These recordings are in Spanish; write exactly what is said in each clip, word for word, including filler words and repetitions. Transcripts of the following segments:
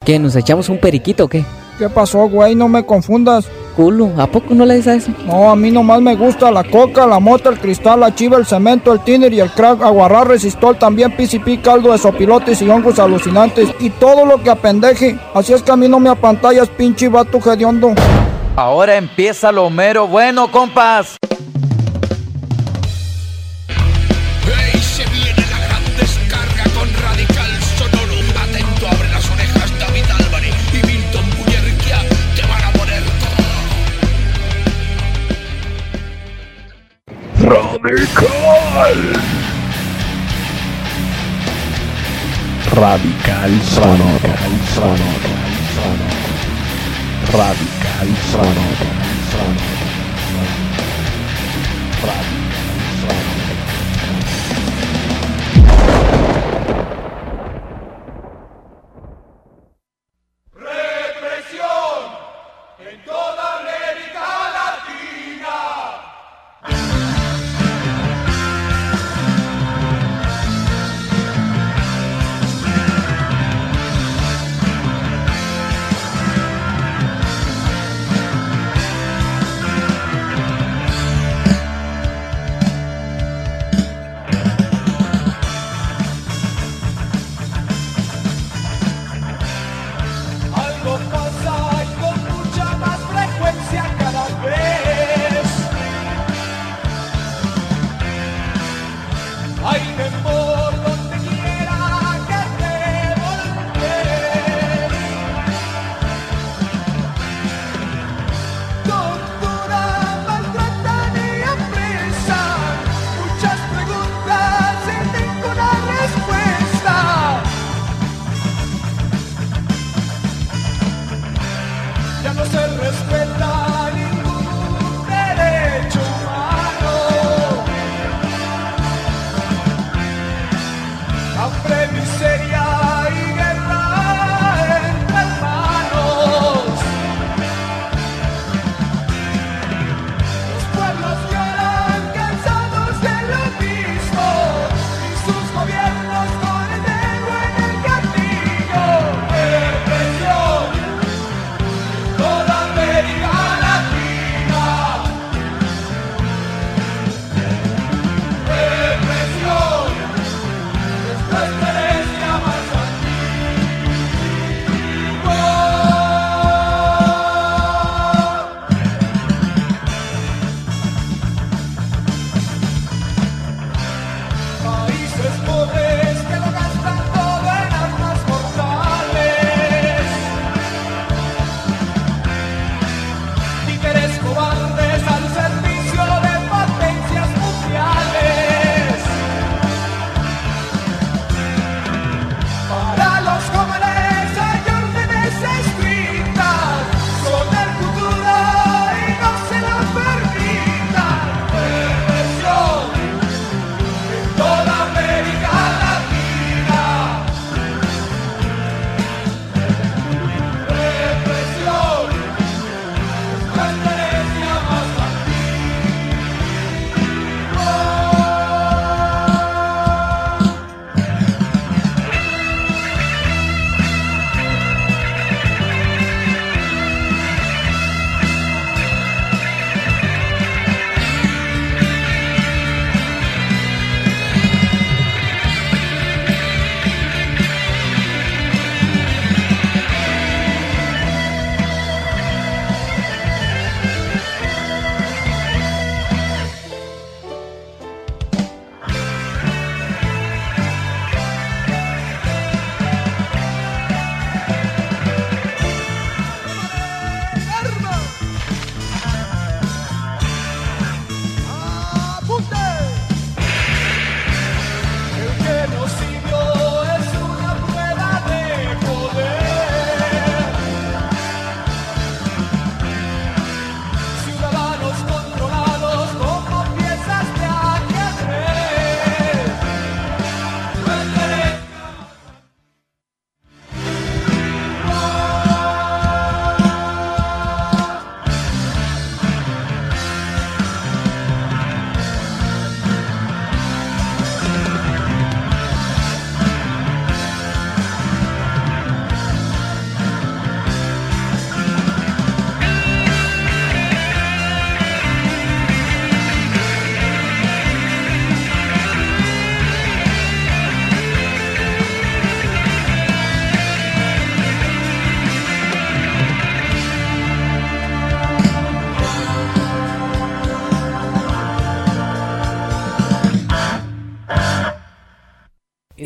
¿Qué, nos echamos un periquito o qué? ¿Qué pasó, güey? No me confundas. Culo, ¿a poco no le des a eso? No, a mí nomás me gusta la coca, la mota, el cristal, la chiva, el cemento, el tiner y el crack, aguarrá, resistol, también P C P, caldo de sopilotes y hongos alucinantes y todo lo que apendeje. Así es que a mí no me apantallas, pinche vato hediondo. Ahora empieza lo mero bueno, compas. ¡Hey! Se viene la gran descarga con Radical Sonoro. Atento, abre las orejas, David Álvarez y Milton Bullerquia te van a poner Radical. Radical Sonoro. Radical Sonoro. Radical Sonoro. represión en toda América Latina.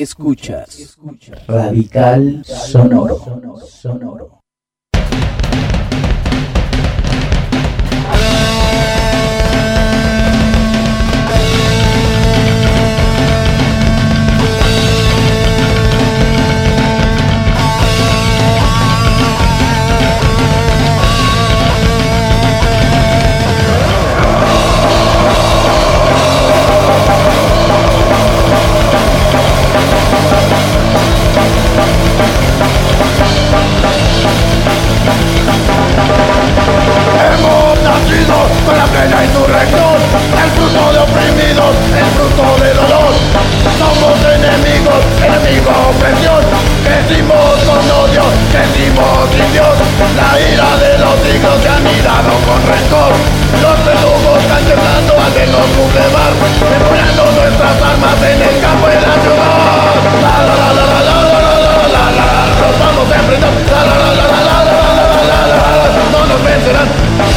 Escuchas Radical Sonoro. Sonoro. Hemos nacido con la plena insurrección, el fruto de oprimidos, el fruto de dolor. Somos enemigos, enemigos, opresión. Crecimos con odio, crecimos sin Dios. La ira de los siglos se ha mirado con rencor. Los verdugos están temblando al vernos sublevar, empuñando nuestras armas en el campo de la ciudad. La la la la la la la la la la. Nos vamos a enfrentar. La la la la la la la la la la. No nos vencerán.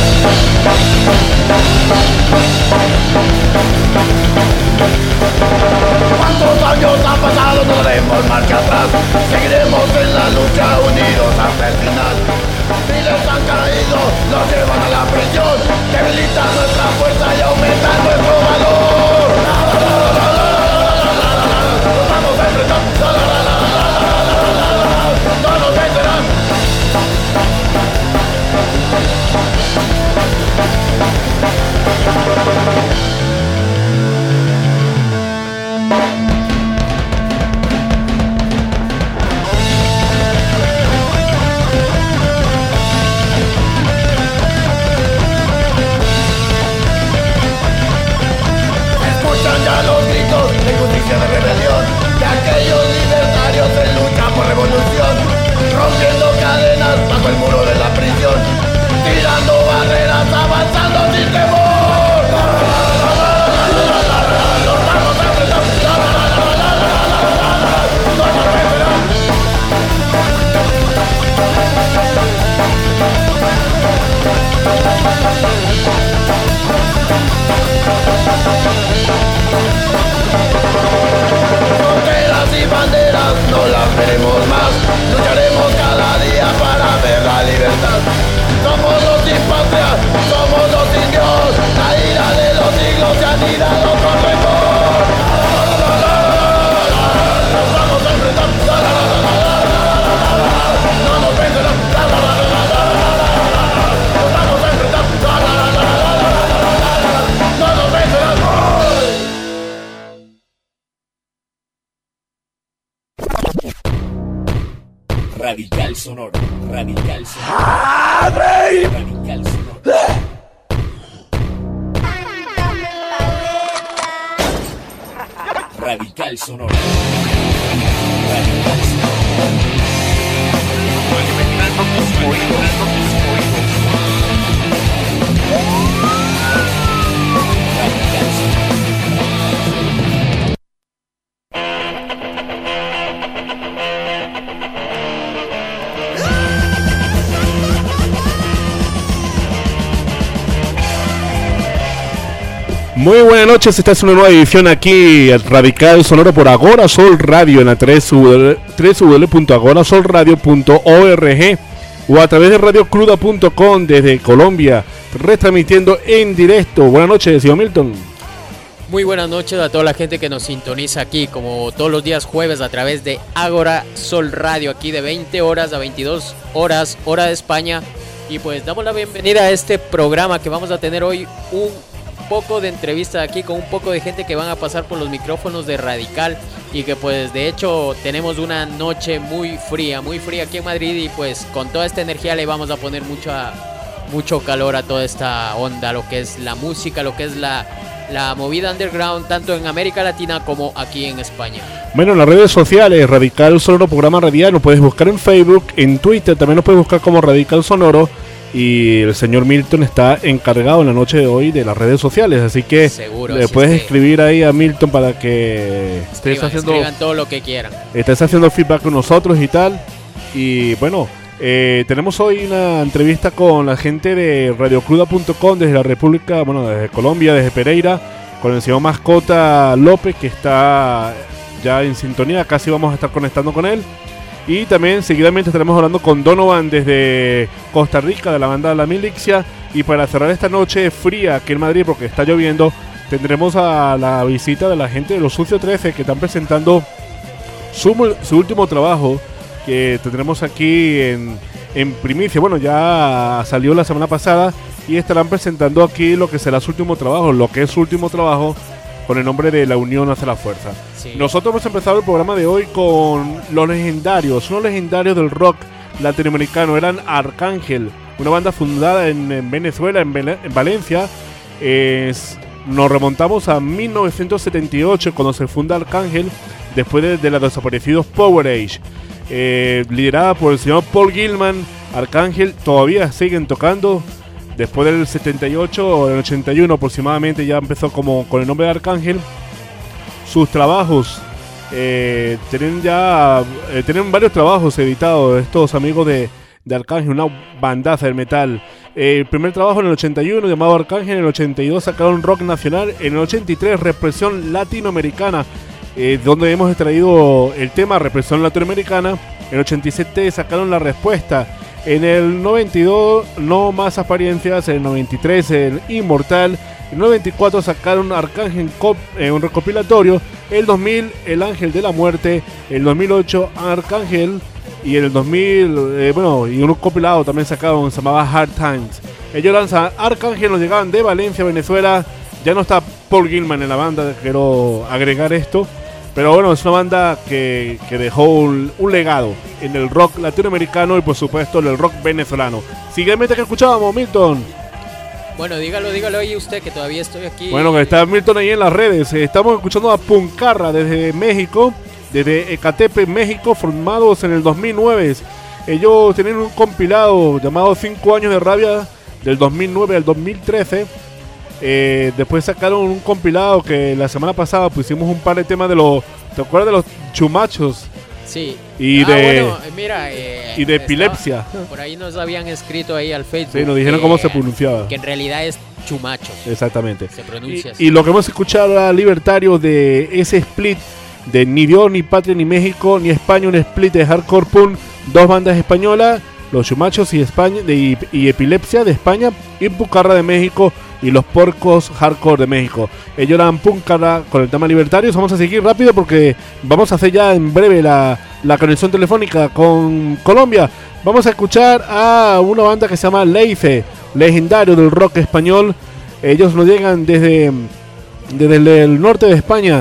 ¿Cuántos años han pasado? No daremos marcha atrás. Seguiremos en la lucha unidos hasta el final. Miles han caído, los llevan a la prisión. Debilitan nuestra fuerza y aumentan nuestro valor. La, la, la, la, la, la, la, la, la, la. Nos vamos a enfrentar. La, la, la, la, la, la, la, la, la. No nos vencerán. Escuchan ya los gritos de justicia, de rebelión, de aquellos libertarios en lucha por revolución, rompiendo cadenas bajo el muro de la prisión, tirando barreras, avanzando sin temor. La, la, la, la, la, la, la, la, la, los vamos a enfrentar. La, la, la, la, la, la, la, la, la, la, no nos vencerán. Fronteras y banderas no las veremos más. Lucharemos cada día para ver la libertad. Somos los sin patria, somos los sin Dios. La ira de los siglos se ha tirado con rencor. Nos vamos a enfrentar. No nos vencerán. Nos vamos a enfrentar. No nos vencerán. Radical Sonoro. Radical Sonoro. Radical Sonoro. Radical Sonoro. Radical Sonoro. Alimentando tus oídos. Radical Sonoro. Muy buenas noches, esta es una nueva edición aquí, Radical Sonoro por Agora Sol Radio en la doble u doble u doble u punto agora sol radio punto org o a través de radio cruda punto com desde Colombia, retransmitiendo en directo. Buenas noches, señor Milton. Muy buenas noches a toda la gente que nos sintoniza aquí, como todos los días jueves, a través de Agora Sol Radio, aquí de veinte horas a veintidós horas, hora de España. Y pues damos la bienvenida a este programa que vamos a tener hoy, un poco de entrevista aquí con un poco de gente que van a pasar por los micrófonos de Radical, y que pues de hecho tenemos una noche muy fría, muy fría aquí en Madrid, y pues con toda esta energía le vamos a poner mucho, mucho calor a toda esta onda, lo que es la música, lo que es la, la movida underground, tanto en América Latina como aquí en España. Bueno, en las redes sociales, Radical Sonoro Programa Radial, nos puedes buscar en Facebook, en Twitter, también nos puedes buscar como Radical Sonoro. Y el señor Milton está encargado en la noche de hoy de las redes sociales, así que seguro, le si puedes es que escribir ahí a Milton para que estés escriban, haciendo, escriban todo lo que quieran. estés haciendo feedback con nosotros y tal. Y bueno, eh, tenemos hoy una entrevista con la gente de radio cruda punto com desde la República, bueno, desde Colombia, desde Pereira, con el señor Mascota López, que está ya en sintonía, casi vamos a estar conectando con él. Y también seguidamente estaremos hablando con Donovan desde Costa Rica, de la banda La Milicia. Y para cerrar esta noche fría aquí en Madrid, porque está lloviendo, tendremos a la visita de la gente de Los Sucio trece, que están presentando su, su último trabajo, que tendremos aquí en, en primicia. Bueno, ya salió la semana pasada y estarán presentando aquí lo que será su último trabajo, lo que es su último trabajo, con el nombre de La Unión Hace la Fuerza. Sí. Nosotros hemos empezado el programa de hoy con los legendarios, unos legendarios del rock latinoamericano. Eran Arcángel, una banda fundada en, en Venezuela, en, Vel- en Valencia. Es, nos remontamos a mil novecientos setenta y ocho, cuando se funda Arcángel, después de, de los desaparecidos Power Age. Eh, liderada por el señor Paul Gilman, Arcángel todavía siguen tocando. Después del setenta y ocho o del ochenta y uno aproximadamente ya empezó como con el nombre de Arcángel. Sus trabajos eh, tienen ya eh, tienen varios trabajos editados estos amigos de, de Arcángel, una bandaza del metal. Eh, el primer trabajo en el ochenta y uno llamado Arcángel, en el ochenta y dos sacaron Rock Nacional, en el ochenta y tres Represión Latinoamericana, eh, donde hemos extraído el tema Represión Latinoamericana. En el ochenta y siete sacaron La Respuesta. En el noventa y dos, No Más Apariencias. En el noventa y tres, El Inmortal. En el noventa y cuatro sacaron Arcángel Cop, eh, un recopilatorio. El dos mil, El Ángel de la Muerte. El dos mil ocho, Arcángel. Y en el dos mil, eh, bueno, y un compilado también sacaron, se llamaba Hard Times. Ellos lanzan Arcángel, nos llegaban de Valencia, Venezuela. Ya no está Paul Gilman en la banda, quiero agregar esto. Pero bueno, es una banda que, que dejó un, un legado en el rock latinoamericano y por supuesto en el rock venezolano. Siguiente que escuchábamos, Milton. Bueno, dígalo, dígalo ahí usted, que todavía estoy aquí. Bueno, que está Milton ahí en las redes. Estamos escuchando a Puncarra desde México, desde Ecatepec, México, formados en el dos mil nueve. Ellos tienen un compilado llamado cinco años de rabia, del dos mil nueve al dos mil trece. Eh, después sacaron un compilado que la semana pasada pusimos un par de temas de los, ¿te acuerdas de los Chumachos? Sí. Y ah, de bueno, mira, eh, y de estaba, epilepsia. Por ahí nos habían escrito ahí al Facebook. Sí, nos dijeron que, cómo se pronunciaba. Que en realidad es Chumachos. Exactamente. Se pronuncia y, así. y lo que hemos escuchado a Libertario de ese split de ni Dios, ni Patria, ni México, ni España, un split de hardcore punk, dos bandas españolas, los Chumachos y España de, y, y Epilepsia de España, y Puncarra de México y los Porcos Hardcore de México. Ellos eran Puncarra con el tema Libertarios. Vamos a seguir rápido porque vamos a hacer ya en breve la, la conexión telefónica con Colombia. Vamos a escuchar a una banda que se llama Leife, legendario del rock español. Ellos nos llegan desde, desde el norte de España,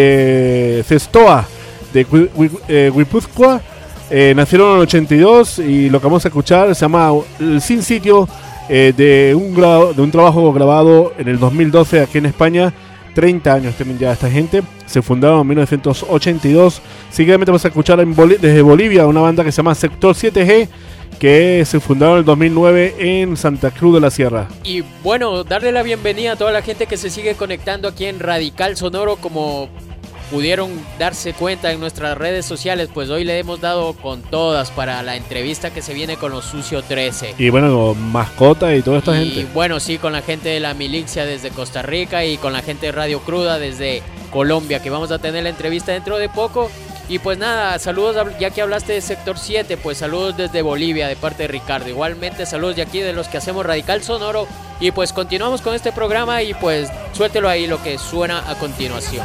de Cestoa, de eh, Guipúzcoa. Eh, nacieron en el ochenta y dos y lo que vamos a escuchar se llama El Sin Sitio, eh, de, un gra- de un trabajo grabado en el dos mil doce aquí en España. treinta años tienen ya esta gente. Se fundaron en mil novecientos ochenta y dos. Seguidamente vamos a escuchar en Bol- desde Bolivia una banda que se llama Sector siete G, que se fundaron en el dos mil nueve en Santa Cruz de la Sierra. Y bueno, darle la bienvenida a toda la gente que se sigue conectando aquí en Radical Sonoro. Como pudieron darse cuenta en nuestras redes sociales, pues hoy le hemos dado con todas para la entrevista que se viene con los Sucio trece. Y bueno, mascota y toda esta y gente. Bueno, sí, con la gente de La Milicia desde Costa Rica y con la gente de Radio Cruda desde Colombia, que vamos a tener la entrevista dentro de poco. Y pues nada, saludos, ya que hablaste de Sector siete, pues saludos desde Bolivia de parte de Ricardo. Igualmente saludos de aquí de los que hacemos Radical Sonoro. Y pues continuamos con este programa y pues suéltelo ahí lo que suena a continuación.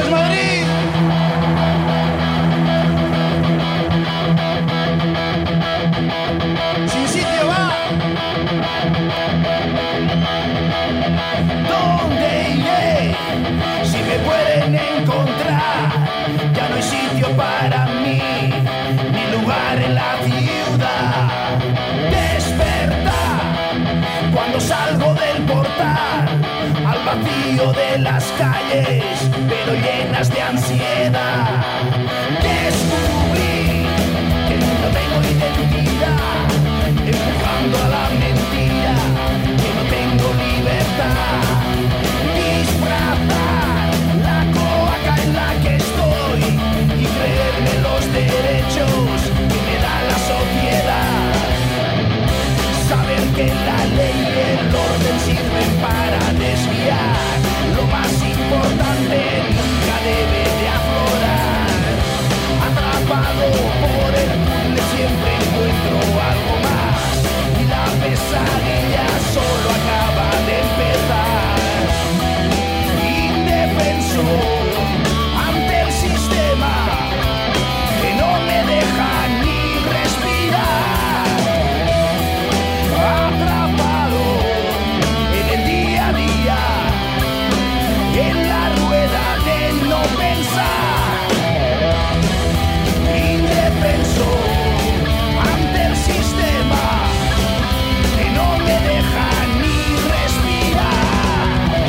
Gracias, Madrid. Sin sitio va. ¿Dónde iré? Si me pueden encontrar, ya no hay sitio para mí, ni lugar en la ciudad. Despertar cuando salgo del portal, al vacío de las calles, pero llenas de ansiedad. Descubrí que no tengo identidad, empujando a la mentira, que no tengo libertad. Disfrazar la coaca en la que estoy y creerme los derechos que me da la sociedad. Saber que la ley y el orden sirven para desviar lo más importante, nunca debe de aflorar. Atrapado por el puzzle siempre encuentro algo más, y la pesadilla solo acaba de empezar. Indefenso ante el sistema que no me deja ni respirar. Atrapado en el día a día, en la rueda de no pensar. Indefenso ante el sistema que no me deja ni respirar.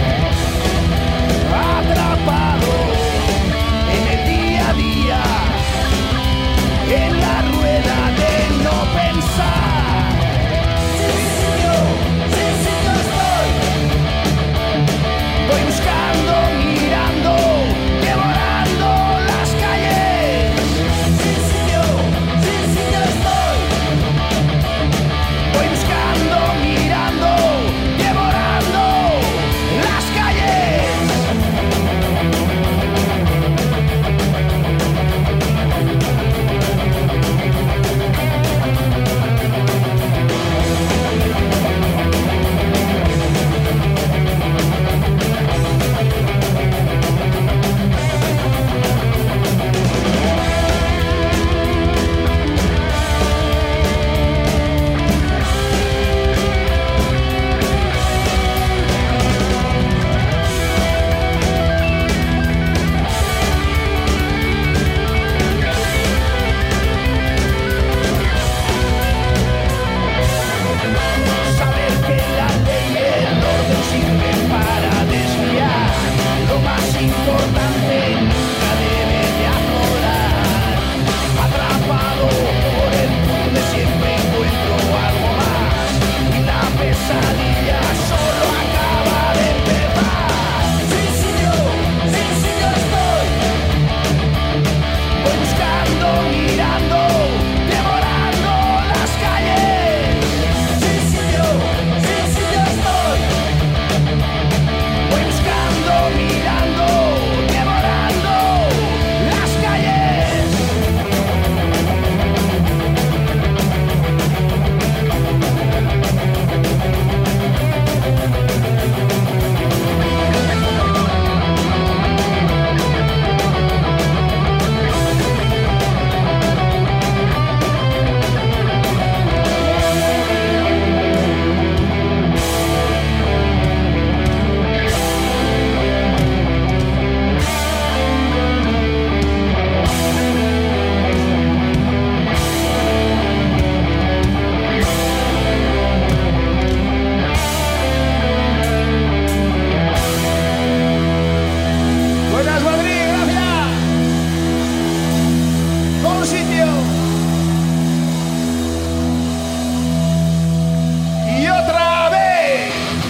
Atrapado en el día a día, en la rueda de no pensar. Sí, señor, sí, señor, estoy. Voy buscando, mirando, devorando las calles. Sí, señor, sí, señor, estoy. Voy buscando, mirando, devorando las calles. Saber que la ley y el orden sirven para desviar lo más importante, nunca debe de aflorar. Atrapado por el puzzle siempre encuentro algo más, y la pesadilla solo acaba de empezar. Sí, señor, sí, señor, estoy. Voy buscando, mirando, devorando las calles. Sí, señor, sí, señor, estoy. Voy buscando, mirando, devorando las calles. Buenas, Madrid, gracias. Con sitio. Y otra vez.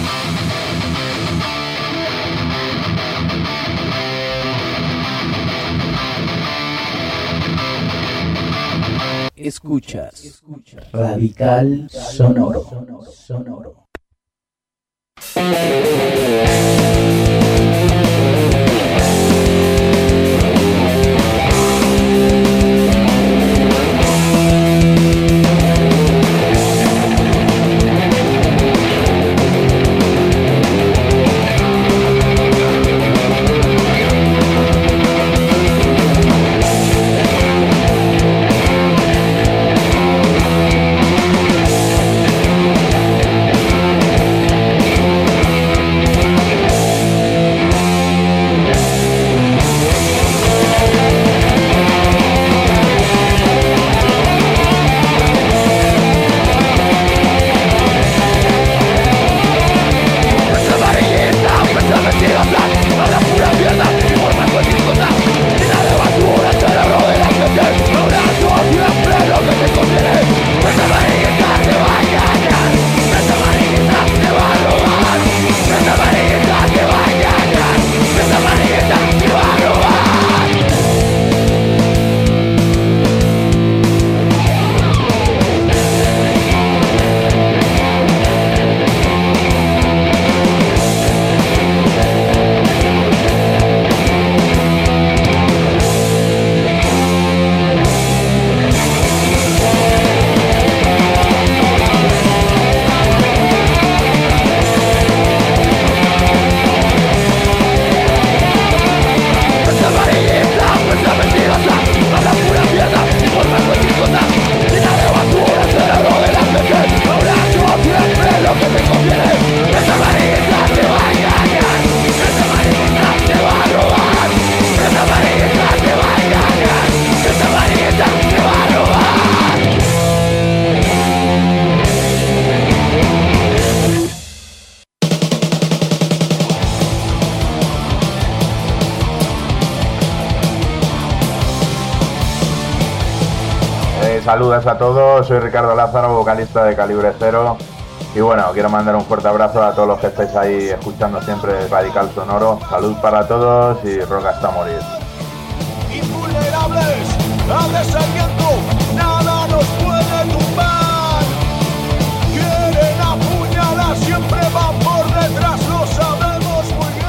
Escuchas Radical Sonoro. Sonoro. saludos a todos, soy Ricardo Lázaro, vocalista de Calibre Cero. Y bueno, quiero mandar un fuerte abrazo a todos los que estáis ahí escuchando siempre Radical Sonoro. Salud para todos y rock hasta morir. Invulnerables, al desaliento, nada nos puede tumbar. Quieren apuñalar, siempre van por detrás, lo sabemos muy bien.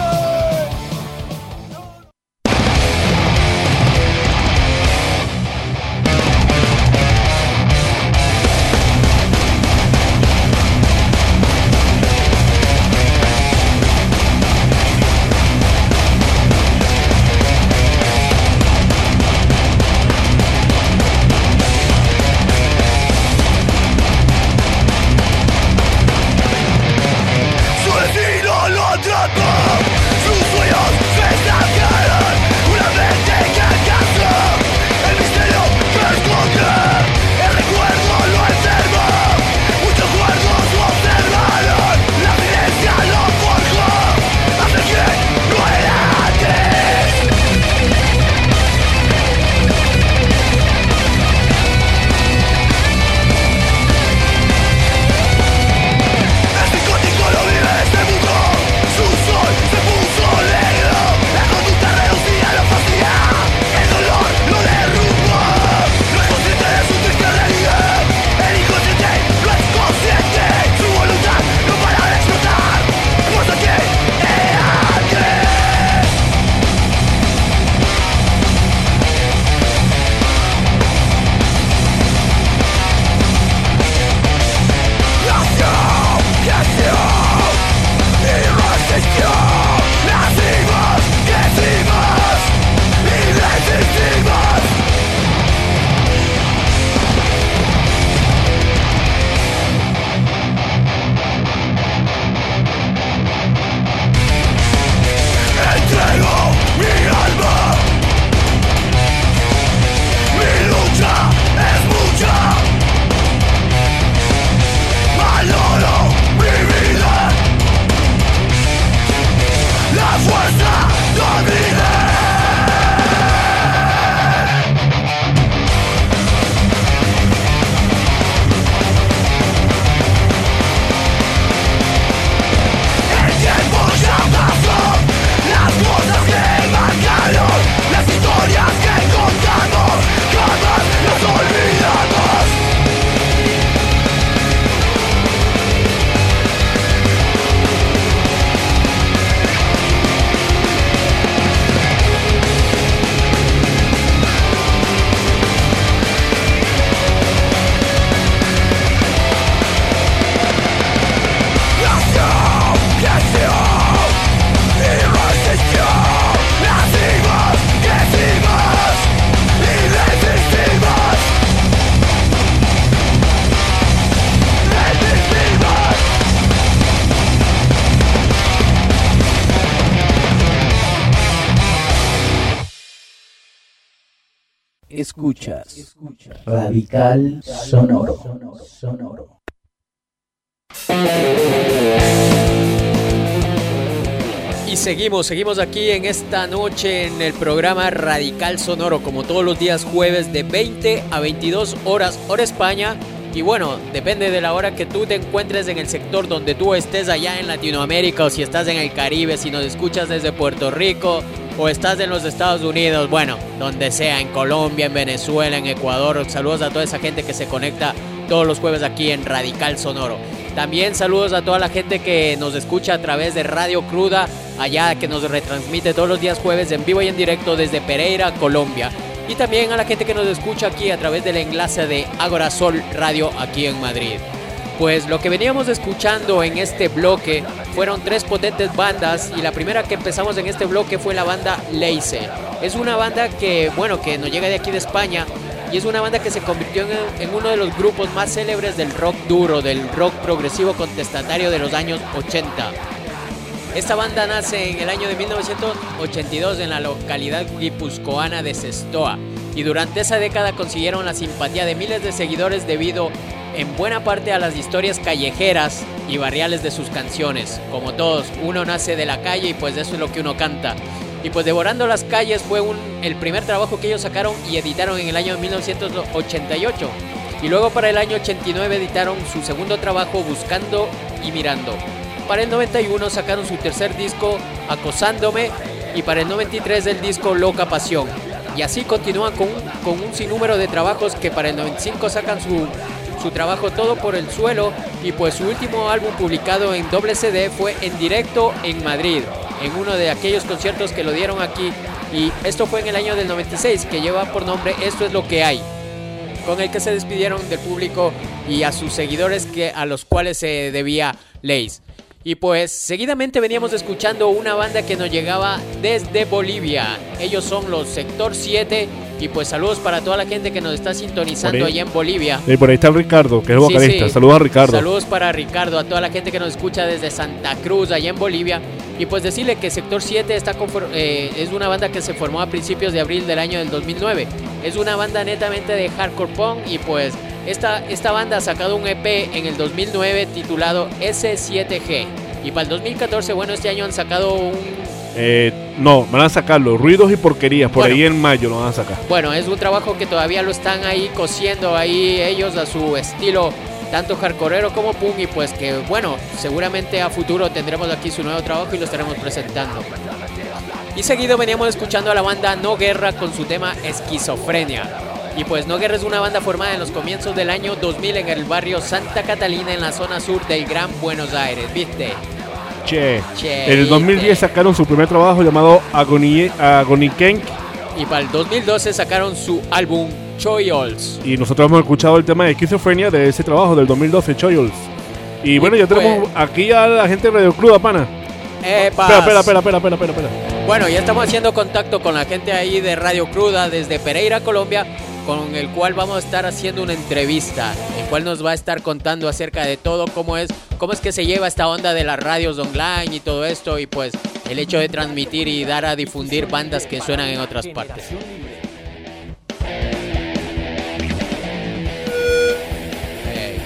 Escuchas, escuchas Radical Sonoro. Sonoro. Y seguimos, seguimos aquí en esta noche en el programa Radical Sonoro, como todos los días jueves de veinte a veintidós horas, hora España. Y bueno, depende de la hora que tú te encuentres en el sector donde tú estés allá en Latinoamérica, o si estás en el Caribe, si nos escuchas desde Puerto Rico o estás en los Estados Unidos, bueno, donde sea, en Colombia, en Venezuela, en Ecuador. Saludos a toda esa gente que se conecta todos los jueves aquí en Radical Sonoro. También saludos a toda la gente que nos escucha a través de Radio Cruda, allá, que nos retransmite todos los días jueves en vivo y en directo desde Pereira, Colombia. Y también a la gente que nos escucha aquí a través del enlace de Agora Sol Radio aquí en Madrid. Pues lo que veníamos escuchando en este bloque fueron tres potentes bandas, y la primera que empezamos en este bloque fue la banda Laser. Es una banda que, bueno, que nos llega de aquí de España, y es una banda que se convirtió en, en uno de los grupos más célebres del rock duro, del rock progresivo contestatario de los años ochenta. Esta banda nace en el año de mil novecientos ochenta y dos en la localidad guipuzcoana de Zestoa, y durante esa década consiguieron la simpatía de miles de seguidores debido en buena parte a las historias callejeras y barriales de sus canciones. Como todos, uno nace de la calle y pues eso es lo que uno canta. Y pues Devorando las calles fue un, el primer trabajo que ellos sacaron y editaron en el año mil novecientos ochenta y ocho. Y luego para el año ochenta y nueve editaron su segundo trabajo, Buscando y Mirando. Para el noventa y uno sacaron su tercer disco, Acosándome, y para el noventa y tres el disco Loca Pasión. Y así continúan con un, con un sinnúmero de trabajos que para el noventa y cinco sacan su, su trabajo Todo por el Suelo, y pues su último álbum publicado en doble C D fue En Directo en Madrid, en uno de aquellos conciertos que lo dieron aquí, y esto fue en el año del noventa y seis, que lleva por nombre Esto es lo que hay, con el que se despidieron del público y a sus seguidores que, a los cuales se debía Lace. Y pues seguidamente veníamos escuchando una banda que nos llegaba desde Bolivia. Ellos son los Sector siete. Y pues saludos para toda la gente que nos está sintonizando allá en Bolivia. Y por ahí está Ricardo, que es el vocalista. Sí, sí. Saludos a Ricardo. Saludos para Ricardo, a toda la gente que nos escucha desde Santa Cruz, allá en Bolivia. Y pues decirle que Sector siete está conform- eh, es una banda que se formó a principios de abril del año del dos mil nueve. Es una banda netamente de hardcore punk. Y pues esta, esta banda ha sacado un E P en el dos mil nueve titulado ese siete ge. Y para el dos mil catorce, bueno, este año han sacado un... Eh, no, van a sacarlo, Ruidos y Porquerías, por bueno, ahí en mayo lo van a sacar. Bueno, es un trabajo que todavía lo están ahí cosiendo ahí ellos a su estilo, tanto hardcoreero como punk, y pues que bueno, seguramente a futuro tendremos aquí su nuevo trabajo y lo estaremos presentando. Y seguido veníamos escuchando a la banda No Guerra con su tema Esquizofrenia. Y pues No Guerra es una banda formada en los comienzos del año dos mil en el barrio Santa Catalina, en la zona sur del Gran Buenos Aires, ¿viste? Che. che en el dos mil diez sacaron su primer trabajo llamado Agonikenk. Y para el dos mil doce sacaron su álbum Choyols. Y nosotros hemos escuchado el tema de Esquizofrenia de ese trabajo del dos mil doce, Choyols. Y, y bueno, ya pues, tenemos aquí a la gente de Radio Cruda, pana. Epa. Espera, espera, espera, espera, espera, espera. Bueno, ya estamos haciendo contacto con la gente ahí de Radio Cruda desde Pereira, Colombia, con el cual vamos a estar haciendo una entrevista, el cual nos va a estar contando acerca de todo, cómo es, cómo es que se lleva esta onda de las radios online y todo esto, y pues el hecho de transmitir y dar a difundir bandas que suenan en otras partes. Hey.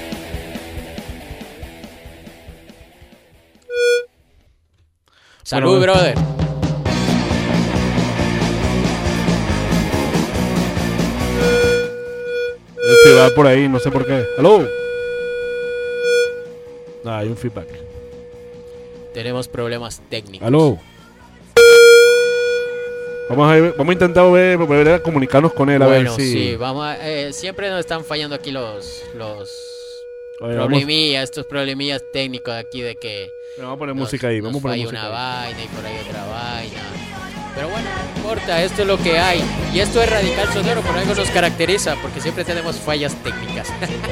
Salud, bueno, brother. El feedback por ahí, no sé por qué. ¿Aló? No, hay un feedback. Tenemos problemas técnicos. ¿Aló? Vamos a, ver, vamos a intentar ver, volver a comunicarnos con él, bueno, a ver si... sí, vamos a, eh, siempre nos están fallando aquí los... los Oye, problemillas, vamos... estos problemillas técnicos aquí de que... Pero vamos a poner nos, música ahí, vamos a poner música una ahí. vaina y por ahí otra vaina. Pero bueno, no importa, esto es lo que hay. Y esto es Radical Sonoro, por algo nos caracteriza, porque siempre tenemos fallas técnicas.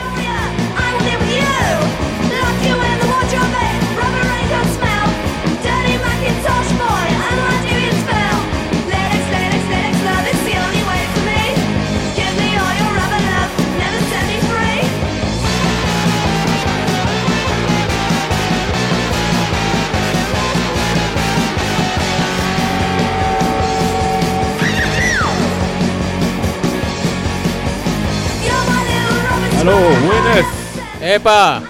Aló, buenas. ¡Epa!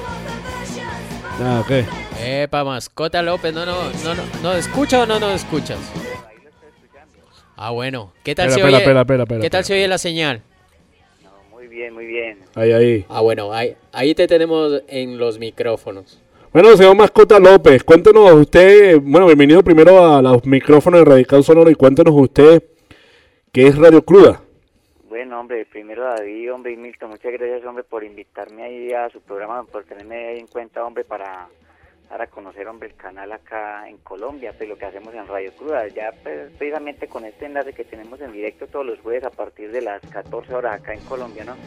Ah, ¿qué? Epa, Mascota López, no, no, no, no, ¿no escucha o no nos escuchas? Ah, bueno. ¿Qué tal espera, se oye? Espera, espera, espera, ¿Qué tal espera. se oye la señal? No, muy bien, muy bien. Ahí, ahí. Ah, bueno, ahí, ahí te tenemos en los micrófonos. Bueno, señor Mascota López, cuéntenos usted, bueno, bienvenido primero a los micrófonos de Radical Sonoro y cuéntenos usted qué es Radio Cruda. Bueno, hombre, primero David, hombre, y Milton, muchas gracias, hombre, por invitarme ahí a su programa, por tenerme ahí en cuenta, hombre, para dar a conocer, hombre, el canal acá en Colombia, pues lo que hacemos en Radio Cruda, ya pues, precisamente con este enlace que tenemos en directo todos los jueves a partir de las catorce horas acá en Colombia, ¿no?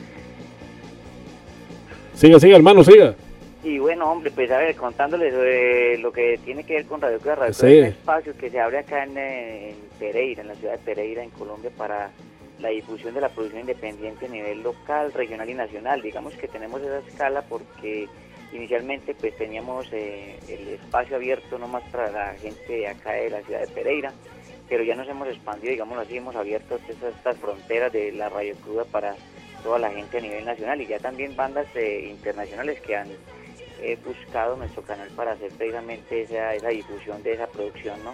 Siga, siga, hermano, siga. Y bueno, hombre, pues a ver, contándoles sobre lo que tiene que ver con Radio Cruda, Radio sí. Cruda es un espacio que se abre acá en, en Pereira, en la ciudad de Pereira, en Colombia, para la difusión de la producción independiente a nivel local, regional y nacional. Digamos que tenemos esa escala porque inicialmente pues teníamos eh, el espacio abierto nomás para la gente de acá de la ciudad de Pereira, pero ya nos hemos expandido, digamos así, hemos abierto estas, estas fronteras de la Radio Cruda para toda la gente a nivel nacional y ya también bandas eh, internacionales que han eh, buscado nuestro canal para hacer precisamente esa, esa difusión de esa producción, ¿no?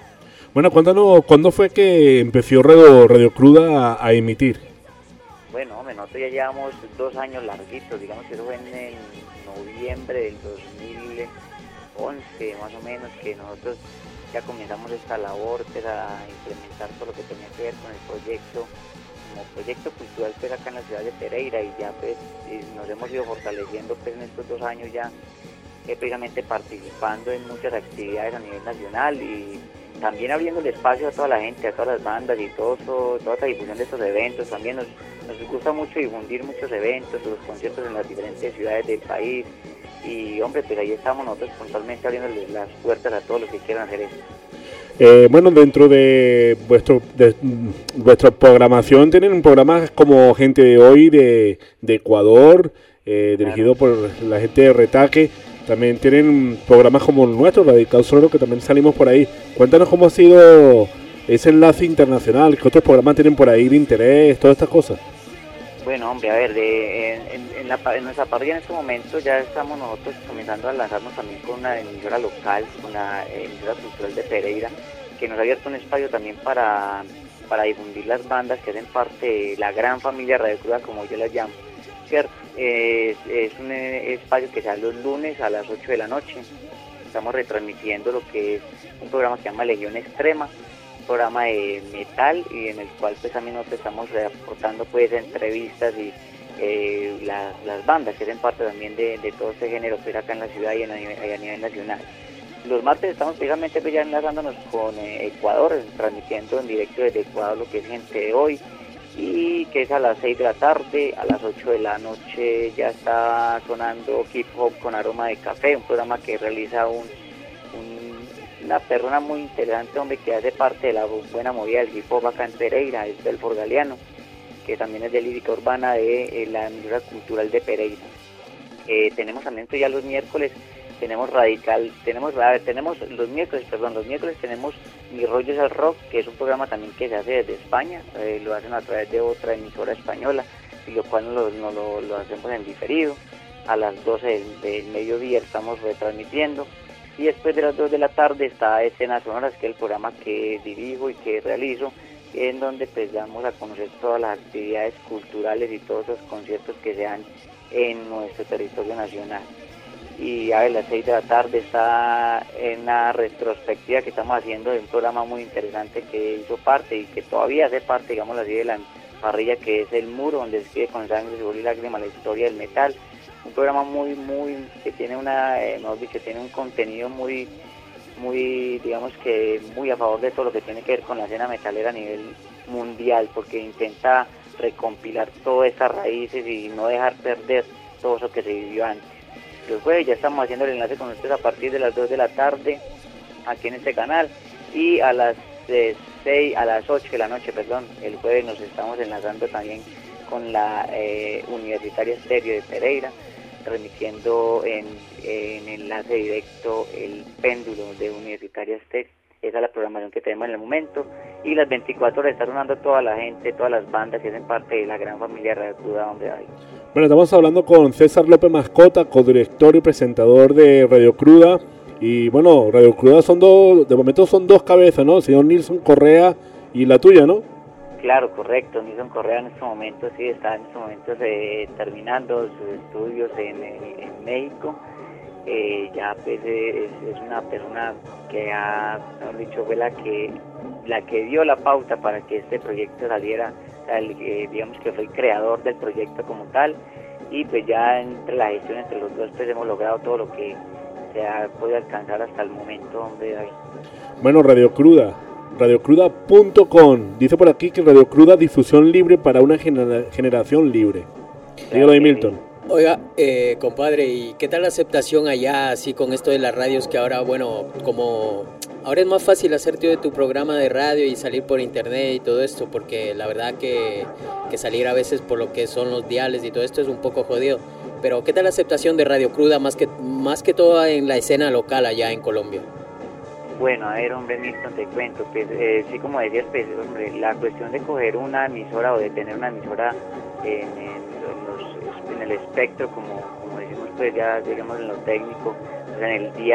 Bueno, cuéntanos, ¿cuándo fue que empezó Radio, Radio Cruda a, a emitir? Bueno, hombre, nosotros ya llevamos dos años larguitos, digamos que eso fue en, en noviembre del dos mil once, más o menos, que nosotros ya comenzamos esta labor pues, a implementar todo lo que tenía que ver con el proyecto, como proyecto cultural pues acá en la ciudad de Pereira, y ya pues nos hemos ido fortaleciendo pues en estos dos años ya, eh, precisamente participando en muchas actividades a nivel nacional y también abriendo el espacio a toda la gente, a todas las bandas y todo eso, toda esta difusión de estos eventos. También nos, nos gusta mucho difundir muchos eventos, los conciertos en las diferentes ciudades del país. Y hombre, pues ahí estamos nosotros puntualmente abriéndole las puertas a todos los que quieran hacer eso. Eh, bueno, dentro de vuestro de vuestra programación tienen programas como Gente de Hoy de, de Ecuador, eh, dirigido por la gente de Retaque. También tienen programas como el nuestro, Radical Sonoro, que también salimos por ahí. Cuéntanos cómo ha sido ese enlace internacional, qué otros programas tienen por ahí de interés, todas estas cosas. Bueno, hombre, a ver, de, en, en, la, en nuestra parrilla en este momento ya estamos nosotros comenzando a lanzarnos también con una emisora local, con la emisora cultural de Pereira, que nos ha abierto un espacio también para, para difundir las bandas que hacen parte de la gran familia Radio Cruda, como yo las llamo, ¿cierto? Es, es un espacio que sale los lunes a las ocho de la noche. Estamos retransmitiendo lo que es un programa que se llama Legión Extrema, un programa de metal, y en el cual pues también nosotros estamos reportando pues entrevistas y eh, las, las bandas que hacen parte también de, de todo este género pues acá en la ciudad y, en, y a nivel nacional. Los martes estamos precisamente pues ya enlazándonos con eh, Ecuador, transmitiendo en directo desde Ecuador lo que es Gente de Hoy, y que es a las seis de la tarde. A las ocho de la noche ya está sonando Hip Hop con Aroma de Café, un programa que realiza un, un, una persona muy interesante, hombre, que hace parte de la buena movida del hip hop acá en Pereira, es Belfort Galeano, que también es de lírica urbana de eh, la emisora cultural de Pereira. Eh, tenemos también ya los miércoles, tenemos Radical, tenemos a ver, tenemos los miércoles, perdón, los miércoles tenemos Mi Rollo es el Rock, que es un programa también que se hace desde España, eh, lo hacen a través de otra emisora española, y lo cual no lo, no lo, lo hacemos en diferido. A las doce del, del mediodía estamos retransmitiendo, y después de las dos de la tarde está Escenas Sonoras, que es el programa que dirijo y que realizo, en donde pues damos a conocer todas las actividades culturales y todos los conciertos que se dan en nuestro territorio nacional. Y a ver, las seis de la tarde está en la retrospectiva que estamos haciendo de un programa muy interesante que hizo parte y que todavía hace parte, digamos así, de la parrilla, que es El Muro, donde escribe con sangre, sudor y lágrimas la historia del metal. Un programa muy, muy, que tiene una, eh, mejor dicho, que tiene un contenido muy, muy, digamos que muy a favor de todo lo que tiene que ver con la escena metalera a nivel mundial, porque intenta recompilar todas estas raíces y no dejar perder todo eso que se vivió antes. Los jueves ya estamos haciendo el enlace con ustedes a partir de las dos de la tarde aquí en este canal, y a las eh, seis, a las ocho de la noche, perdón, el jueves nos estamos enlazando también con la eh, Universitaria Estéreo de Pereira, transmitiendo en, en enlace directo el péndulo de Universitaria Estéreo. Esa es la programación que tenemos en el momento, y las veinticuatro horas está sonando toda la gente, todas las bandas que hacen parte de la gran familia Radio Cruda donde hay. Bueno, estamos hablando con César López Mascota, codirector y presentador de Radio Cruda. Y bueno, Radio Cruda son dos, de momento son dos cabezas, ¿no? El señor Nilson Correa y la tuya, ¿no? Claro, correcto. Nilson Correa en estos momentos sí está en estos momentos eh, terminando sus estudios en, en, en México. Eh, ya pues es, es una persona que ha, mejor dicho, fue la que la que dio la pauta para que este proyecto saliera, o sea, el, eh, digamos que fue el creador del proyecto como tal, y pues ya entre la gestión entre los dos pues hemos logrado todo lo que se ha podido alcanzar hasta el momento, hombre. Ahí. Bueno, Radio Cruda, radio cruda punto com, dice por aquí que Radio Cruda, difusión libre para una genera- generación libre. Dígalo ahí, Milton. Oiga, eh, compadre, ¿y qué tal la aceptación allá, así con esto de las radios, que ahora, bueno, como ahora es más fácil hacerte de tu programa de radio y salir por internet y todo esto, porque la verdad que, que salir a veces por lo que son los diales y todo esto es un poco jodido, pero ¿qué tal la aceptación de Radio Cruda, más que, más que todo en la escena local allá en Colombia? Bueno, a ver, hombre, Milton, te cuento, pues, eh, sí, como decías, pues, hombre, la cuestión de coger una emisora o de tener una emisora en, en, los, en el espectro, como, como decimos, pues, ya, digamos, en lo técnico, o sea, en el dial,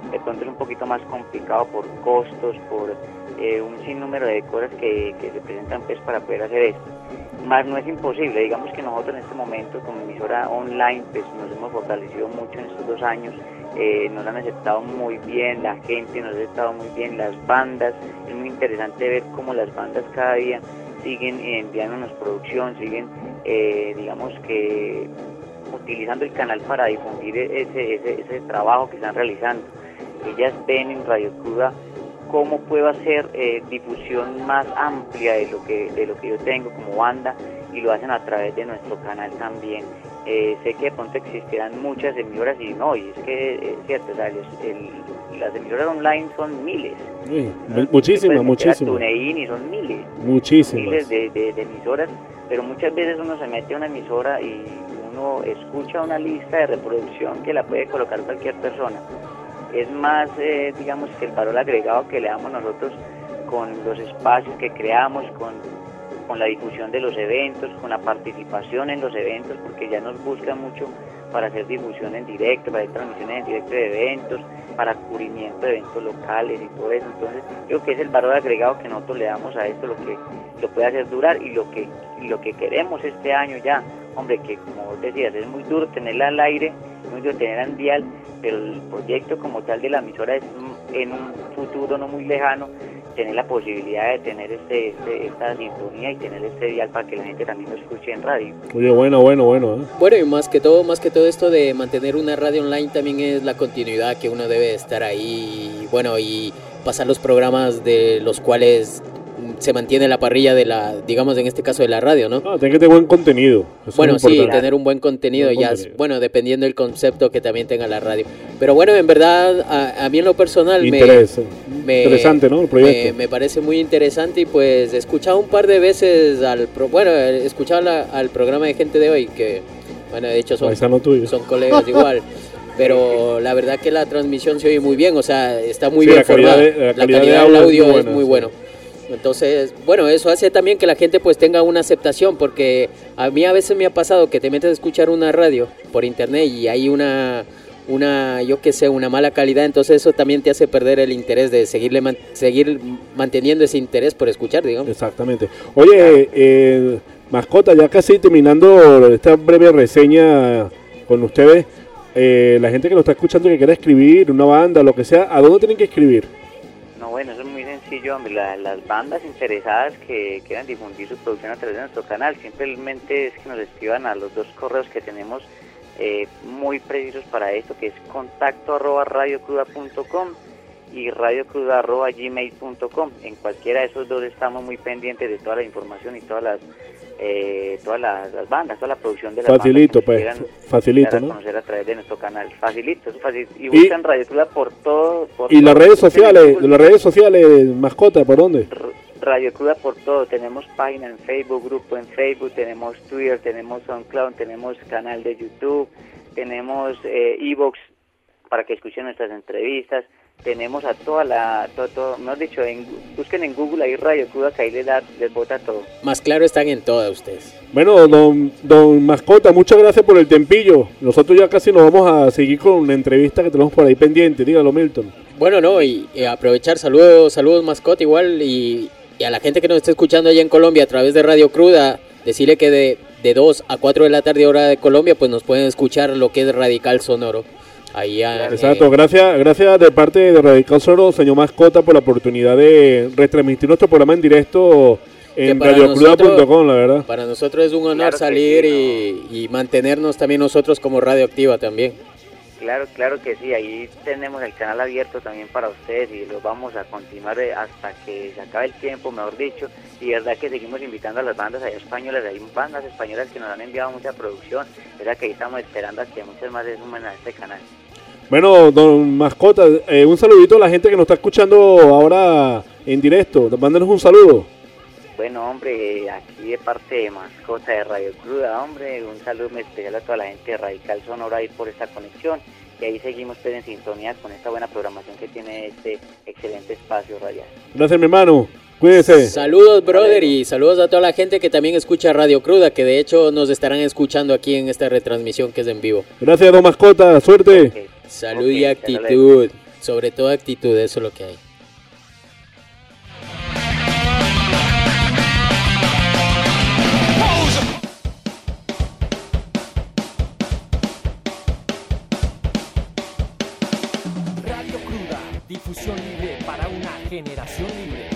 de pronto es un poquito más complicado por costos, por eh, un sinnúmero de cosas que, que se presentan pues para poder hacer esto. Más no es imposible, digamos que nosotros en este momento como emisora online pues nos hemos fortalecido mucho en estos dos años, eh, nos han aceptado muy bien, la gente nos ha aceptado muy bien, las bandas, es muy interesante ver cómo las bandas cada día siguen enviándonos producción, siguen eh, digamos que utilizando el canal para difundir ese, ese, ese trabajo que están realizando. Ellas ven en Radio Cruda cómo puedo hacer eh, difusión más amplia de lo que de lo que yo tengo como banda, y lo hacen a través de nuestro canal también. Eh, sé que de pronto existirán muchas emisoras y no, y es que es cierto, o sea, el, el, las emisoras online son miles. Sí, muchísimas, muchísimas. TuneIn y son miles. Muchísimas. Miles de, de, de emisoras, pero muchas veces uno se mete a una emisora y uno escucha una lista de reproducción que la puede colocar cualquier persona. Es más, eh, digamos, que el valor agregado que le damos nosotros con los espacios que creamos, con, con la difusión de los eventos, con la participación en los eventos, porque ya nos buscan mucho para hacer difusión en directo, para hacer transmisiones en directo de eventos, para cubrimiento de eventos locales y todo eso. Entonces, creo que es el valor agregado que nosotros le damos a esto, lo que lo puede hacer durar, y lo que y lo que queremos este año ya. Hombre, que como vos decías, es muy duro tenerla al aire, es muy duro tenerla en dial, pero el proyecto como tal de la emisora es en un futuro no muy lejano tener la posibilidad de tener este, este esta sintonía y tener este dial para que la gente también lo escuche en radio. Oye, bueno, bueno, bueno. ¿eh? Bueno, y más que todo, más que todo esto de mantener una radio online también es la continuidad, que uno debe estar ahí, y, bueno, y pasar los programas de los cuales se mantiene la parrilla de la, digamos en este caso de la radio, ¿no? Ah, tiene que tener buen contenido. Eso bueno, es sí, importante. tener un buen contenido, buen ya, contenido. bueno, dependiendo del concepto que también tenga la radio. Pero bueno, en verdad, a, a mí en lo personal Interés, me, me... Interesante, ¿no? El proyecto. Me, me parece muy interesante, y pues he escuchado un par de veces al, pro, bueno, he escuchado la, al programa de Gente de Hoy, que, bueno, de hecho son, son colegas igual. Pero la verdad que la transmisión se oye muy bien, o sea, está muy sí, bien la calidad formada. De, la, la calidad calidad de del audio es muy, es buena, muy sí. bueno. Entonces, bueno, eso hace también que la gente pues tenga una aceptación, porque a mí a veces me ha pasado que te metes a escuchar una radio por internet y hay una, una yo qué sé, una mala calidad, entonces eso también te hace perder el interés de seguirle man, seguir manteniendo ese interés por escuchar, digamos. Exactamente. Oye, eh, mascota, ya casi terminando esta breve reseña con ustedes, eh, la gente que lo está escuchando que quiera escribir, una banda, lo que sea, ¿a dónde tienen que escribir? No, bueno, eso es muy sencillo, hombre. La, las bandas interesadas que quieran difundir su producción a través de nuestro canal, simplemente es que nos escriban a los dos correos que tenemos eh, muy precisos para esto, que es contacto arroba radiocruda punto com y radiocruda arroba gmail punto com. En cualquiera de esos dos estamos muy pendientes de toda la información y todas las eh, todas las, las bandas, toda la producción de las facilito, bandas. Facilito, pues, facilito, ¿no? Conocer a través de nuestro canal. Facilito, es fácil. Y buscan Radio Cruda por todo. Por ¿Y todo, las redes sociales, las redes sociales, mascota, por dónde? Radio Cruda por todo. Tenemos página en Facebook, grupo en Facebook, tenemos Twitter, tenemos SoundCloud, tenemos canal de YouTube, tenemos iVoox eh, para que escuchen nuestras entrevistas. Tenemos a toda la, todo, todo, mejor dicho, en, busquen en Google ahí Radio Cruda, que ahí les, da, les bota todo. Más claro están en todas ustedes. Bueno, don, don Mascota, muchas gracias por el tempillo. Nosotros ya casi nos vamos a seguir con una entrevista que tenemos por ahí pendiente. Dígalo, Milton. Bueno, no, y, y aprovechar, saludos, saludos Mascota igual, y, y a la gente que nos está escuchando allá en Colombia a través de Radio Cruda, decirle que de, de dos a cuatro de la tarde hora de Colombia, pues nos pueden escuchar lo que es Radical Sonoro. Ahí a, Exacto, eh, gracias gracias de parte de Radical Sonoro, señor Mascota, por la oportunidad de retransmitir nuestro programa en directo en radio cruda punto com, la verdad. Para nosotros es un honor claro salir sí, y, y mantenernos también nosotros como radioactiva también. Claro, claro que sí, ahí tenemos el canal abierto también para ustedes y lo vamos a continuar hasta que se acabe el tiempo, mejor dicho, y verdad que seguimos invitando a las bandas allá españolas, hay bandas españolas que nos han enviado mucha producción, verdad que ahí estamos esperando a que muchas más se sumen a este canal. Bueno, don Mascota, eh, un saludito a la gente que nos está escuchando ahora en directo, mándenos un saludo. Bueno, hombre, aquí de parte de Mascota de Radio Cruda, hombre, un saludo muy especial a toda la gente de Radical Sonoro ahí por esta conexión, y ahí seguimos pues en sintonía con esta buena programación que tiene este excelente espacio radial. Gracias, mi hermano, cuídese. Saludos, brother, y saludos a toda la gente que también escucha Radio Cruda, que de hecho nos estarán escuchando aquí en esta retransmisión que es en vivo. Gracias, don Mascota, suerte. Okay. Salud okay, y actitud. Salud. Sobre todo actitud, eso es lo que hay. Radio Cruda, difusión libre para una generación libre.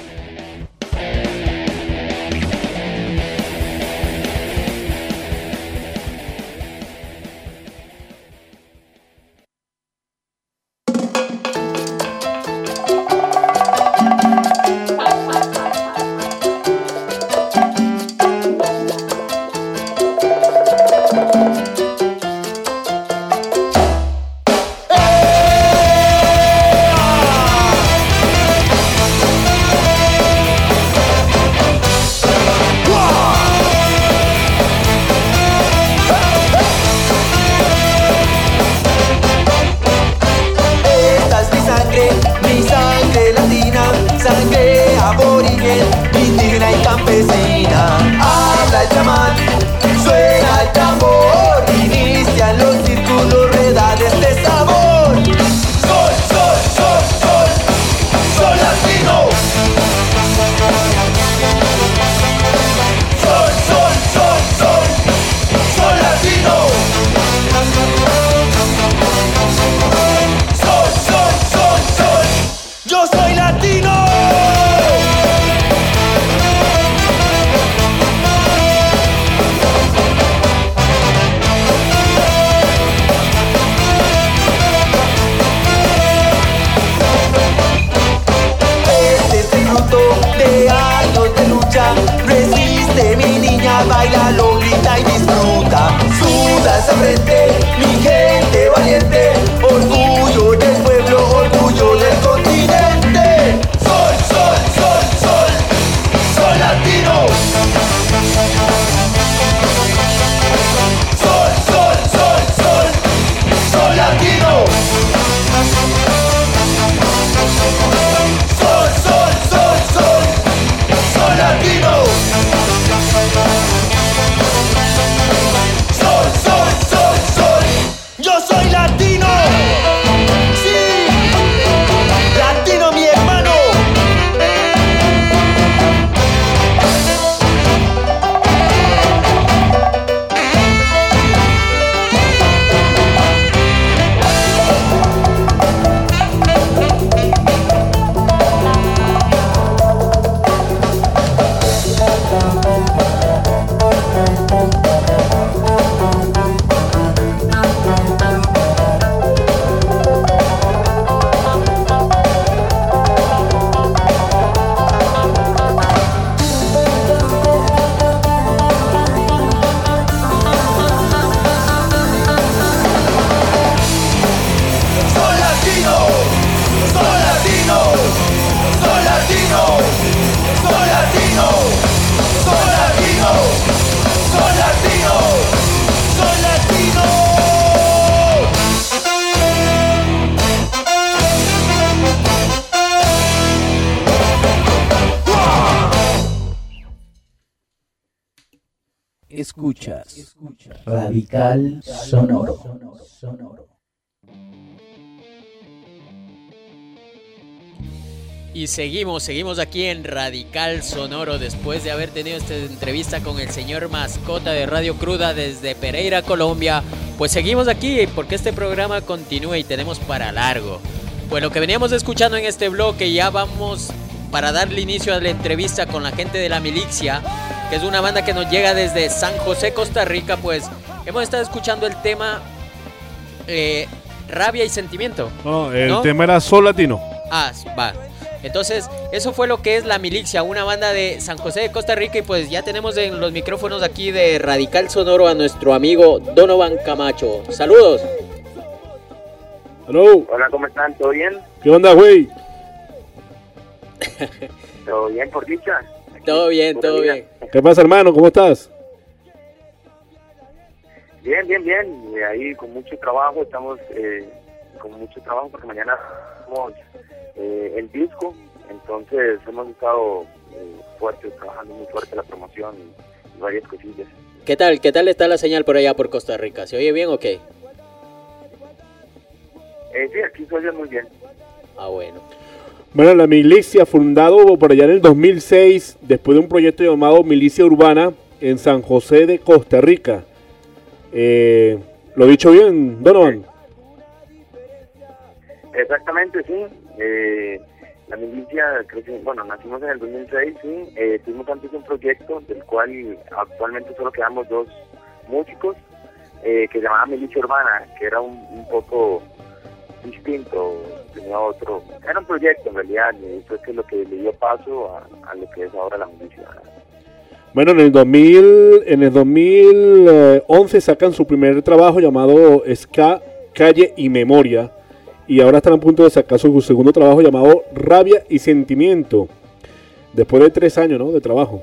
Escuchas, Escuchas. Radical Sonoro. Sonoro. Y seguimos, seguimos aquí en Radical Sonoro después de haber tenido esta entrevista con el señor Mascota de Radio Cruda desde Pereira, Colombia. Pues seguimos aquí porque este programa continúa y tenemos para largo. Pues lo que veníamos escuchando en este bloque, ya vamos para darle inicio a la entrevista con la gente de La Milicia, que es una banda que nos llega desde San José, Costa Rica. Pues hemos estado escuchando el tema eh, Rabia y Sentimiento. No, el ¿no? tema era Sol Latino. Ah, va. Entonces, eso fue lo que es La Milicia, una banda de San José de Costa Rica. Y pues ya tenemos en los micrófonos aquí de Radical Sonoro a nuestro amigo Donovan Camacho. Saludos. Hello. Hola, ¿cómo están? ¿Todo bien? ¿Qué onda, güey? ¿Todo bien, por dicha? Todo bien, todo bien. ¿Qué pasa, hermano? ¿Cómo estás? Bien, bien, bien. Y ahí con mucho trabajo, estamos eh, con mucho trabajo porque mañana hacemos eh, el disco. Entonces hemos estado eh, fuertes, trabajando muy fuerte la promoción y, y varias cosillas. ¿Qué tal? ¿Qué tal está la señal por allá por Costa Rica? ¿Se oye bien o qué? Eh, sí, aquí se oye muy bien. Ah, bueno. Bueno, la milicia, fundado por allá en el dos mil seis, después de un proyecto llamado Milicia Urbana en San José de Costa Rica. Eh, ¿Lo he dicho bien, Donovan? Exactamente, sí. Eh, la milicia, creció, bueno, nacimos en el dos mil seis, sí. Eh, tuvimos antes un proyecto del cual actualmente solo quedamos dos músicos, eh, que se llamaba Milicia Urbana, que era un, un poco distinto, tenía otro, era un proyecto en realidad, y eso es que lo que le dio paso a, a lo que es ahora la milicia. Bueno, en el dos mil, en el dos mil once sacan su primer trabajo llamado Ska, Calle y Memoria, y ahora están a punto de sacar su segundo trabajo llamado Rabia y Sentimiento, después de tres años, ¿no?, de trabajo.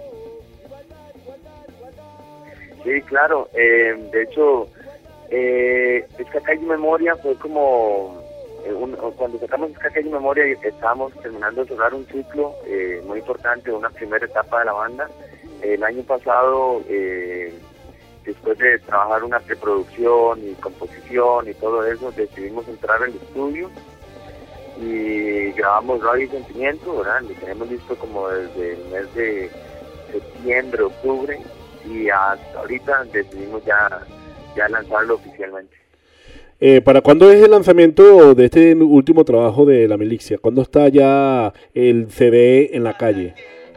Sí, claro, eh, de hecho, eh, Ska, Calle y Memoria fue como, eh, un, cuando sacamos Ska, Calle y Memoria estábamos terminando de cerrar un ciclo eh, muy importante, una primera etapa de la banda. El año pasado, eh, después de trabajar una preproducción y composición y todo eso, decidimos entrar al estudio y grabamos Rabia y Sentimiento, ¿verdad? Lo tenemos listo como desde el mes de septiembre, octubre, y hasta ahorita decidimos ya, ya lanzarlo oficialmente. Eh, ¿Para cuándo es el lanzamiento de este último trabajo de la milicia? ¿Cuándo está ya el C D en la calle?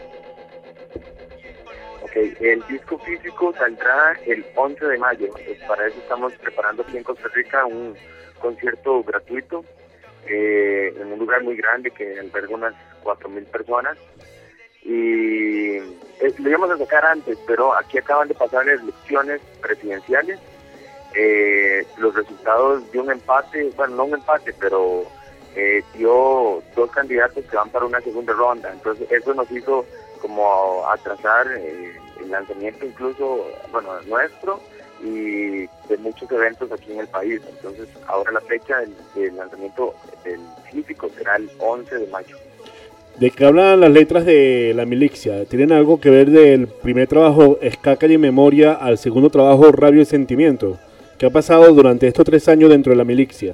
Okay, el disco físico saldrá el once de mayo. Pues para eso estamos preparando aquí en Costa Rica un concierto gratuito eh, en un lugar muy grande que alberga unas cuatro mil personas. Y eh, lo íbamos a sacar antes, pero aquí acaban de pasar las elecciones presidenciales. Eh, los resultados de un empate, bueno, no un empate, pero eh, dio dos candidatos que van para una segunda ronda. Entonces eso nos hizo como atrasar eh, el lanzamiento incluso, bueno, nuestro y de muchos eventos aquí en el país. Entonces ahora la fecha del, del lanzamiento del físico será el once de mayo. ¿De qué hablan las letras de la milicia? ¿Tienen algo que ver del primer trabajo Ska, Calle y Memoria al segundo trabajo Rabia y Sentimiento? ¿Qué ha pasado durante estos tres años dentro de la milicia?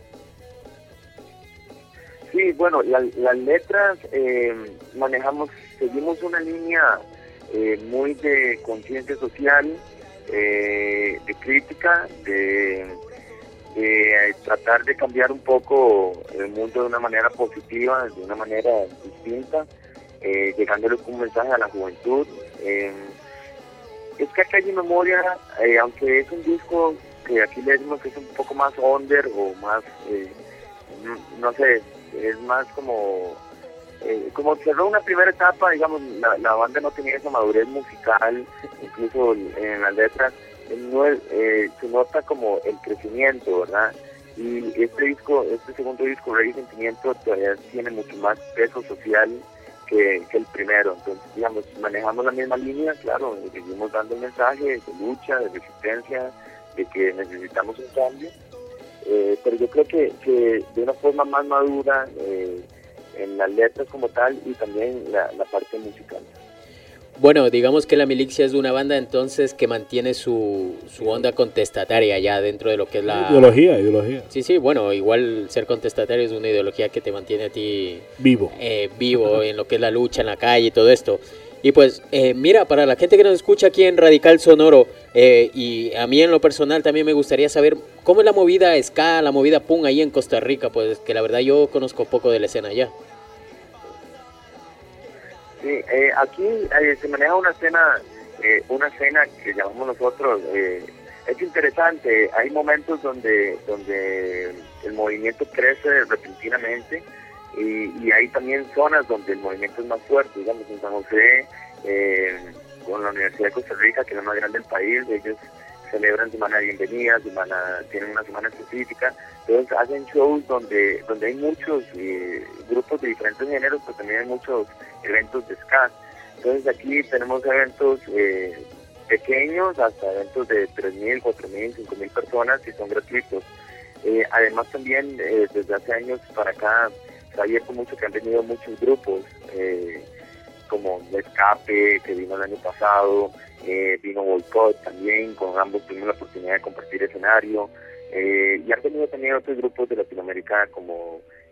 Sí, bueno, la, las letras eh, manejamos, seguimos una línea eh, muy de conciencia social, eh, de crítica, de, de tratar de cambiar un poco el mundo de una manera positiva, de una manera distinta, eh, llegándole con un mensaje a la juventud. Eh, es que Calle y Memoria, eh, aunque es un disco que aquí le decimos que es un poco más under o más, eh, no, no sé, es más como eh, como cerró una primera etapa, digamos, la, la banda no tenía esa madurez musical, incluso en las letras no, eh, se nota como el crecimiento, ¿verdad? Y este disco, este segundo disco, Rabia y Sentimiento, todavía tiene mucho más peso social que, que el primero. Entonces, digamos, manejamos la misma línea, claro, seguimos dando el mensaje de lucha, de resistencia, de que necesitamos un cambio. Eh, pero yo creo que, que de una forma más madura eh, en las letras como tal y también la, la parte musical. Bueno, digamos que la milicia es una banda entonces que mantiene su, su onda contestataria ya dentro de lo que es la... Ideología, ideología. Sí, sí, bueno, igual ser contestatario es una ideología que te mantiene a ti... Vivo. Eh, vivo en lo que es la lucha en la calle y todo esto. Y pues, eh, mira, para la gente que nos escucha aquí en Radical Sonoro, eh, y a mí en lo personal también me gustaría saber cómo es la movida ska, la movida punk ahí en Costa Rica, pues que la verdad yo conozco poco de la escena allá. Sí, eh, aquí eh, se maneja una escena, eh, una escena que llamamos nosotros, eh, es interesante, hay momentos donde, donde el movimiento crece repentinamente, Y, y hay también zonas donde el movimiento es más fuerte, digamos en San José, eh, con la Universidad de Costa Rica, que es la más grande del país, ellos celebran semana de bienvenida, semana, tienen una semana específica, entonces hacen shows donde donde hay muchos eh, grupos de diferentes géneros, pero también hay muchos eventos de ska. Entonces aquí tenemos eventos eh, pequeños hasta eventos de tres mil, cuatro mil, cinco mil personas que son gratuitos. Eh, además también eh, desde hace años para acá se ha abierto mucho, que han venido muchos grupos, eh, como Escape, que vino el año pasado, eh, vino Boycott también, con ambos tuvimos la oportunidad de compartir escenario, eh, y han venido también otros grupos de Latinoamérica como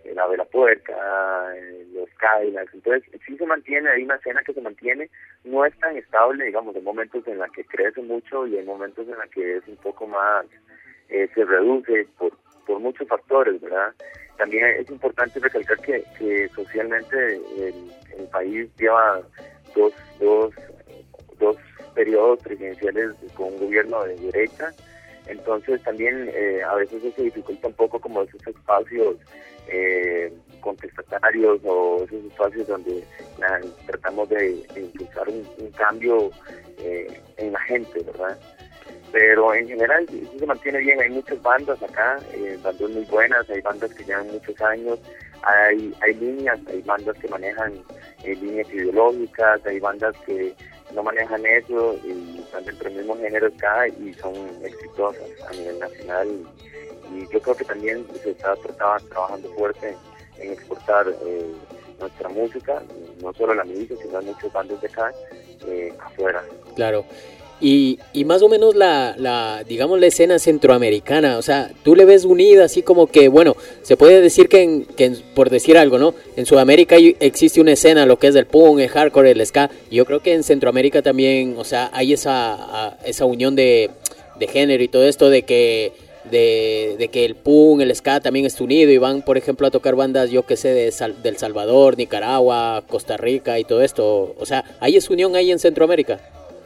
la Vela Puerca, eh, los Cadillacs. Entonces sí se mantiene, hay una escena que se mantiene, no es tan estable, digamos, hay momentos en la que crece mucho y hay momentos en la que es un poco más, eh, se reduce por, por muchos factores, ¿verdad? También es importante recalcar que, que socialmente el, el país lleva dos, dos, dos periodos presidenciales con un gobierno de derecha, entonces también eh, a veces eso dificulta un poco como esos espacios eh, contestatarios o esos espacios donde la, tratamos de, de impulsar un, un cambio eh, en la gente, ¿verdad? Pero en general sí se mantiene bien, hay muchas bandas acá, eh, bandas muy buenas, hay bandas que llevan muchos años, hay hay líneas, hay bandas que manejan eh, líneas ideológicas, hay bandas que no manejan eso y están dentro del mismo género acá y son exitosas a nivel nacional y, y yo creo que también se está trataba, trabajando fuerte en exportar eh, nuestra música, no solo la milicia, sino muchos bandos de acá eh, afuera. Claro. Y, y más o menos la, la, digamos, la escena centroamericana, o sea, tú le ves unida, así como que, bueno, se puede decir que, en, que en, por decir algo, ¿no? En Sudamérica hay, existe una escena, lo que es el punk, el hardcore, el ska, y yo creo que en Centroamérica también, o sea, hay esa, a, esa unión de, de género y todo esto de que, de, de que el punk, el ska también es unido y van, por ejemplo, a tocar bandas, yo que sé, de Sal, del Salvador, Nicaragua, Costa Rica y todo esto, o sea, ¿hay esa unión ahí en Centroamérica?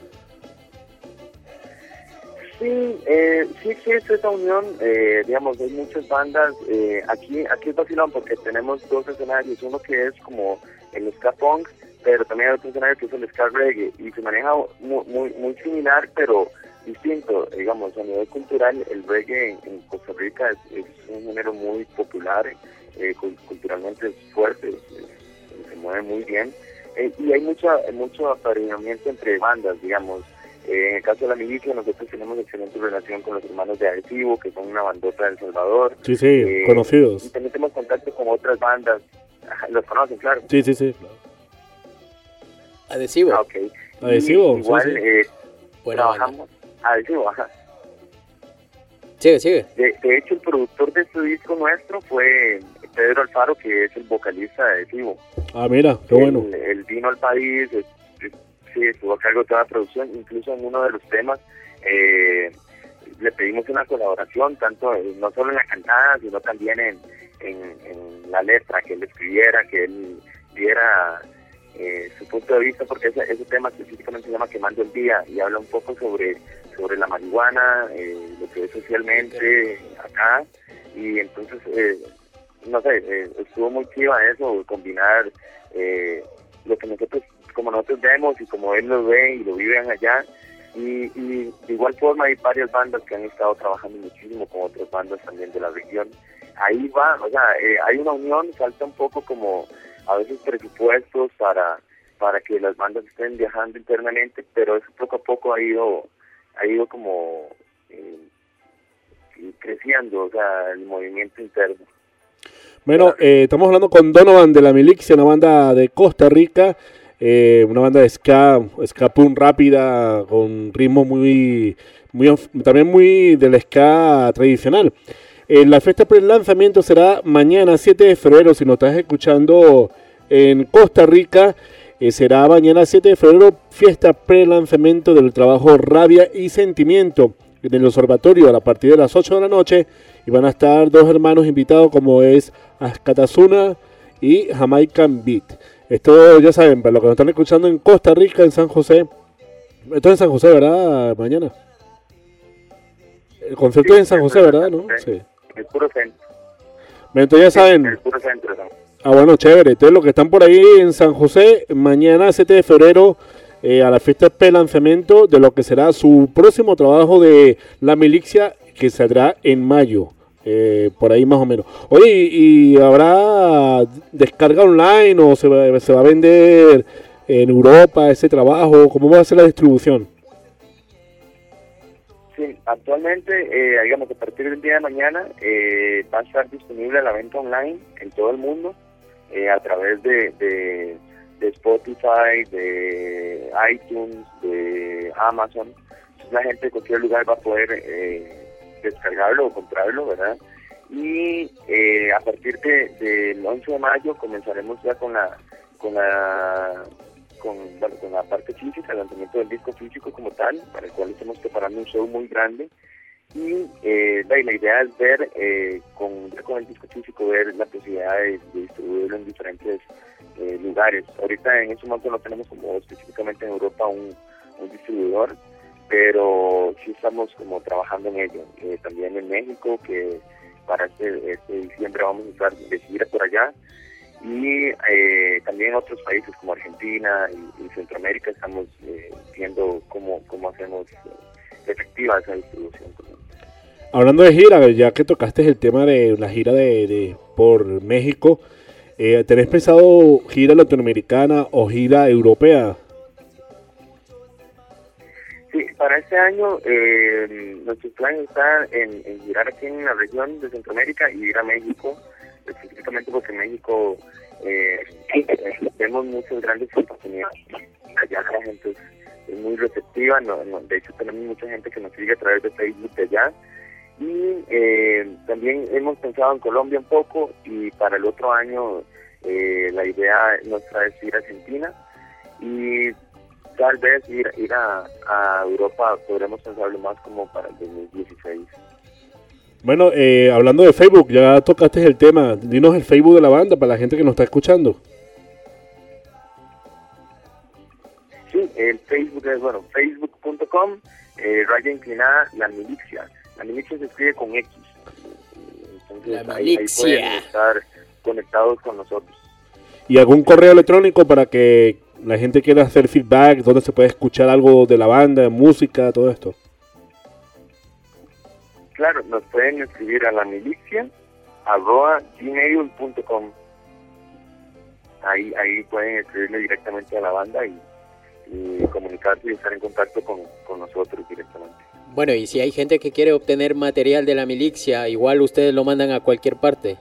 Sí, eh, sí existe esa unión, eh, digamos, hay muchas bandas, eh, aquí aquí es vacilón porque tenemos dos escenarios, uno que es como el ska punk, pero también hay otro escenario que es el ska reggae, y se maneja muy, muy, muy similar, pero distinto, digamos, a nivel cultural, el reggae en, en Costa Rica es, es un género muy popular, eh, culturalmente es fuerte, es, es, se mueve muy bien, eh, y hay mucha, mucho apareamiento entre bandas, digamos. Eh, en el caso de la milicia, nosotros tenemos excelente relación con los hermanos de Adhesivo, que son una bandota de El Salvador. Sí, sí, eh, conocidos. Y también tenemos contacto con otras bandas. Los conocen, claro. Sí, sí, sí. Adhesivo. Ah, ok. Adhesivo, y, igual, sí, sí. Eh, Buena trabajamos. Adhesivo, ajá. Sigue, sigue. De, de hecho, el productor de este disco nuestro fue Pedro Alfaro, que es el vocalista de Adhesivo. Ah, mira, qué bueno. Él, él vino al país, es, es, sí, estuvo a cargo de toda la producción, incluso en uno de los temas eh, le pedimos una colaboración, tanto eh, no solo en la cantada, sino también en, en, en la letra, que él escribiera, que él diera eh, su punto de vista, porque ese, ese tema específicamente se llama Quemando el Día y habla un poco sobre, sobre la marihuana, eh, lo que es socialmente acá, y entonces, eh, no sé, eh, estuvo muy chiva eso, combinar eh, lo que nosotros como nosotros vemos y como él lo ve y lo viven allá, y, y de igual forma hay varias bandas que han estado trabajando muchísimo con otras bandas también de la región. Ahí va, o sea, eh, hay una unión, falta un poco como a veces presupuestos para para que las bandas estén viajando internamente, pero eso poco a poco ha ido ha ido como eh, creciendo, o sea, el movimiento interno. Bueno, eh, estamos hablando con Donovan de la Milicia, una banda de Costa Rica. Eh, una banda de ska, ska punk rápida, con ritmo muy, muy también muy del ska tradicional. Eh, la fiesta pre-lanzamiento será mañana siete de febrero, si nos estás escuchando en Costa Rica, eh, será mañana siete de febrero, fiesta pre-lanzamiento del trabajo Rabia y Sentimiento en el observatorio a partir de las ocho de la noche, y van a estar dos hermanos invitados como es Azcatazuna y Jamaican Beat. Esto ya saben, para los que nos están escuchando en Costa Rica, en San José. Esto es en San José, ¿verdad? Mañana. El concierto sí, es en San José, ¿verdad? ¿No? Sí. El puro centro. Entonces ya saben. El puro centro, ¿no? Ah, bueno, chévere. Entonces los que están por ahí en San José, mañana siete de febrero, eh, a la fiesta de lanzamiento de lo que será su próximo trabajo de La Milicia, que saldrá en mayo. Eh, por ahí más o menos. Oye, ¿y, y habrá descarga online o se va, se va a vender en Europa ese trabajo? ¿Cómo va a ser la distribución? Sí, actualmente, eh, digamos, a partir del día de mañana eh, va a estar disponible la venta online en todo el mundo eh, a través de, de, de Spotify, de iTunes, de Amazon. Entonces, la gente de cualquier lugar va a poder eh, descargarlo o comprarlo, ¿verdad? y eh, a partir de, del once de mayo comenzaremos ya con la con la con, bueno, con la parte física, el lanzamiento del disco físico como tal, para el cual estamos preparando un show muy grande. Y eh, la, la idea es ver, eh, con, con el disco físico, ver la posibilidad de, de distribuirlo en diferentes eh, lugares. Ahorita en este momento no tenemos como específicamente en Europa un, un distribuidor, pero sí estamos como trabajando en ello. Eh, también en México, que para este, este diciembre vamos a estar de gira por allá. Y eh, también en otros países como Argentina y, y Centroamérica estamos eh, viendo cómo, cómo hacemos eh, efectiva esa distribución. Hablando de gira, ya que tocaste el tema de la gira de, de por México, eh, ¿tenés pensado gira latinoamericana o gira europea? Sí, para este año eh, nuestro plan está en, en girar aquí en la región de Centroamérica y ir a México, específicamente porque en México eh, vemos muchas grandes oportunidades. Allá la gente es, es muy receptiva, no, no, de hecho tenemos mucha gente que nos sigue a través de Facebook de allá. Y eh, también hemos pensado en Colombia un poco, y para el otro año eh, la idea nuestra es ir a Argentina y tal vez ir, ir a, a Europa. Podremos pensarlo más como para el dos mil dieciséis. Bueno, eh, hablando de Facebook, ya tocaste el tema. Dinos el Facebook de la banda para la gente que nos está escuchando. Sí, el Facebook es, bueno, facebook punto com, eh, raya inclinada, La Milicia. La Milicia se escribe con X. Entonces, La ahí, ahí Milicia. pueden estar conectados con nosotros. ¿Y algún correo electrónico para que la gente quiera hacer feedback, donde se puede escuchar algo de la banda, música, todo esto? Claro, nos pueden escribir a la milicia arroba gmail punto com. Ahí, ahí pueden escribirle directamente a la banda y, y comunicarse y estar en contacto con, con nosotros directamente. Bueno, y si hay gente que quiere obtener material de la milicia, igual ustedes lo mandan a cualquier parte.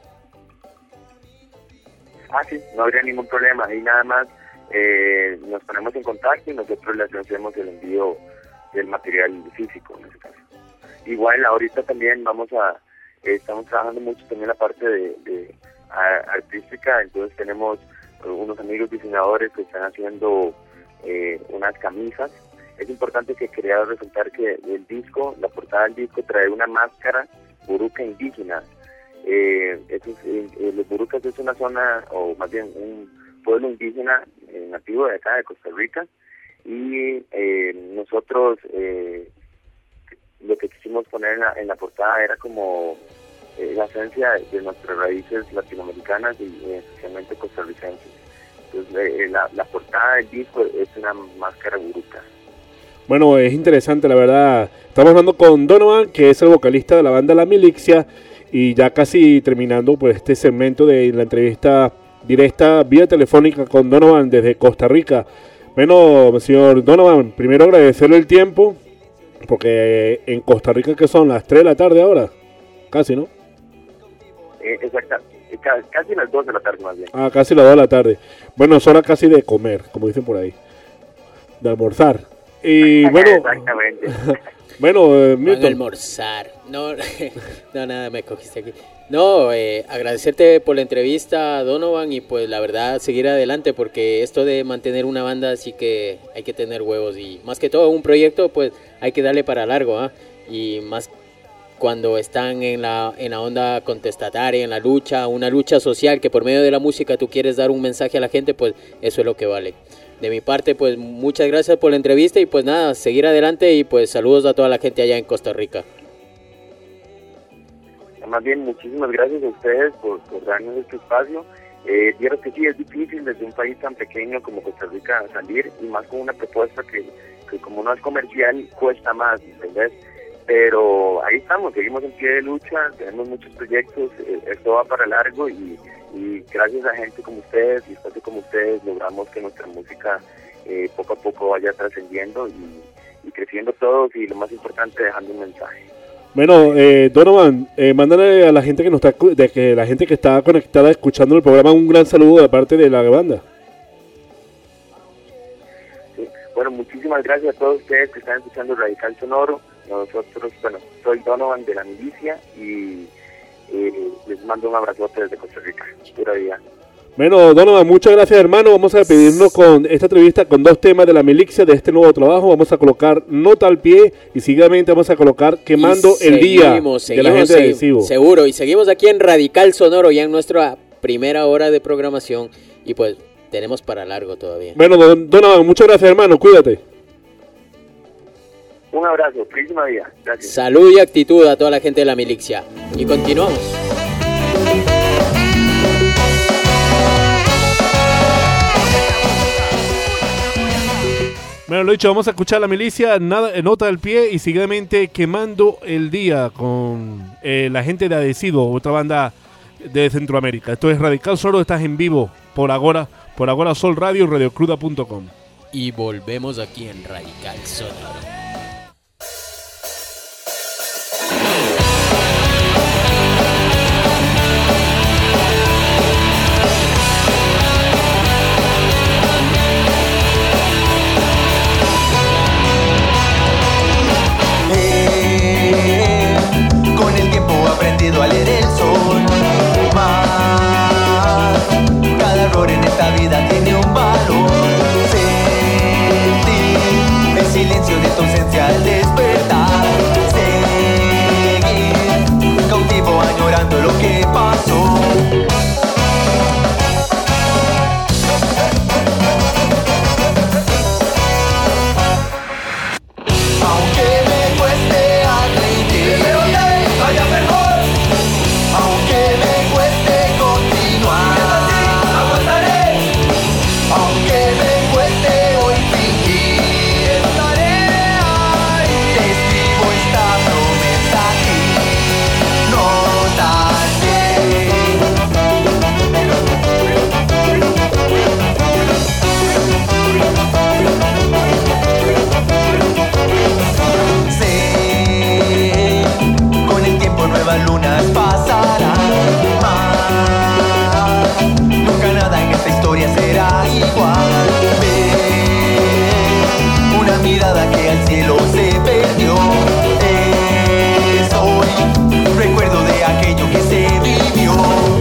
Ah, sí, no habría ningún problema. Ahí nada más eh, nos ponemos en contacto y nosotros les hacemos el envío del material físico en ese caso. Igual ahorita también vamos a, eh, estamos trabajando mucho también la parte de, de a, artística, entonces tenemos unos amigos diseñadores que están haciendo eh, unas camisas. Es importante que quería resaltar que el disco, la portada del disco trae una máscara buruca indígena. Eh, es, eh, los burucas es una zona, o más bien un pueblo indígena eh, nativo de acá de Costa Rica, y eh, nosotros eh, lo que quisimos poner en la, en la portada era como eh, la esencia de, de nuestras raíces latinoamericanas y eh, especialmente costarricenses. Entonces eh, la, la portada del disco es una máscara buruca. Bueno, es interesante, la verdad. Estamos hablando con Donovan, que es el vocalista de la banda La Milicia, y ya casi terminando pues este segmento de la entrevista directa vía telefónica con Donovan desde Costa Rica. Bueno, señor Donovan, primero agradecerle el tiempo, porque en Costa Rica, que son las tres de la tarde ahora, casi, ¿no? Eh, exacto, casi las dos de la tarde más bien. Ah, casi las dos de la tarde. Bueno, es hora casi de comer, como dicen por ahí, de almorzar. Y bueno, exactamente. Bueno, eh, Van a almorzar. No, no, nada, me cogiste aquí. No, eh, agradecerte por la entrevista, Donovan, y pues la verdad seguir adelante, porque esto de mantener una banda sí que hay que tener huevos, y más que todo un proyecto pues hay que darle para largo, ¿eh? Y más cuando están en la, en la onda contestataria, en la lucha, una lucha social, que por medio de la música tú quieres dar un mensaje a la gente, pues eso es lo que vale. De mi parte, pues muchas gracias por la entrevista, y pues nada, seguir adelante, y pues saludos a toda la gente allá en Costa Rica. Más bien, muchísimas gracias a ustedes por, por darnos este espacio. Eh, Vieron que sí, es difícil desde un país tan pequeño como Costa Rica salir, y más con una propuesta que, que como no es comercial, cuesta más, ¿entendés? Pero ahí estamos, seguimos en pie de lucha, tenemos muchos proyectos, eh, esto va para largo, y, y gracias a gente como ustedes y espacios como ustedes logramos que nuestra música eh, poco a poco vaya trascendiendo y, y creciendo todos, y lo más importante, dejando un mensaje. Bueno, eh, Donovan, eh, mándale a la gente que nos está, de que la gente que está conectada escuchando el programa, un gran saludo de parte de la banda. Sí. Bueno, muchísimas gracias a todos ustedes que están escuchando Radical Sonoro. Nosotros, bueno, soy Donovan de La Milicia, y Eh, les mando un abrazote desde Costa Rica. Pura vida. Bueno, Donovan, muchas gracias, hermano. Vamos a despedirnos con esta entrevista con dos temas de la milicia de este nuevo trabajo. Vamos a colocar Nota al Pie y seguidamente vamos a colocar Quemando Y el Día seguimos, de la seguimos, gente de segui- Adhesivo. Seguro, y seguimos aquí en Radical Sonoro, ya en nuestra primera hora de programación. Y pues tenemos para largo todavía. Bueno, Don- Donovan, muchas gracias, hermano. Cuídate. Un abrazo, feliz día. Gracias. Salud y actitud a toda la gente de la milicia. Y continuamos. Bueno, lo dicho, vamos a escuchar la milicia, nada, eh, Nota al Pie y seguidamente Quemando el Día con eh, la gente de Adhesivo, otra banda de Centroamérica. Esto es Radical Sonoro, estás en vivo por Agora, por Agora Sol Radio y radio cruda punto com. Y volvemos aquí en Radical Sonoro. Con el tiempo he aprendido a leer el sol más. Cada error en esta vida tiene un valor. Sentir el silencio de tu ausencia al despertar. Seguir cautivo añorando lo que pasó. Aunque me cueste admitir, espero que vaya mejor. Aunque me cueste continuar, aguantaré. Aunque me cueste hoy fingir, estaré ahí. Te escribo esta promesa aquí, no sé, con el tiempo nuevas lunas pasarán más. Nunca nada en esta historia será igual. Ve una mirada que al cielo se perdió. Es hoy recuerdo de aquello que se vivió.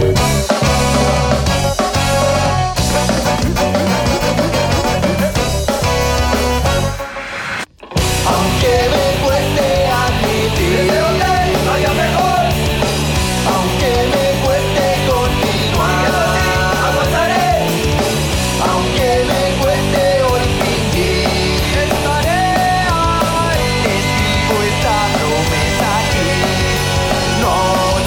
Aunque me cueste admitir, espero que vaya mejor. Aunque me cueste continuar, aguantaré. Aunque me cueste hoy fingir, estaré ahí. Te escribo esta promesa aquí, no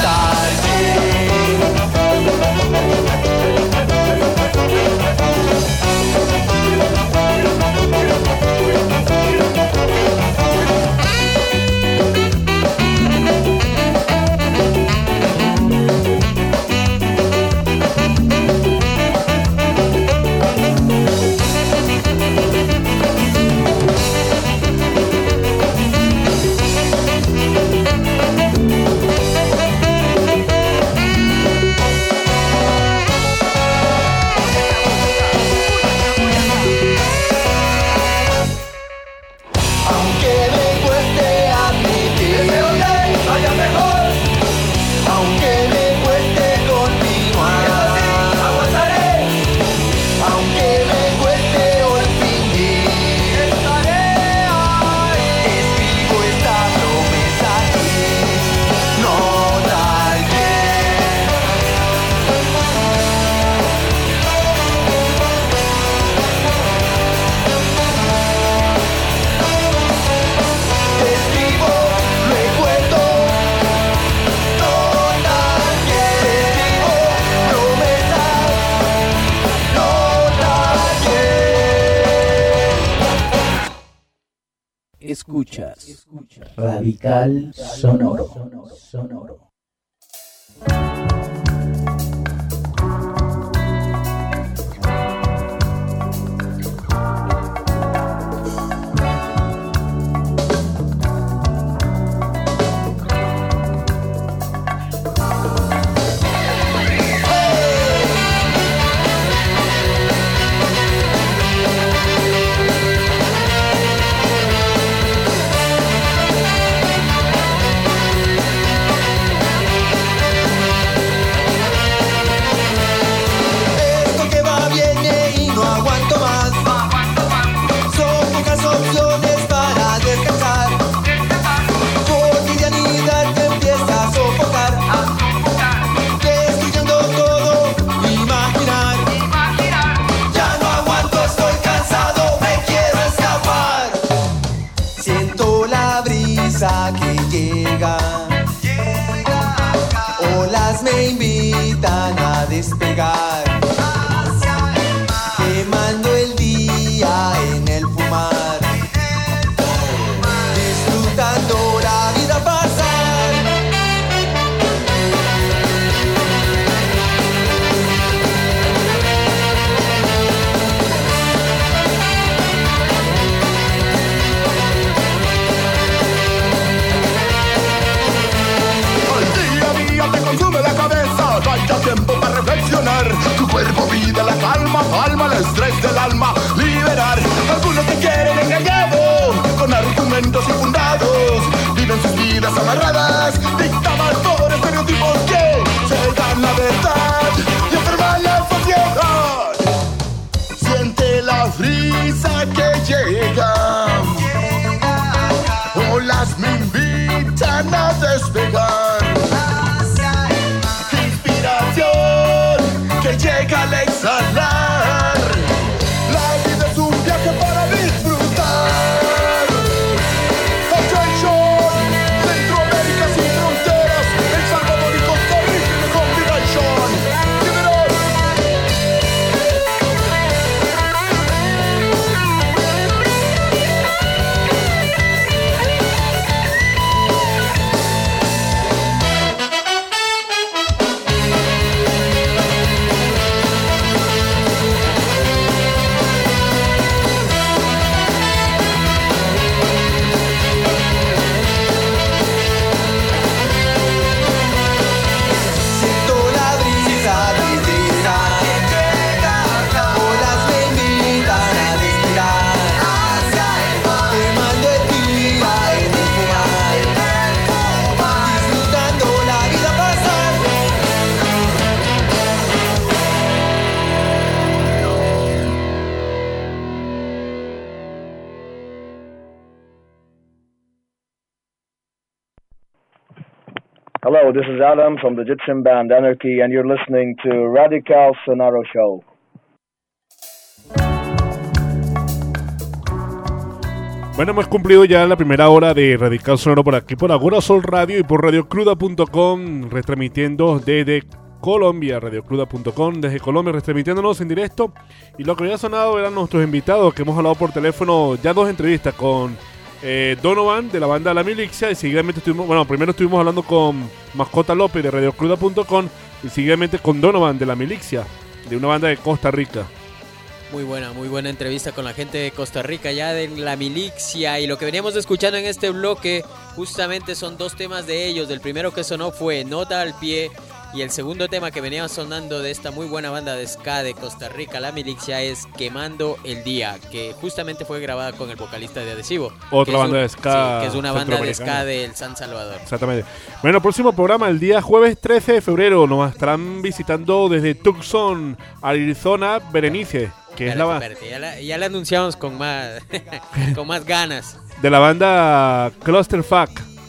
Aunque me cueste admitir, espero que vaya mejor. Aunque me cueste continuar, aguantaré. Aunque me cueste hoy fingir, estaré ahí. Te escribo esta promesa aquí, no tal Te escribo, recuerdo, no también. Te escribo, promesa, no también. Escuchas Radical Sonoro. Sonoro. brisa que llega, olas me invitan a despegar, quemando el día en el fumar, disfrutando la vida pasar. Consume la cabeza, no hay ya tiempo para reflexionar. Tu cuerpo pide la calma, calma el estrés del alma, liberar. Algunos te quieren engañado, con argumentos infundados. Viven sus vidas amarradas, dictaban todos los estereotipos que se dan la verdad y enferman la sociedad. Siente la brisa que llega, olas me invitan a despegar. Que llega al exhalar, la vida es un viaje para disfrutar. Attention, Centroamérica sin fronteras, El Salvador y Costa Rica in the combination. Give it up. Hello, this is Adam from the Egyptian band Anarchy, and you're listening to Radical Sonoro Show. Bueno, hemos cumplido ya la primera hora de Radical Sonoro por aquí, por Agora Sol Radio y por radio cruda punto com, retransmitiendo desde Colombia, radio cruda punto com, desde Colombia, retransmitiéndonos en directo. Y lo que había sonado eran nuestros invitados, que hemos hablado por teléfono, ya dos entrevistas con eh, Donovan de la banda La Milicia, y seguidamente estuvimos, bueno, primero estuvimos hablando con Mascota López de radio cruda punto com y seguidamente con Donovan de La Milicia, de una banda de Costa Rica. Muy buena, muy buena entrevista con la gente de Costa Rica, ya de La Milicia, y lo que veníamos escuchando en este bloque justamente son dos temas de ellos. El primero que sonó fue Nota al Pie, y el segundo tema que venía sonando de esta muy buena banda de ska de Costa Rica, La Milicia, es Quemando el Día, que justamente fue grabada con el vocalista de Adhesivo. Otra banda un, de ska. Sí, que es una banda de ska del San Salvador. Exactamente. Bueno, próximo programa, el día jueves trece de febrero, nos estarán visitando desde Tucson, Arizona, Berenice. Que espérate, es la espérate, ya, la, ya la anunciamos con más, con más ganas. De la banda Clusterfuck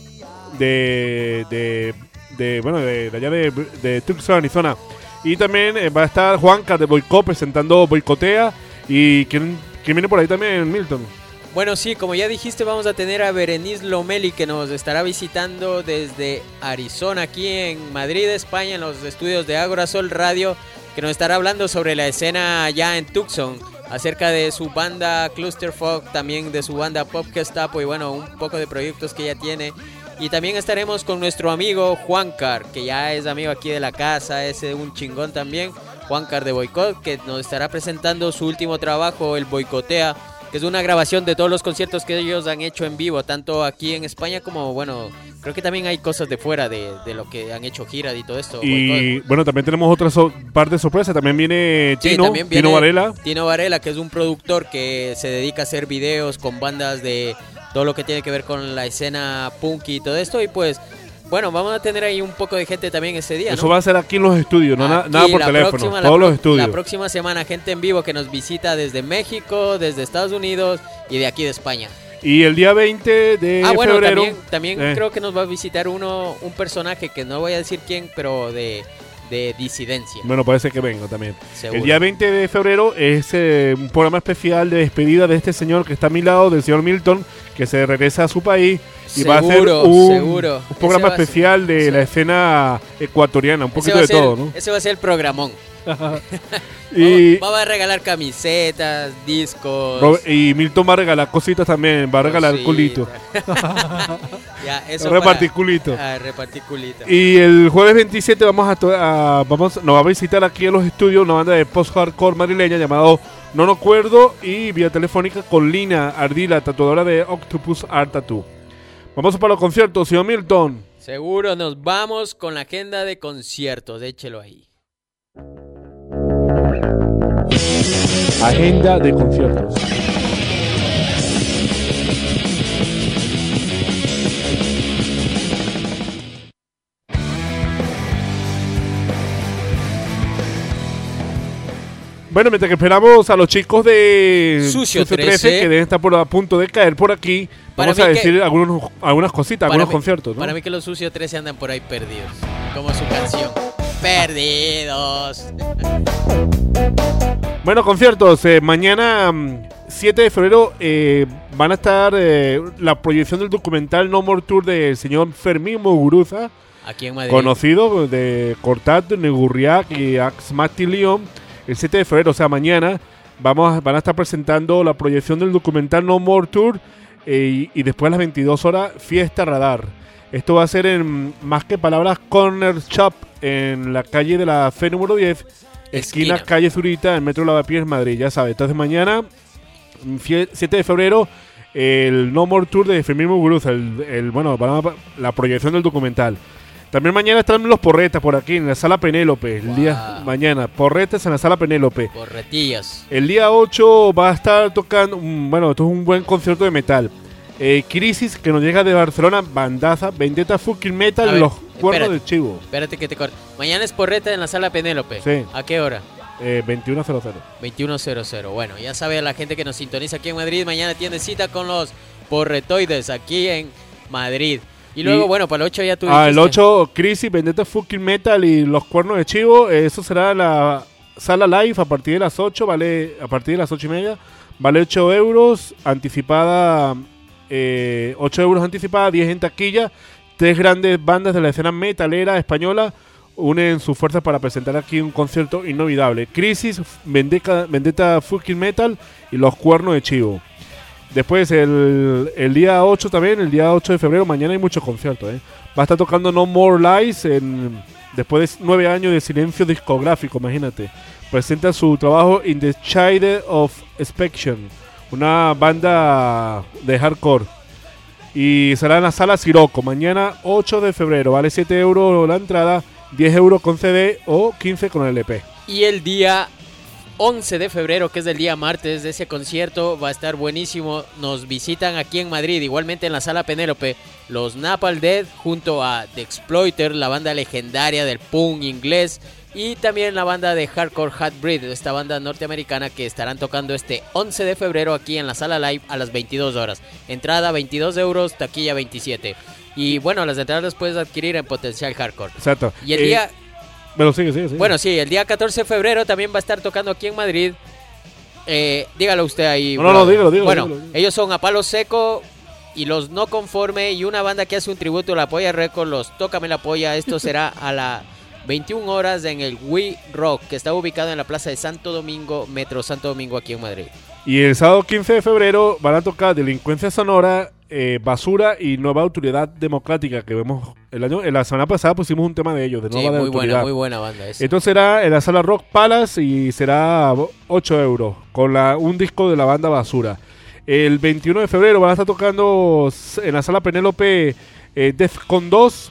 de, de, de bueno, de, de allá de, de Tucson, Arizona. Y también eh, va a estar Juanca de Boicot presentando Boicotea. ¿Y quién, quién viene por ahí también, Milton? Bueno, sí, como ya dijiste, vamos a tener a Berenice Lomeli, que nos estará visitando desde Arizona, aquí en Madrid, España, en los estudios de Agora Sol Radio, que nos estará hablando sobre la escena allá en Tucson, acerca de su banda Clusterfuck, también de su banda Pop Gestapo, y bueno, un poco de proyectos que ella tiene. Y también estaremos con nuestro amigo Juancar, que ya es amigo aquí de la casa, es un chingón también, Juancar de Boicot, que nos estará presentando su último trabajo, el Boicotea, que es una grabación de todos los conciertos que ellos han hecho en vivo, tanto aquí en España como, bueno, creo que también hay cosas de fuera de, de lo que han hecho giras y todo esto. Y Boicot. Bueno, también tenemos otra so parte de sorpresa, también viene Sí, Tino, también viene Tino Varela. Tino Varela, que es un productor que se dedica a hacer videos con bandas de todo lo que tiene que ver con la escena punk y todo esto, y pues... Bueno, vamos a tener ahí un poco de gente también ese día, ¿no? Eso va a ser aquí en los estudios, no Aquí, nada por la teléfono, próxima, todos la, los estudios. La próxima semana, gente en vivo que nos visita desde México, desde Estados Unidos y de aquí de España. Y el día veinte de ah, bueno, febrero... también, también eh. creo que nos va a visitar uno, un personaje que no voy a decir quién, pero de, de disidencia. Bueno, puede ser que venga también. Seguro. El día veinte de febrero es eh, un programa especial de despedida de este señor que está a mi lado, del señor Milton, que se regresa a su país. Y va a ser Seguro, un, seguro. un programa Ese va a ser- especial de la escena ecuatoriana, un Ese poquito va a de ser- todo, ¿no? Ese va a ser el programón. Y, Vamos, vamos a regalar camisetas, discos. Robert- y Milton va a regalar cositas también, va a regalar Cositas. culito. Ya, eso Repartir para- culito. Ah, repartir culito. Y el jueves veintisiete vamos a, to- a- vamos nos va a visitar aquí en los estudios una banda de post-hardcore madrileña llamado No No Cuerdo y vía telefónica con Lina Ardila, tatuadora de Octopus Art Tattoo. Vamos para los conciertos, señor Milton. Seguro, nos vamos con la agenda de conciertos. Échelo ahí. Agenda de conciertos. Bueno, mientras que esperamos a los chicos de Sucio trece, trece, que deben estar por, a punto de caer por aquí, Para vamos a mí decir que- algunos, algunas cositas, Para algunos mí- conciertos, ¿no? Para mí que los sucios trece andan por ahí perdidos. Como su canción. Perdidos. Bueno, conciertos. eh, mañana, mm, siete de febrero, eh, van a estar eh, la proyección del documental No More Tour del señor Fermín Muguruza, Aquí en Madrid. conocido de Cortat, Negurriac y Axmati León. El siete de febrero, o sea, mañana, vamos a- van a estar presentando la proyección del documental No More Tour eh, y, y después a las veintidós horas, Fiesta Radar. Esto va a ser en Más que Palabras Corner Shop, en la calle de la Fe número diez, esquina, Esquina. calle Zurita, en Metro Lavapiés, Madrid, ya sabes. Entonces mañana, fie- siete de febrero, el No More Tour de Fermín Muguruza, el, el, bueno, van a- la proyección del documental. También mañana están los Porretas por aquí, en la Sala Penélope, el día mañana. Porretas en la Sala Penélope. Porretillas. El día ocho va a estar tocando, un- bueno, esto es un buen concierto de metal. Eh, Crisis, que nos llega de Barcelona, bandaza, Vendetta Fucking Metal, A ver, los cuernos espérate. del chivo. Espérate que te corte. Mañana es Porreta en la sala Penélope. Sí. ¿A qué hora? Eh, veintiuno cero cero. veintiuno cero cero. Bueno, ya sabe la gente que nos sintoniza aquí en Madrid. Mañana tiene cita con los Porretoides aquí en Madrid. Y luego, Y- bueno, para el ocho ya tú Ah, el dijiste. ocho, Crisis, Vendetta Fucking Metal y los cuernos de chivo. eh, Eso será en la sala live a partir de las ocho, vale, a partir de las ocho y media. Vale ocho euros, anticipada, eh, ocho euros anticipada, diez en taquilla. Tres grandes bandas de la escena metalera española unen sus fuerzas para presentar aquí un concierto inolvidable. Crisis, Vendetta, Vendetta Fucking Metal y los cuernos de chivo. Después, el, el día ocho también, el día ocho de febrero, mañana hay muchos conciertos. ¿eh? Va a estar tocando No More Lies en, después de nueve años de silencio discográfico, imagínate. Presenta su trabajo In the Shade of Inspection, una banda de hardcore. Y será en la sala Siroco, mañana ocho de febrero. Vale siete euros la entrada, diez euros con C D o quince con L P. Y el día once de febrero, que es el día martes de ese concierto, va a estar buenísimo. Nos visitan aquí en Madrid, igualmente en la sala Penélope, los Napalm Death junto a The Exploiter, la banda legendaria del punk inglés, y también la banda de Hardcore Hatbreed, esta banda norteamericana que estarán tocando este once de febrero aquí en la sala live a las veintidós horas. Entrada veintidós euros, taquilla veintisiete. Y bueno, las entradas las puedes adquirir en Potencial Hardcore. Exacto. Y el Eh, día... Pero sigue, sigue, sigue. Bueno, sí, el día catorce de febrero también va a estar tocando aquí en Madrid. Eh, dígalo usted ahí. No, no, no, brother. dígalo, dígalo, Bueno, dígalo, dígalo. ellos son A Palo Seco y los No Conforme y una banda que hace un tributo a la Polla Record, los Tócame la Polla. Esto será a las veintiuna horas en el We Rock, que está ubicado en la plaza de Santo Domingo, Metro Santo Domingo, aquí en Madrid. Y el sábado quince de febrero van a tocar Delincuencia Sonora, eh, Basura y Nueva Autoridad Democrática, que vemos el año, en la semana pasada pusimos un tema de ellos, de Sí, Nueva muy Autoridad. buena, muy buena banda esa. Esto será en la sala Rock Palace y será ocho euros, con la, un disco de la banda Basura. El veintiuno de febrero van a estar tocando en la sala Penélope eh, Defcon dos,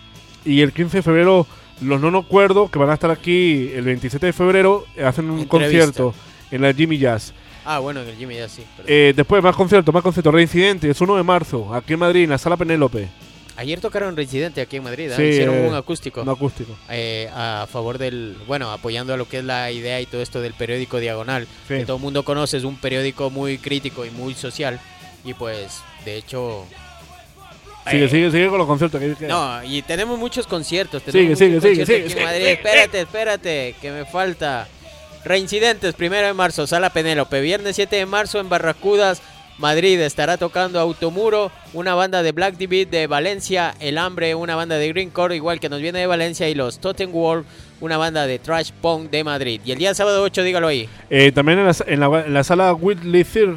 y el quince de febrero los No No Cuerdo, que van a estar aquí el veintisiete de febrero, eh, hacen un Entrevista. concierto en la Jimmy Jazz. Ah, bueno, en el Jimmy ya sí. perdón. Eh, después más conciertos, más conciertos. Reincidente, es uno de marzo, aquí en Madrid, en la sala Penélope. Ayer tocaron Residente aquí en Madrid, ¿eh? Sí, Hicieron eh, un acústico. un acústico. Eh, a favor del, bueno, apoyando a lo que es la idea y todo esto del periódico Diagonal, Sí. que todo el mundo conoce, es un periódico muy crítico y muy social, y pues, de hecho... Sigue, eh, sigue, sigue con los conciertos. que- que- No, y tenemos muchos conciertos. Sigue, Tenemos sigue, muchos sigue, conciertos sigue, aquí en sigue. Madrid. Espérate, espérate, que me falta. Reincidentes, primero de marzo, Sala Penélope. Viernes siete de marzo en Barracudas, Madrid estará tocando Automuro, una banda de Black Beat de Valencia, El Hambre, una banda de Greencore, igual que nos viene de Valencia, y los Totem World, una banda de Trash Punk de Madrid. Y el día sábado ocho, dígalo ahí. Eh, también en la, en, la, en la sala Whitley Theatre,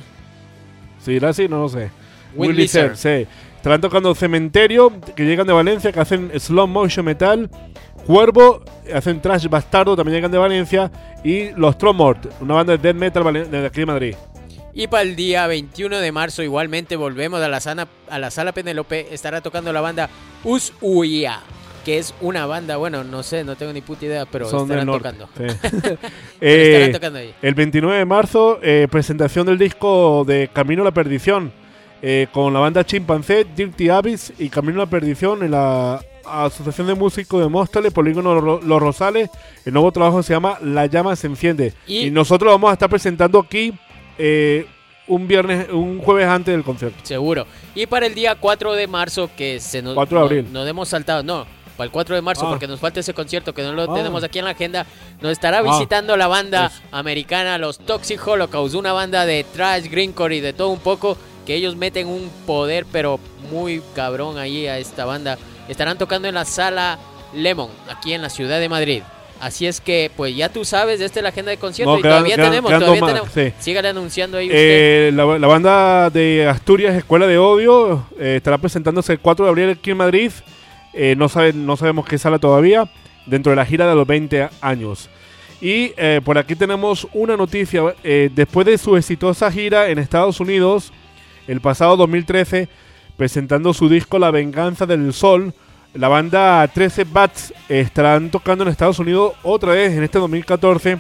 ¿se dirá así? No lo sé. Whitley Theatre, sí. Estarán tocando Cementerio, que llegan de Valencia, que hacen slow motion metal. Cuervo, hacen trash bastardo, también llegan de Valencia. Y los Tromort, una banda de death metal de aquí de Madrid. Y para el día veintiuno de marzo igualmente volvemos a la, sana, a la sala Penélope. Estará tocando la banda Ushuaia, que es una banda, bueno, no sé, no tengo ni puta idea, pero Son estarán del tocando. Sí. Pero eh, estarán tocando ahí. El veintinueve de marzo, eh, presentación del disco de Camino a la Perdición, eh, con la banda Chimpancé, Dirty Abyss y Camino a la Perdición en la Asociación de Músicos de Móstoles, Polígono Los Rosales. El nuevo trabajo se llama La Llama se Enciende. Y, y nosotros vamos a estar presentando aquí Eh, un viernes, un jueves antes del concierto. Seguro. Y para el día cuatro de marzo, que se nos, cuatro de abril. No, nos hemos saltado, no, para el cuatro de marzo, ah. porque nos falta ese concierto que no lo ah. tenemos aquí en la agenda. Nos estará ah. visitando la banda pues. americana, los Toxic Holocaust, una banda de trash, greencore y de todo un poco, que ellos meten un poder pero muy cabrón ahí a esta banda. Estarán tocando en la sala Lemon, aquí en la ciudad de Madrid. Así es que, pues ya tú sabes, esta es la agenda de conciertos, no, y quedan, todavía quedan, tenemos, todavía más, tenemos. Sí. Sígale anunciando ahí eh, usted. La, la banda de Asturias, Escuela de Odio, eh, estará presentándose el cuatro de abril aquí en Madrid. Eh, no, sabe, no sabemos qué sala todavía, dentro de la gira de los veinte años. Y eh, por aquí tenemos una noticia. Eh, después de su exitosa gira en Estados Unidos, el pasado dos mil trece, presentando su disco La Venganza del Sol, la banda trece Bats estarán tocando en Estados Unidos otra vez en este dos mil catorce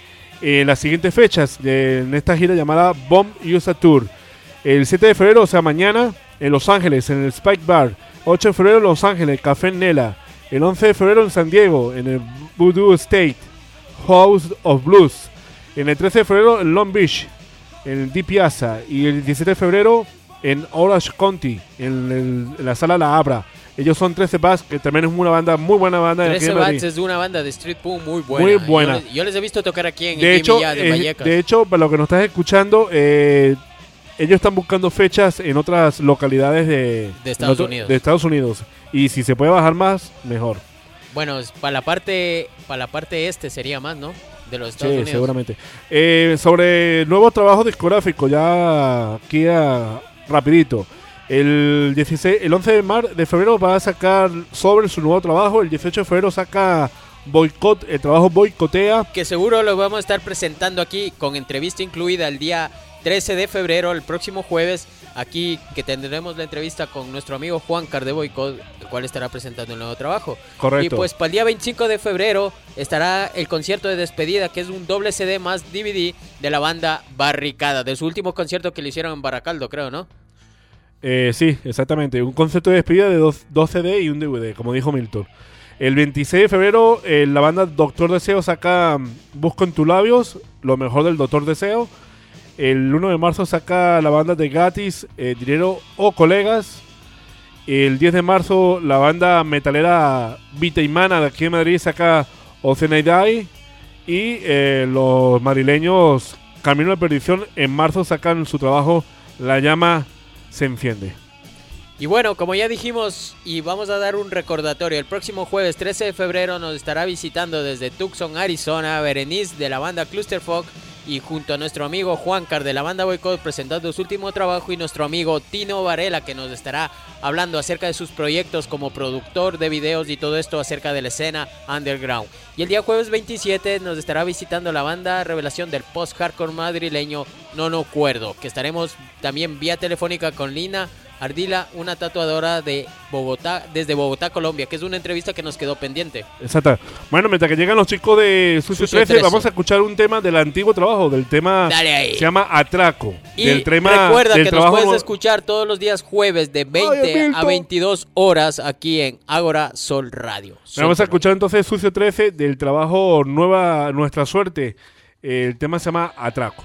en las siguientes fechas de, en esta gira llamada Bomb U S A Tour. El siete de febrero, o sea mañana, en Los Ángeles, en el Spike Bar. ocho de febrero en Los Ángeles, Café Nela. El once de febrero en San Diego, en el Voodoo State House of Blues. En el trece de febrero en Long Beach, en el D Piazza. Y el diecisiete de febrero en Orange County, en, el, en la sala La Abra. Ellos son trece Bats, que también es una banda, muy buena banda. trece Bats es una banda de street punk muy buena. Muy buena. Yo les, yo les he visto tocar aquí en de el hecho, Jimmy Ya de eh, Vallecas. De hecho, para lo que nos estás escuchando, eh, ellos están buscando fechas en otras localidades de, de Estados otro, Unidos. De Estados Unidos. Y si se puede bajar más, mejor. Bueno, para la parte para la parte este sería más, ¿no? De los Estados sí, Unidos. Seguramente. Eh, sobre nuevos trabajos discográficos, ya aquí a, rapidito. El dieciséis, el once de, mar, de febrero va a sacar Sobre su nuevo trabajo. El dieciocho de febrero saca Boicot, el trabajo Boicotea. Que seguro lo vamos a estar presentando aquí con entrevista incluida el día trece de febrero, el próximo jueves. Aquí que tendremos la entrevista con nuestro amigo Juan Car de Boicot, el cual estará presentando el nuevo trabajo. Correcto. Y pues para el día veinticinco de febrero estará el concierto de despedida, que es un doble C D más D V D de la banda Barricada, de su último concierto que le hicieron en Baracaldo, creo, ¿no? Eh, sí, exactamente. Un concepto de despedida de dos, dos C D y un D V D, como dijo Milton. El veintiséis de febrero, eh, la banda Doctor Deseo saca um, Busco en tus labios, lo mejor del Doctor Deseo. El uno de marzo saca la banda de Gatis, eh, Dinero o Colegas. El diez de marzo, la banda metalera Vitaimana de aquí en Madrid saca Oceanidai. Y eh, los madrileños Camino de Perdición en marzo sacan su trabajo La Llama se Enciende. Y bueno, como ya dijimos, y vamos a dar un recordatorio, el próximo jueves trece de febrero nos estará visitando desde Tucson, Arizona, Berenice de la banda Clusterfuck, y junto a nuestro amigo Juan Car de la banda Boicot presentando su último trabajo, y nuestro amigo Tino Varela, que nos estará hablando acerca de sus proyectos como productor de videos y todo esto acerca de la escena underground. Y el día jueves veintisiete nos estará visitando la banda Revelación del post-hardcore madrileño Nono Cuerdo, que estaremos también vía telefónica con Lina Ardila, una tatuadora de Bogotá, desde Bogotá, Colombia, que es una entrevista que nos quedó pendiente. Exacto. Bueno, mientras que llegan los chicos de Sucio trece, vamos a escuchar un tema del antiguo trabajo, del tema Dale ahí. Se llama Atraco. Y del tema, recuerda del que nos puedes escuchar todos los días jueves de veinte Ay, a veintidós horas aquí en Ágora Sol Radio. Sol vamos a escuchar entonces Sucio trece del trabajo Nueva Nuestra Suerte. El tema se llama Atraco.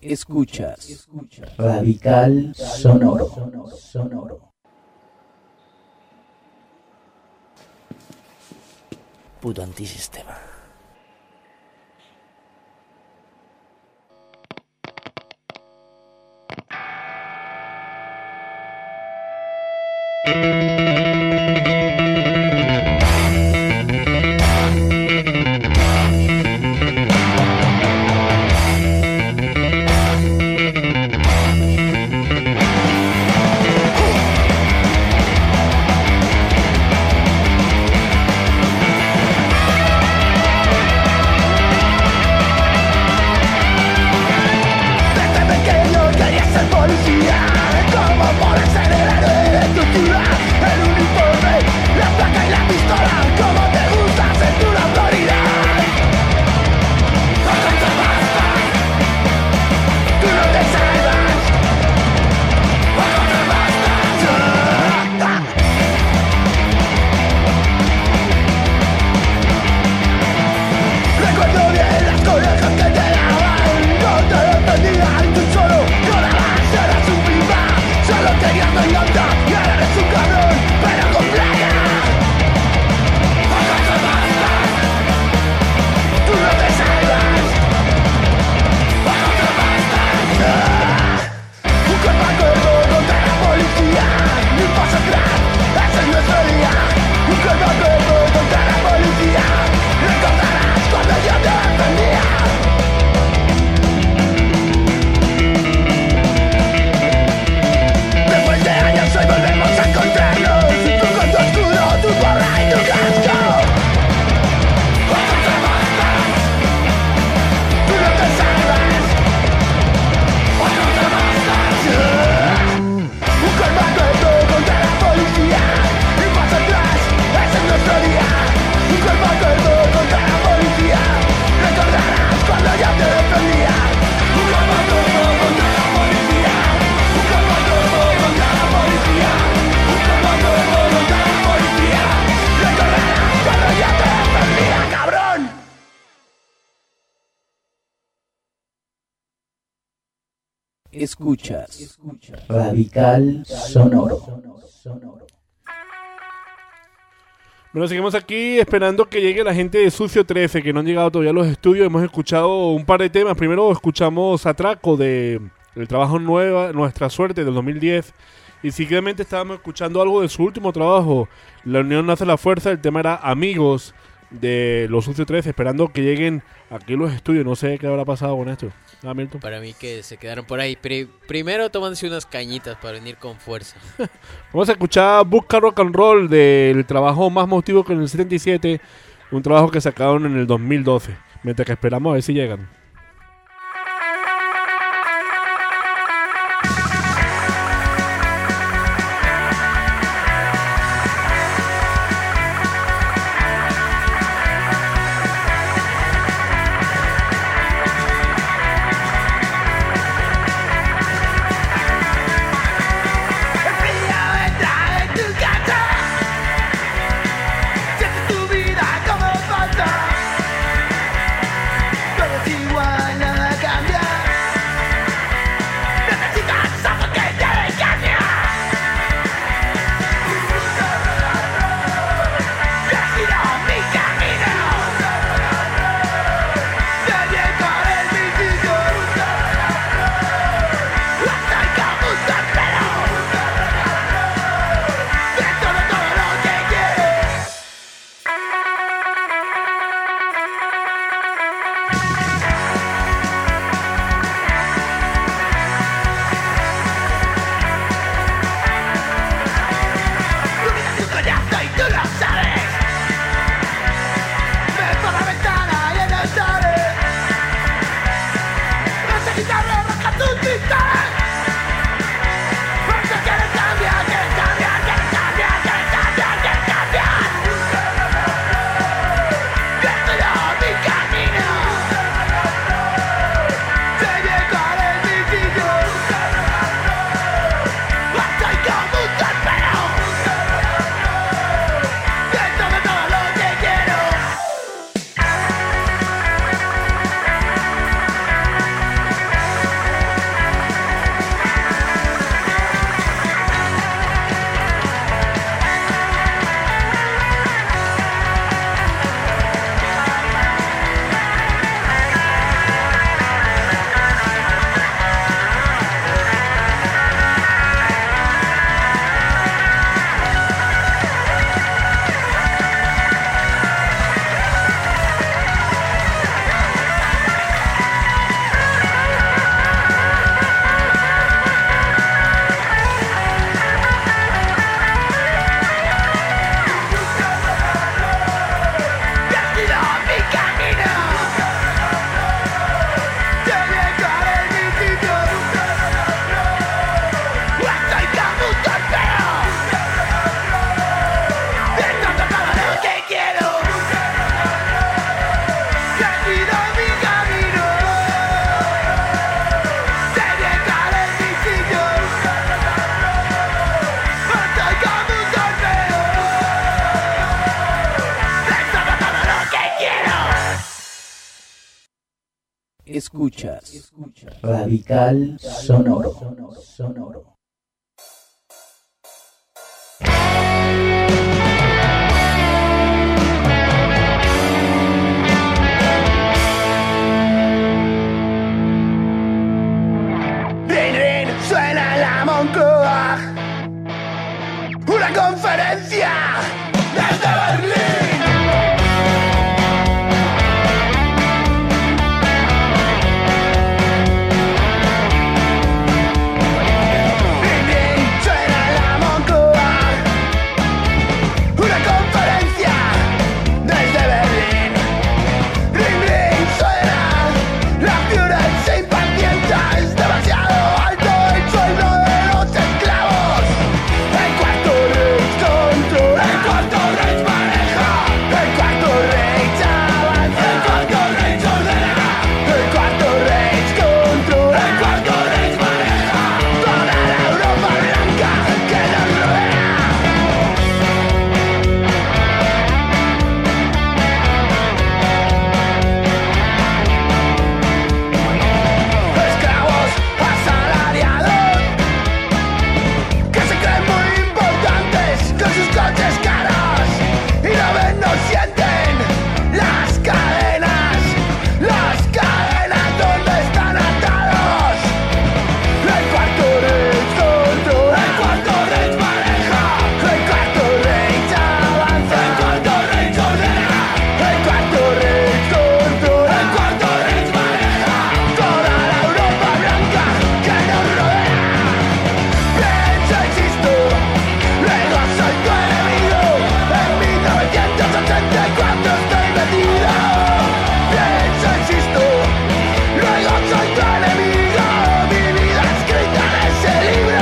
Escuchas Radical Sonoro. Sonoro. Puto antisistema. Escuchas Radical Sonoro. Bueno, seguimos aquí esperando que llegue la gente de Sucio trece, que no han llegado todavía a los estudios. Hemos escuchado un par de temas. Primero escuchamos Atraco de el trabajo Nueva, Nuestra Suerte del dos mil diez. Y seguidamente estábamos escuchando algo de su último trabajo, La Unión Hace la Fuerza. El tema era Amigos de los Sucio trece, esperando que lleguen aquí los estudios. No sé qué habrá pasado con esto. Ah, Milton. Para mí que se quedaron por ahí. Pri- primero tómanse unas cañitas para venir con fuerza. Vamos a escuchar Busca Rock and Roll del trabajo Más Motivo que en el setenta y siete. Un trabajo que sacaron en el dos mil doce. Mientras que esperamos a ver si llegan. Siente tu vida como falta. Todo es igual. Escuchas Radical Sonoro. Sonoro. Rin, rin, suena la Moncloa. Una conferencia desde Berlín. Rin, rin, suena la Moncloa. Una conferencia desde Berlín. Rin, rin, suena. La Führer se impacienta, es demasiado alto el sueldo de los esclavos. El cuarto Reich controla, el cuarto Reich maneja, el cuarto Reich avanza, el cuarto Reich ordena, el cuarto Reich controla, el cuarto Reich maneja toda la Europa blanca que nos rodea. Esclavos asalariados que se creen muy importantes con sus coches caros y no ven, no sienten las cadenas, las cadenas donde están atados. El cuarto Reich controla, el cuarto Reich maneja, el cuarto Reich avanza, el cuarto Reich ordena, el cuarto Reich controla, el cuarto Reich maneja toda la Europa blanca que nos rodea. Pienso, existo, luego soy tu enemigo. En mil novecientos ochenta y cuatro estoy metido. Pienso, existo, luego soy tu enemigo. Mi vida escrita en ese libro.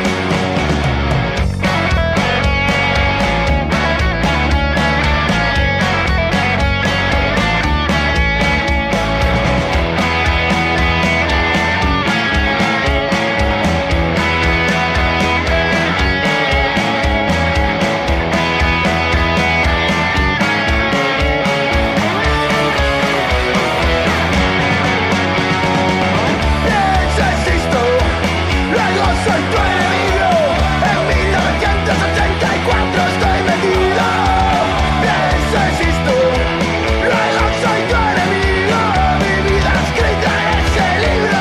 Pienso, existo, luego soy tu enemigo. En mil novecientos ochenta y cuatro estoy metido. Pienso, existo, luego soy tu enemigo. Mi vida escrita en ese libro.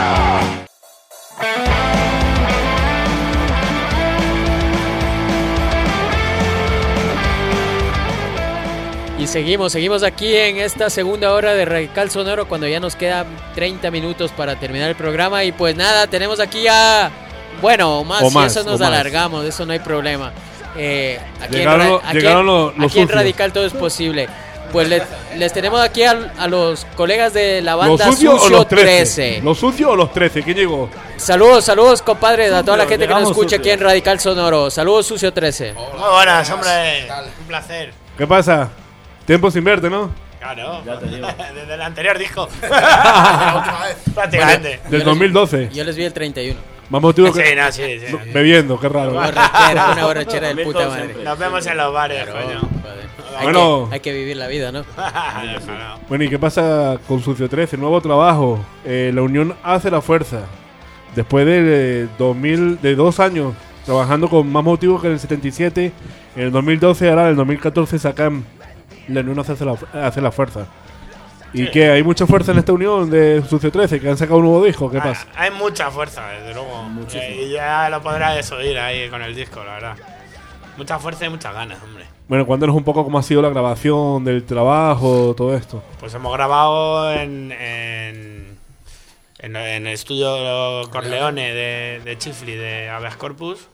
Y seguimos, seguimos aquí en esta segunda hora de Radical Sonoro cuando ya nos quedan treinta minutos para terminar el programa. Y pues nada, tenemos aquí a... Bueno, más, O si más, eso nos o más. alargamos, eso no hay problema. Eh, aquí Llegaron en, lo- Ra- aquí llegaron en- lo- los aquí en sucios. Radical todo es posible. Pues le- les tenemos aquí a, a los colegas de la ¿Los banda sucios o Sucio los trece? trece. ¿Los sucios o los trece? ¿Quién llegó? Saludos, saludos compadres, a toda la gente que nos llegamos escucha aquí sucios. en Radical Sonoro. Saludos Sucio trece. Muy buenas, hombre. Un placer. ¿Qué pasa? Tiempo sin verte, ¿no? Claro. Desde el anterior disco. La Prácticamente. Del dos mil doce. Yo les vi el treinta y uno. Más motivo que... Sí, no, sí, sí. Bebiendo, qué raro. Borrachera, una borrachera del puta madre. Nos vemos en los bares, coño. Hay, Bueno. que, hay que vivir la vida, ¿no? Bueno, ¿y qué pasa con Sucio trece? Nuevo trabajo. Eh, la unión hace la fuerza. Después de, eh, dos mil, de dos años trabajando con más motivos que en el setenta y siete, en el dos mil doce, ahora en el dos mil catorce sacan La unión hace la, hace la fuerza. ¿Y Sí. que hay mucha fuerza en esta unión de Sucio trece? ¿Que han sacado un nuevo disco? ¿Qué Ah, pasa? Hay mucha fuerza, desde luego. Eh, y ya lo podrás oír ahí con el disco, la verdad. Mucha fuerza y muchas ganas, hombre. Bueno, cuéntanos un poco cómo ha sido la grabación del trabajo, todo esto. Pues hemos grabado en, en, en, en el estudio Corleone de, de Chifli, de Habeas Corpus.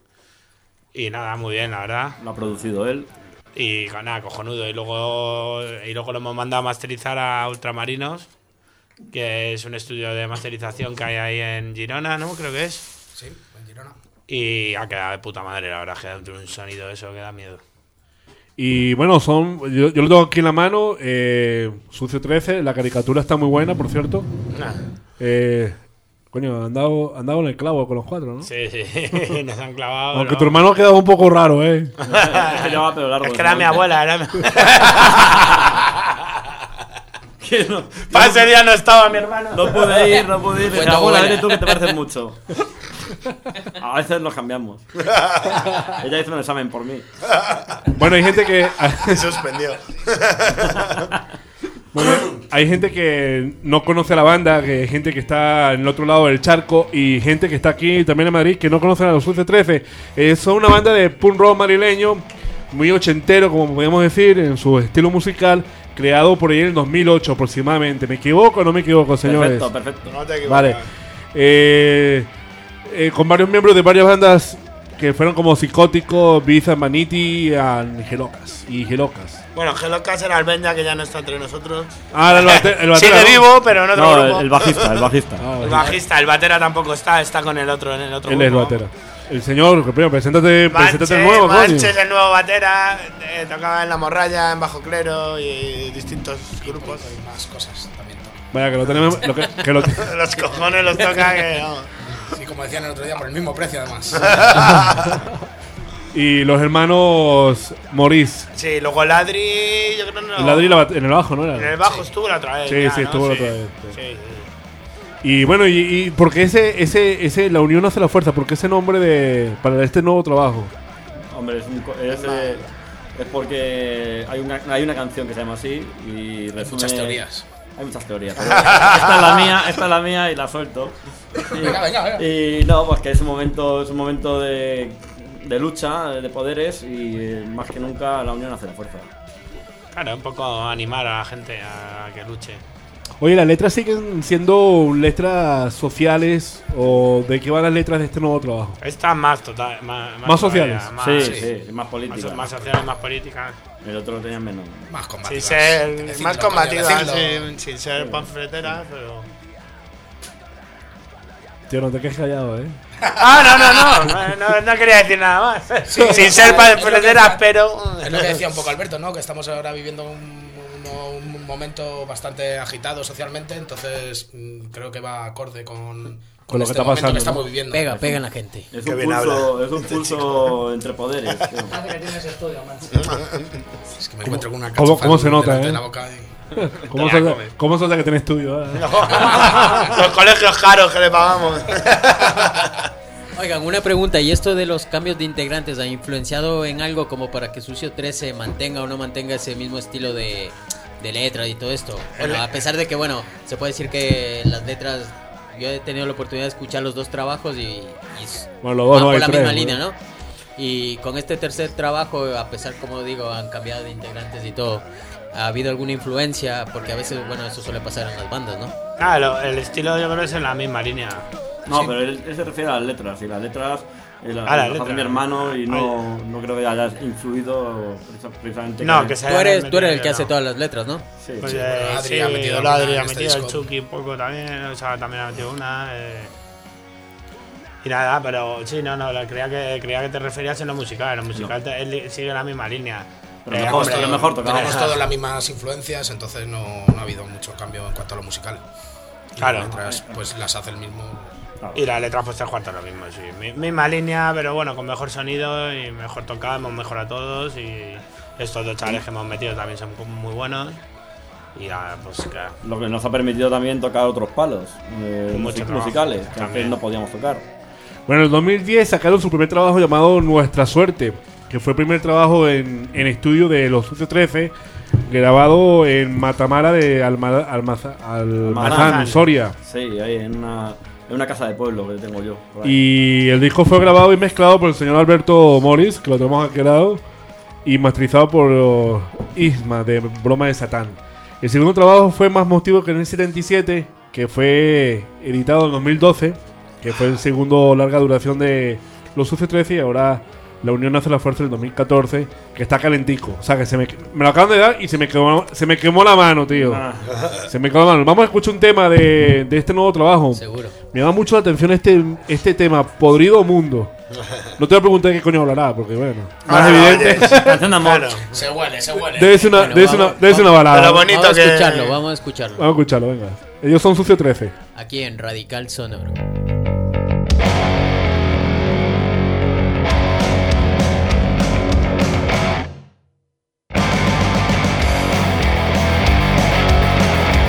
Y nada, muy bien, la verdad. Lo ha producido él. Y nada, cojonudo. Y luego, y luego lo hemos mandado a masterizar a Ultramarinos, que es un estudio de masterización que hay ahí en Girona, ¿no? Creo que es. Sí, en Girona. Y ha quedado de puta madre, la verdad, que da un sonido eso que da miedo. Y bueno, son yo, yo lo tengo aquí en la mano, eh, Sucio trece, la caricatura está muy buena, por cierto. Ah. Eh, coño, han dado, han dado en el clavo con los cuatro, ¿no? Sí, sí, nos han clavado. Aunque ¿no? tu hermano ha quedado un poco raro, ¿eh? Es que llevaba pelo largo. Es que era mi abuela, era mi... Que no, Para ese día no estaba mi hermano. No pude ir, no pude ir. Fue Dije, tu abuela, abuela. eres tú que te pareces mucho. A veces nos cambiamos. Ella hizo un examen por mí. Bueno, hay gente que. Suspendió. Bueno, hay gente que no conoce a la banda, que hay gente que está en el otro lado del charco y gente que está aquí también en Madrid que no conocen a los Sucio trece. Eh, son una banda de punk rock madrileño, muy ochentero, como podemos decir, en su estilo musical, creado por ahí en el dos mil ocho aproximadamente. ¿Me equivoco o no me equivoco, señores? Perfecto, perfecto. No te equivocas. Vale. Eh, eh, con varios miembros de varias bandas que fueron como Psicótico, Biza, Maniti, Angelocas y Gelocas. Bueno, Gelocas era el Benja que ya no está entre nosotros. Ah, el, bate, el batera, sigue ¿no? vivo, pero en otro No, grupo. el, el bajista, el bajista. Ah, El bajista, el batera tampoco está, está con el otro en el otro Él es el grupo. batera. El señor, primero, preséntate, Manche, preséntate el nuevo, Manche coño. es el nuevo batera, eh, tocaba en La Morralla, en Bajo Clero y distintos grupos. Y más cosas también toco. Vaya, que lo tenemos. Lo que, que lo Los cojones los toca que no. Sí, como decían el otro día, por el mismo precio además. Y los hermanos Maurice. Sí, luego Ladri, yo creo no. El ladrillo en el bajo, ¿no era? En el bajo estuvo la otra vez. Sí, ya, sí, ¿no? estuvo la Sí. otra vez. sí. Sí, sí. Y bueno, y, y porque ese, ese, ese, la unión hace la fuerza, porque ese nombre de para este nuevo trabajo. Hombre, es, un, co- es, eh, es porque hay una, hay una canción que se llama así y resume. muchas teorías. Hay muchas teorías. Pero esta es la mía, esta es la mía y la suelto. Y, Venga, venga, venga. y no, pues que es un momento, es un momento de, de lucha, de poderes y eh, más que nunca la unión hace la fuerza. Claro, un poco animar a la gente a que luche. Oye, ¿las letras siguen siendo letras sociales o de qué van las letras de este nuevo trabajo? Esta más total, más, Más sociales. todavía, Sí, más, sí, más política. Más, más sociales, más políticas. El otro lo tenía menos. Más Sin combativas. ser Decidlo, más coño, combativas, decidlo. sin, sin ser panfleteras, pero. Tío, no te quedes callado, ¿eh? Ah, no, no, no, no, no quería decir nada más. Sí, sin no, ser no, panfleteras, pero. Es lo que decía un poco Alberto, ¿no? Que estamos ahora viviendo un, un, un momento bastante agitado socialmente, entonces mm, creo que va acorde con, Con lo que este está momento pasando, que estamos ¿no? viviendo. Pega, pega en la gente. Es Qué un bien pulso, habla. es un pulso entre poderes. tío. Es que me encuentro con una ¿Cómo- cachofa cómo se nota, delante eh? de la boca y- ¿Cómo Ya, salta, come. ¿Cómo salta que tiene estudio? eh? Los colegios caros que le pagamos. Oigan, una pregunta, ¿y esto de los cambios de integrantes ha influenciado en algo como para que Sucio trece mantenga o no mantenga ese mismo estilo de, de letras y todo esto? Bueno, a pesar de que, bueno, se puede decir que las letras, yo he tenido la oportunidad de escuchar los dos trabajos y, y Bueno, los dos van no por hay la tres, misma ¿no? línea, ¿no? Y con este tercer trabajo, a pesar, como digo, han cambiado de integrantes y todo, ¿ha habido alguna influencia? Porque a veces, bueno, eso suele pasar en las bandas, ¿no? Claro, el estilo yo creo que es en la misma línea. No, Sí. pero él, él se refiere a las letras. Y las letras eh, las, Ah, las las hace letras. mi hermano y no, no creo que haya influido preci- precisamente. No, que se Tú hayan eres, tú eres el metido, que hace no. todas las letras, ¿no? Sí, Pues sí. eh, Adri sí, ha metido el alguna Adri en ha este metido, el disco. Chucky un poco también, o sea, también ha metido una. Eh. Y nada, pero sí, no, no, la- creía que, creía que te referías en lo musical, en lo musical te- él sigue la misma línea. Pero Eh, mejor, hombre, pero mejor tocamos. Tenemos todas las mismas influencias, entonces no, no ha habido mucho cambio en cuanto a lo musical. Y Claro. las letras, pues las hace el mismo. Y la letra pues tres cuartos lo mismo, sí. Mi- Misma línea, pero bueno, con mejor sonido y mejor tocado, hemos mejorado todos y estos dos chavales que hemos metido también son muy buenos. Y nada, pues claro. Lo que nos ha permitido también tocar otros palos eh, Mucho music- trabajo, musicales que también. antes no podíamos tocar. Bueno, en el dos mil diez sacaron su primer trabajo llamado Nuestra Suerte, que fue el primer trabajo en, en estudio de Los Sucio trece, grabado en Matamara de Alma- Almaza- Almazán, Almazán. Soria. Sí, ahí en una, en una casa de pueblo que tengo yo. por ahí. Y el disco fue grabado y mezclado por el señor Alberto Morris, que lo tenemos aquí al lado, y masterizado por oh, Isma, de Broma de Satán. El segundo trabajo fue Más Motivo que en el setenta y siete, que fue editado en dos mil doce, que fue el segundo larga duración de Los Sucio trece, y ahora La Unión hace la fuerza del dos mil catorce, que está calentico. O sea, que se me, me lo acaban de dar y se me quemó, se me quemó la mano, tío. Ah. Se me quemó la mano. Vamos a escuchar un tema de, de este nuevo trabajo. Seguro. Me llama mucho la atención este, este tema, Podrido Mundo. No te voy a preguntar qué coño hablará, porque bueno, más Ah, evidente. oye, canción de amor. Se huele, se huele. Debe ser una, Bueno, debe ser vamos- una, debe ser una balada. Pero bonito Vamos a que- escucharlo, vamos a escucharlo. Vamos a escucharlo, venga. Ellos son Sucio trece. Aquí en Radical Sonoro. Podrido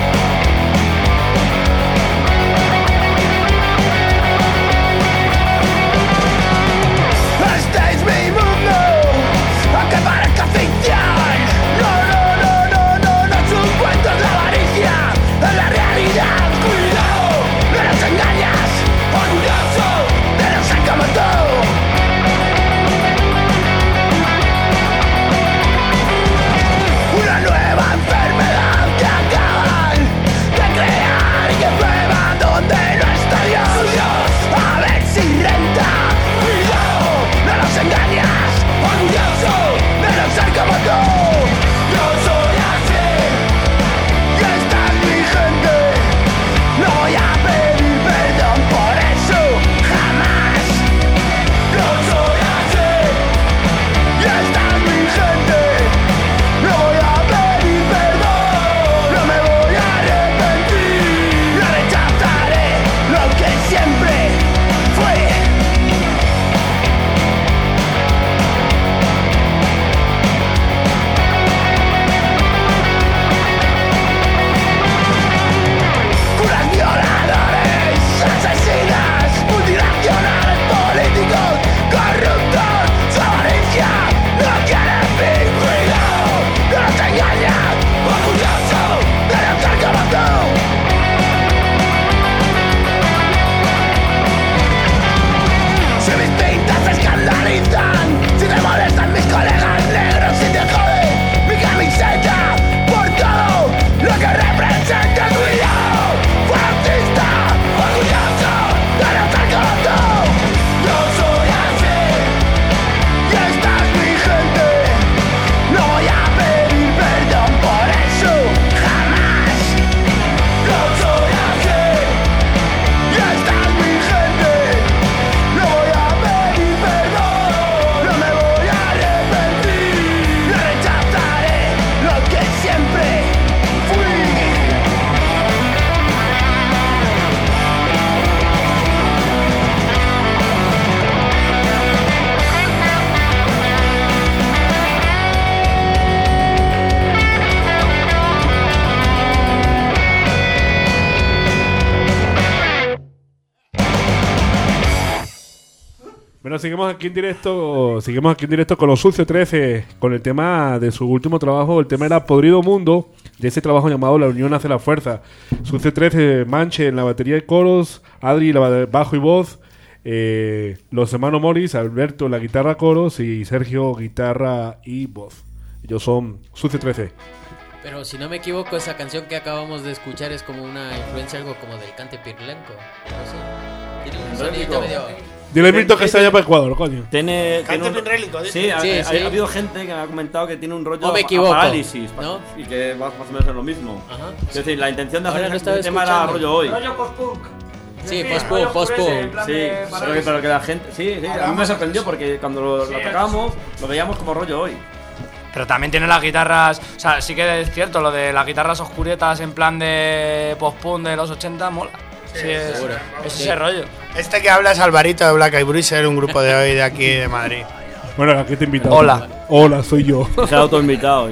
Bueno, seguimos aquí en directo, seguimos aquí en directo con los Sucio trece, con el tema de su último trabajo. El tema era Podrido Mundo, de ese trabajo llamado La Unión Hace la Fuerza. Sucio trece, Manche en la batería y coros, Adri la bajo y voz, eh, los hermanos Morris, Alberto en la guitarra, coros y Sergio guitarra y voz. Ellos son Sucio trece. Pero si no me equivoco, esa canción que acabamos de escuchar es como una influencia, algo como del cante pirlenco. No sé. Tiene un sonido medio... Dile Milton que se vaya para Ecuador, coño. Tiene, Cante tiene un, pirlélico, dice. sí, ha, Sí, ha- sí. ha habido gente que me ha comentado que tiene un rollo O me a- a equivoco, parálisis, ¿no? y que va más o menos en lo mismo. Ajá. Es decir, la intención de Ahora hacer lo este estaba tema era escuchando. rollo hoy. Rollo post-punk. Sí, Sí, post-punk, rollo post-punk. oscurece, en plan Sí, de pero que, parálisis. pero que la gente. Sí, sí, a mí me sorprendió porque cuando lo, Sí, lo tocábamos lo veíamos como rollo hoy. Pero también tiene las guitarras, o sea, sí que es cierto, lo de las guitarras oscuretas en plan de post-punk de los ochenta mola. Sí, es, seguro. es Sí. ese rollo. Este que habla es Alvarito de Black Eyed Bruiser, un grupo de hoy de aquí de Madrid. Bueno, aquí te invitado. Hola. Hola, soy yo. Se ha autoinvitado.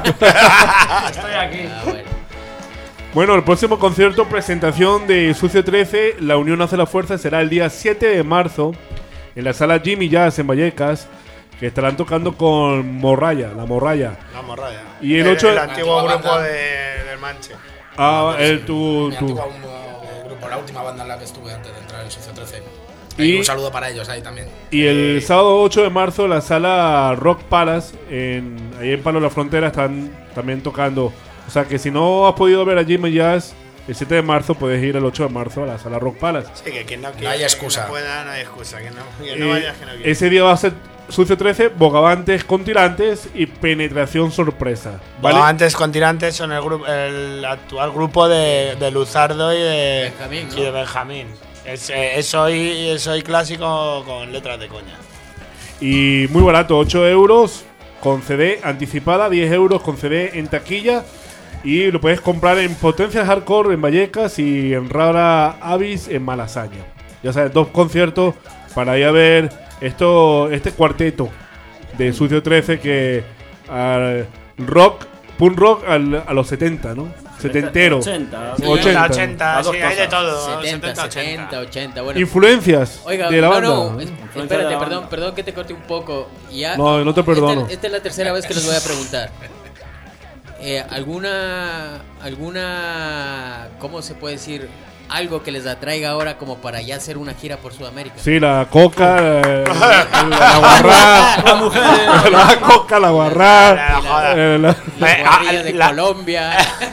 Estoy aquí. Ah, bueno. Bueno, el próximo concierto, presentación de Sucio trece, La Unión Hace la Fuerza, será el día siete de marzo en la sala Jimmy Jazz en Vallecas, que estarán tocando con Morralla, la Morralla. La morralla. Y el ocho- El antiguo grupo de, del Manche. Ah, el tu, Mi tu. antiguo uh, grupo, la última banda en la que estuve antes de entrar en Sucio trece. Y- Y un saludo para ellos ahí también. Y el sábado ocho de marzo la sala Rock Palace, en, ahí en Palo de la Frontera, están también tocando. O sea que si no has podido ver a Jimmy Jazz el siete de marzo, puedes ir el ocho de marzo a la sala Rock Palace. Sí, que quien no, No quiera, hay excusa. Que no pueda, no hay excusa. Que no, que no Eh, vayas, que no quieras. ese día va a ser Sucio trece, Bogavantes con tirantes y Penetración Sorpresa. ¿Vale? Bueno, antes con tirantes son el, grupo, el actual grupo de, de Luzardo y de Benjamín, ¿no? y de Benjamín. Es, eh, es, hoy, es hoy clásico con letras de coña. Y muy barato, ocho euros con C D anticipada, diez euros con C D en taquilla. Y lo puedes comprar en Potencia Hardcore en Vallecas y en Rara Avis en Malasaña. Ya sabes, dos conciertos para ir a ver esto, este cuarteto de Sucio trece que al rock, punk rock al- a los setenta, ¿no? Setentero. ochenta, Sí, ochenta. ochenta, Las dos sí, hay de cosas. todo. setenta, setenta, setenta, ochenta. ochenta. Bueno. Influencias Oiga, de la no, banda. no, es- Influencia espérate, de la perdón, banda. perdón que te corte un poco. Ya, No, no te perdono. Esta, esta es la tercera vez que les voy a preguntar. Eh, ¿Alguna, alguna, cómo se puede decir, algo que les atraiga ahora como para ya hacer una gira por Sudamérica? Sí, la coca, eh, la guarrá, La mujer. la coca, la guarrá, La joda. eh, la- Las Eh, guarrillas ah, de la- Colombia,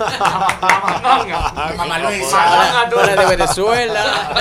Mamá Luisa. ahora, ahora de Venezuela.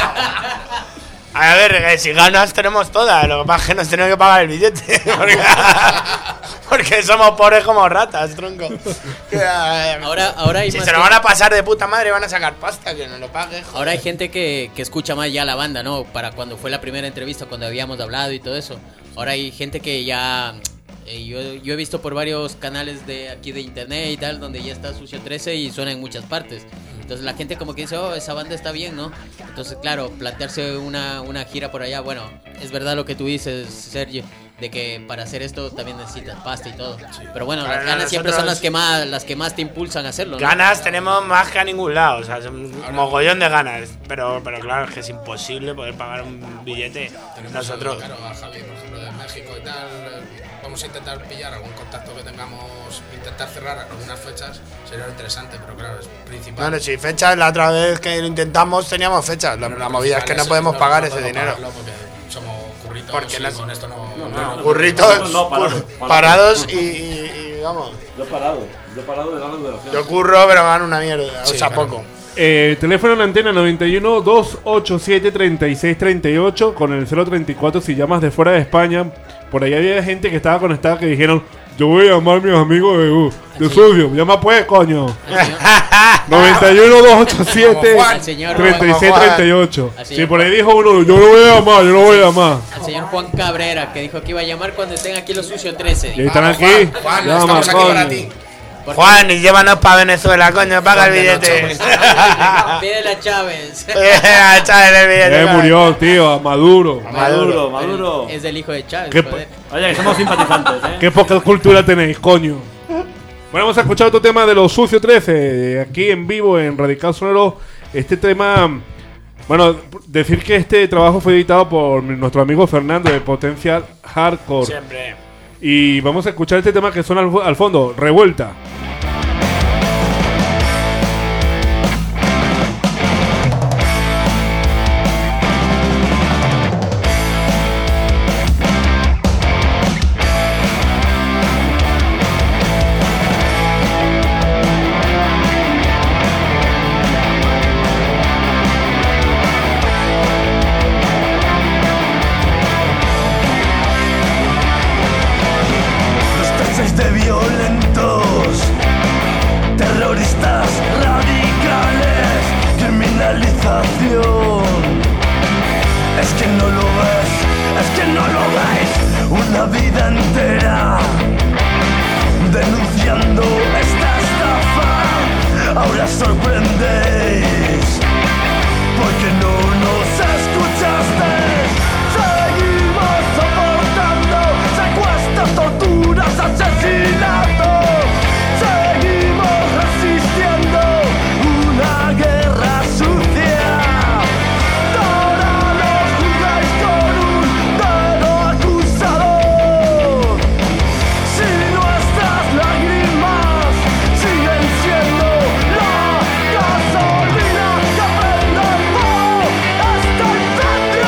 A ver, eh, si ganas tenemos todas, lo que pasa es que nos tenemos que pagar el billete. Porque, porque somos pobres como ratas, tronco. Ahora, ahora hay si más se lo gente- van a pasar de puta madre, van a sacar pasta, que no lo pague. joder. Ahora hay gente que, que escucha más ya la banda, ¿no? Para cuando fue la primera entrevista, cuando habíamos hablado y todo eso. Ahora hay gente que ya... eh, yo, yo he visto por varios canales de aquí de internet y tal, donde ya está Sucio trece y suena en muchas partes. Entonces la gente como que dice, oh, esa banda está bien, ¿no? Entonces, claro, plantearse una, una gira por allá, bueno, es verdad lo que tú dices, Sergio, de que para hacer esto también necesitas pasta y todo. Pero bueno, Claro, las ganas siempre son nosotros- las que más las que más te impulsan a hacerlo, ¿no? Ganas tenemos más que a ningún lado, o sea, es un mogollón de ganas. Pero, pero claro, es que es imposible poder pagar un billete Tenemos, nosotros. Claro, a Javi, por ejemplo, de México y tal. eh, Vamos a intentar pillar algún contacto que tengamos, intentar cerrar algunas fechas. Sería interesante, pero claro, es principal. Bueno, si fechas, la otra vez que lo intentamos teníamos fechas. La, Pero la lo movida es que principal no es- podemos no- pagar no ese podemos dinero. pagarlo porque somos curritos Porque y no- con esto no... No, No, no, burritos no, no, parados, cur- parados. parados y, y- y vamos. Yo he parado, yo he parado de larga duración. Yo curro, pero gano una mierda, o Sí, sea, claro. poco. Eh, teléfono en antena noventa y uno, dos ochenta y siete, treinta y seis treinta y ocho con el cero treinta y cuatro si llamas de fuera de España. Por ahí había gente que estaba conectada que dijeron, yo voy a llamar a mis amigos de, uh, de Sucio. Llama pues, coño. noventa y uno, dos ochenta y siete, Como Juan. Al señor treinta y seis Juan. treinta y ocho. Así Sí, es. por ahí dijo uno, yo no voy a llamar, yo no voy a llamar. Al señor Juan Cabrera, que dijo que iba a llamar cuando estén aquí los Sucio trece. Y ahí están Vamos, aquí. Juan, Juan, Llama, estamos aquí coño. para ti. Porque- Juan, y llévanos para Venezuela, coño, paga el ¿Dónde no, billete. Pídele a Chávez. Echale el billete. Eh, murió, tío, a Maduro. Maduro, Maduro. Es del hijo de Chávez. ¿Qué joder. Oye, que somos simpatizantes, ¿eh? Qué poca cultura tenéis, coño. Bueno, vamos a escuchar otro tema de los Sucio trece, aquí en vivo en Radical Sonoro. Este tema Bueno, decir que este trabajo fue editado por nuestro amigo Fernando de Potencial Hardcore. Siempre. Y vamos a escuchar este tema que suena al, al fondo, Revuelta. De violentos, terroristas radicales, criminalización. Es que no lo ves, es que no lo veis. Una vida entera denunciando esta estafa. Ahora sorprendéis porque no nos escuchasteis. Seguimos soportando secuestros, torturas, asesinatos. Seguimos resistiendo una guerra sucia. Ahora nos juzgáis con un dedo acusador. Si nuestras lágrimas siguen siendo la gasolina que prende el fuego este incendio.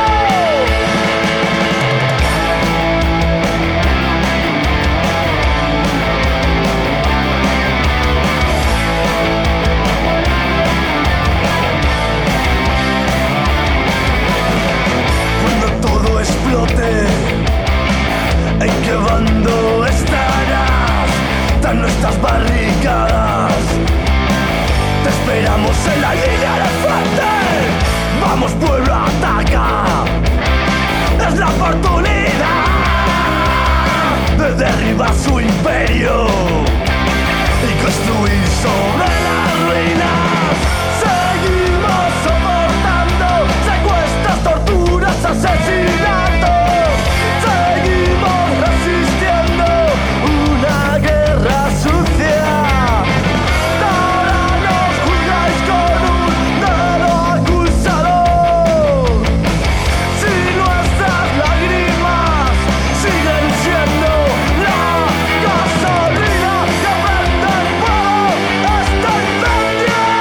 Cuando todo explote, ¿en qué bando estarás? Dan nuestras barricadas. Te esperamos en la línea de frente. Vamos pueblo, ataca. Es la oportunidad de derribar su imperio y construir sobre las ruinas. Seguimos soportando secuestros, torturas, asesinatos. Seguimos resistiendo una guerra sucia. Ahora nos juzgáis con un dedo acusador. Si nuestras lágrimas siguen siendo la gasolina que prende el fuego este incendio.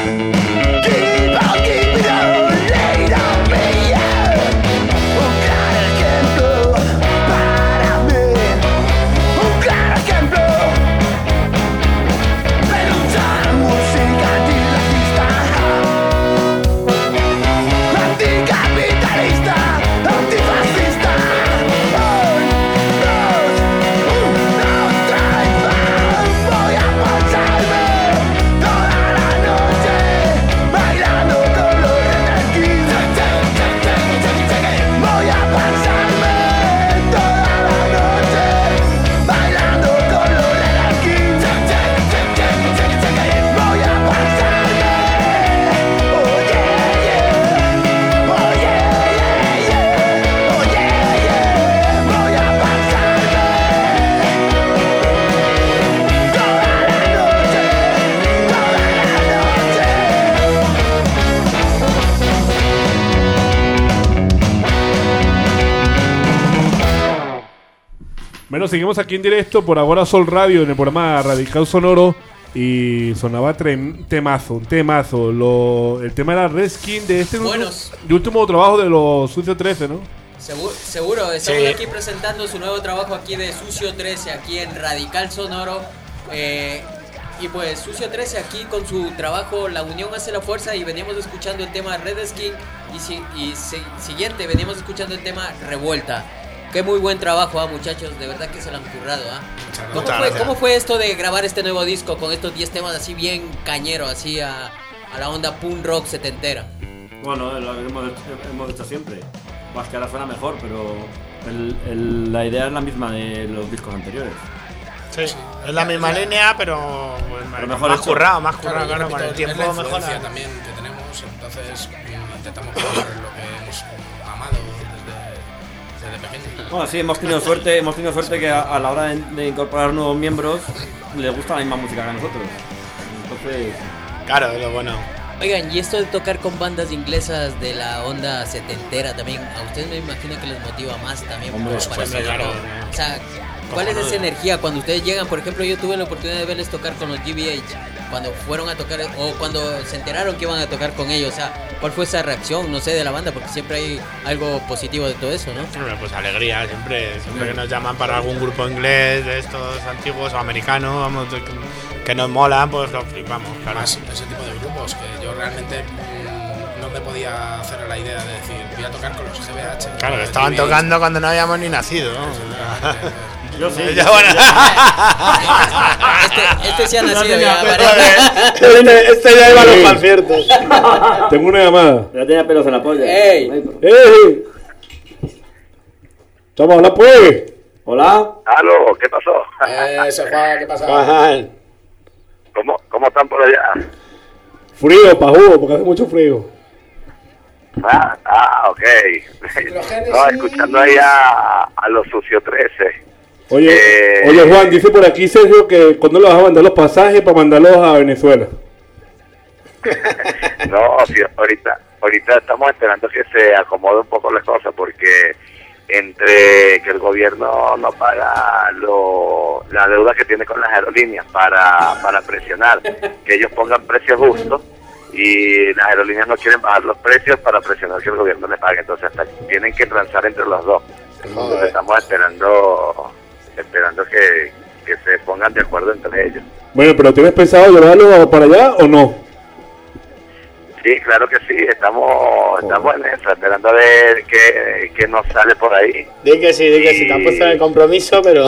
Bueno, seguimos aquí en directo por Agora Sol Radio en el programa Radical Sonoro y sonaba trem, temazo, un temazo. Lo, el tema era Reskin de este bueno, de último trabajo de los Sucio trece, ¿no? Seguro, seguro. estamos Sí. aquí presentando su nuevo trabajo aquí de Sucio trece, aquí en Radical Sonoro. Eh, y pues Sucio trece aquí con su trabajo La Unión hace la fuerza, y veníamos escuchando el tema Red Skin y, si, y si, siguiente veníamos escuchando el tema Revuelta. Qué muy buen trabajo, ¿ah, muchachos? De verdad que se lo han currado, ¿ah? ¿Cómo Muchas fue, gracias. ¿Cómo fue esto de grabar este nuevo disco con estos diez temas así bien cañero, así a, a la onda punk rock setentera? Bueno, lo hemos, hemos hecho siempre. Más que ahora suena mejor, pero el, el, la idea es la misma de los discos anteriores. Sí, es la misma línea, pero, pues, Pero mejor más hecho. currado, más currado, Claro, claro, yo con el repito, tiempo es la mejora. influencia también que tenemos, entonces mm, intentamos probar lo que hemos amado desde, desde pequeños. Bueno, sí, hemos tenido suerte, hemos tenido suerte que a, a la hora de, de incorporar nuevos miembros les gusta la misma música que a nosotros. Entonces, claro, es lo bueno. Oigan, y esto de tocar con bandas inglesas de la onda setentera también, a ustedes me imagino que les motiva más también. Hombre, como pues, hacerlo, claro, ¿no? ¿no? O sea, ¿cuál es esa energía cuando ustedes llegan? Por ejemplo, yo tuve la oportunidad de verles tocar con los G B H, cuando fueron a tocar, o cuando se enteraron que iban a tocar con ellos. O sea, ¿cuál fue esa reacción, no sé, de la banda? Porque siempre hay algo positivo de todo eso, ¿no? Bueno, pues alegría, siempre, siempre que nos llaman para algún grupo inglés de estos antiguos o americanos, vamos, que, que nos molan, pues lo flipamos, claro. Más ese tipo de grupos que yo realmente mmm, no me podía hacer la idea de decir voy a tocar con los G B H. Claro, que los estaban G B H. tocando cuando no habíamos ni nacido, ¿no? Yo sí. Ya, bueno. Este, este se ha nacido ya, Este, este ya iba a los conciertos. Tengo una llamada. ya tenía pelos en la polla. ¡Ey! ¡Ey! Chama, hola pues. Hola. Aló, ¿qué pasó? Eh, ese Juan, ¿qué pasa? Ajá. ¿Cómo, ¿Cómo están por allá? Frío, pajudo, porque hace mucho frío. Ah, ah ok. No, escuchando ahí a, a los Sucio trece. Oye, Eh, oye Juan, dice por aquí Sergio que cuando le vas a mandar los pasajes para mandarlos a Venezuela. No, sí, ahorita, ahorita estamos esperando que se acomode un poco las cosas porque entre que el gobierno no paga lo, la deuda que tiene con las aerolíneas para, para presionar, que ellos pongan precios justos y las aerolíneas no quieren bajar los precios para presionar que el gobierno les pague, entonces hasta tienen que transar entre los dos. Entonces estamos esperando esperando que, que se pongan de acuerdo entre ellos. Bueno, pero ¿tienes pensado llevarlo para allá o no? Sí, claro que sí, estamos, estamos en eso, esperando a ver qué, qué nos sale por ahí. Di que sí, di que sí, te han puesto en el compromiso, pero...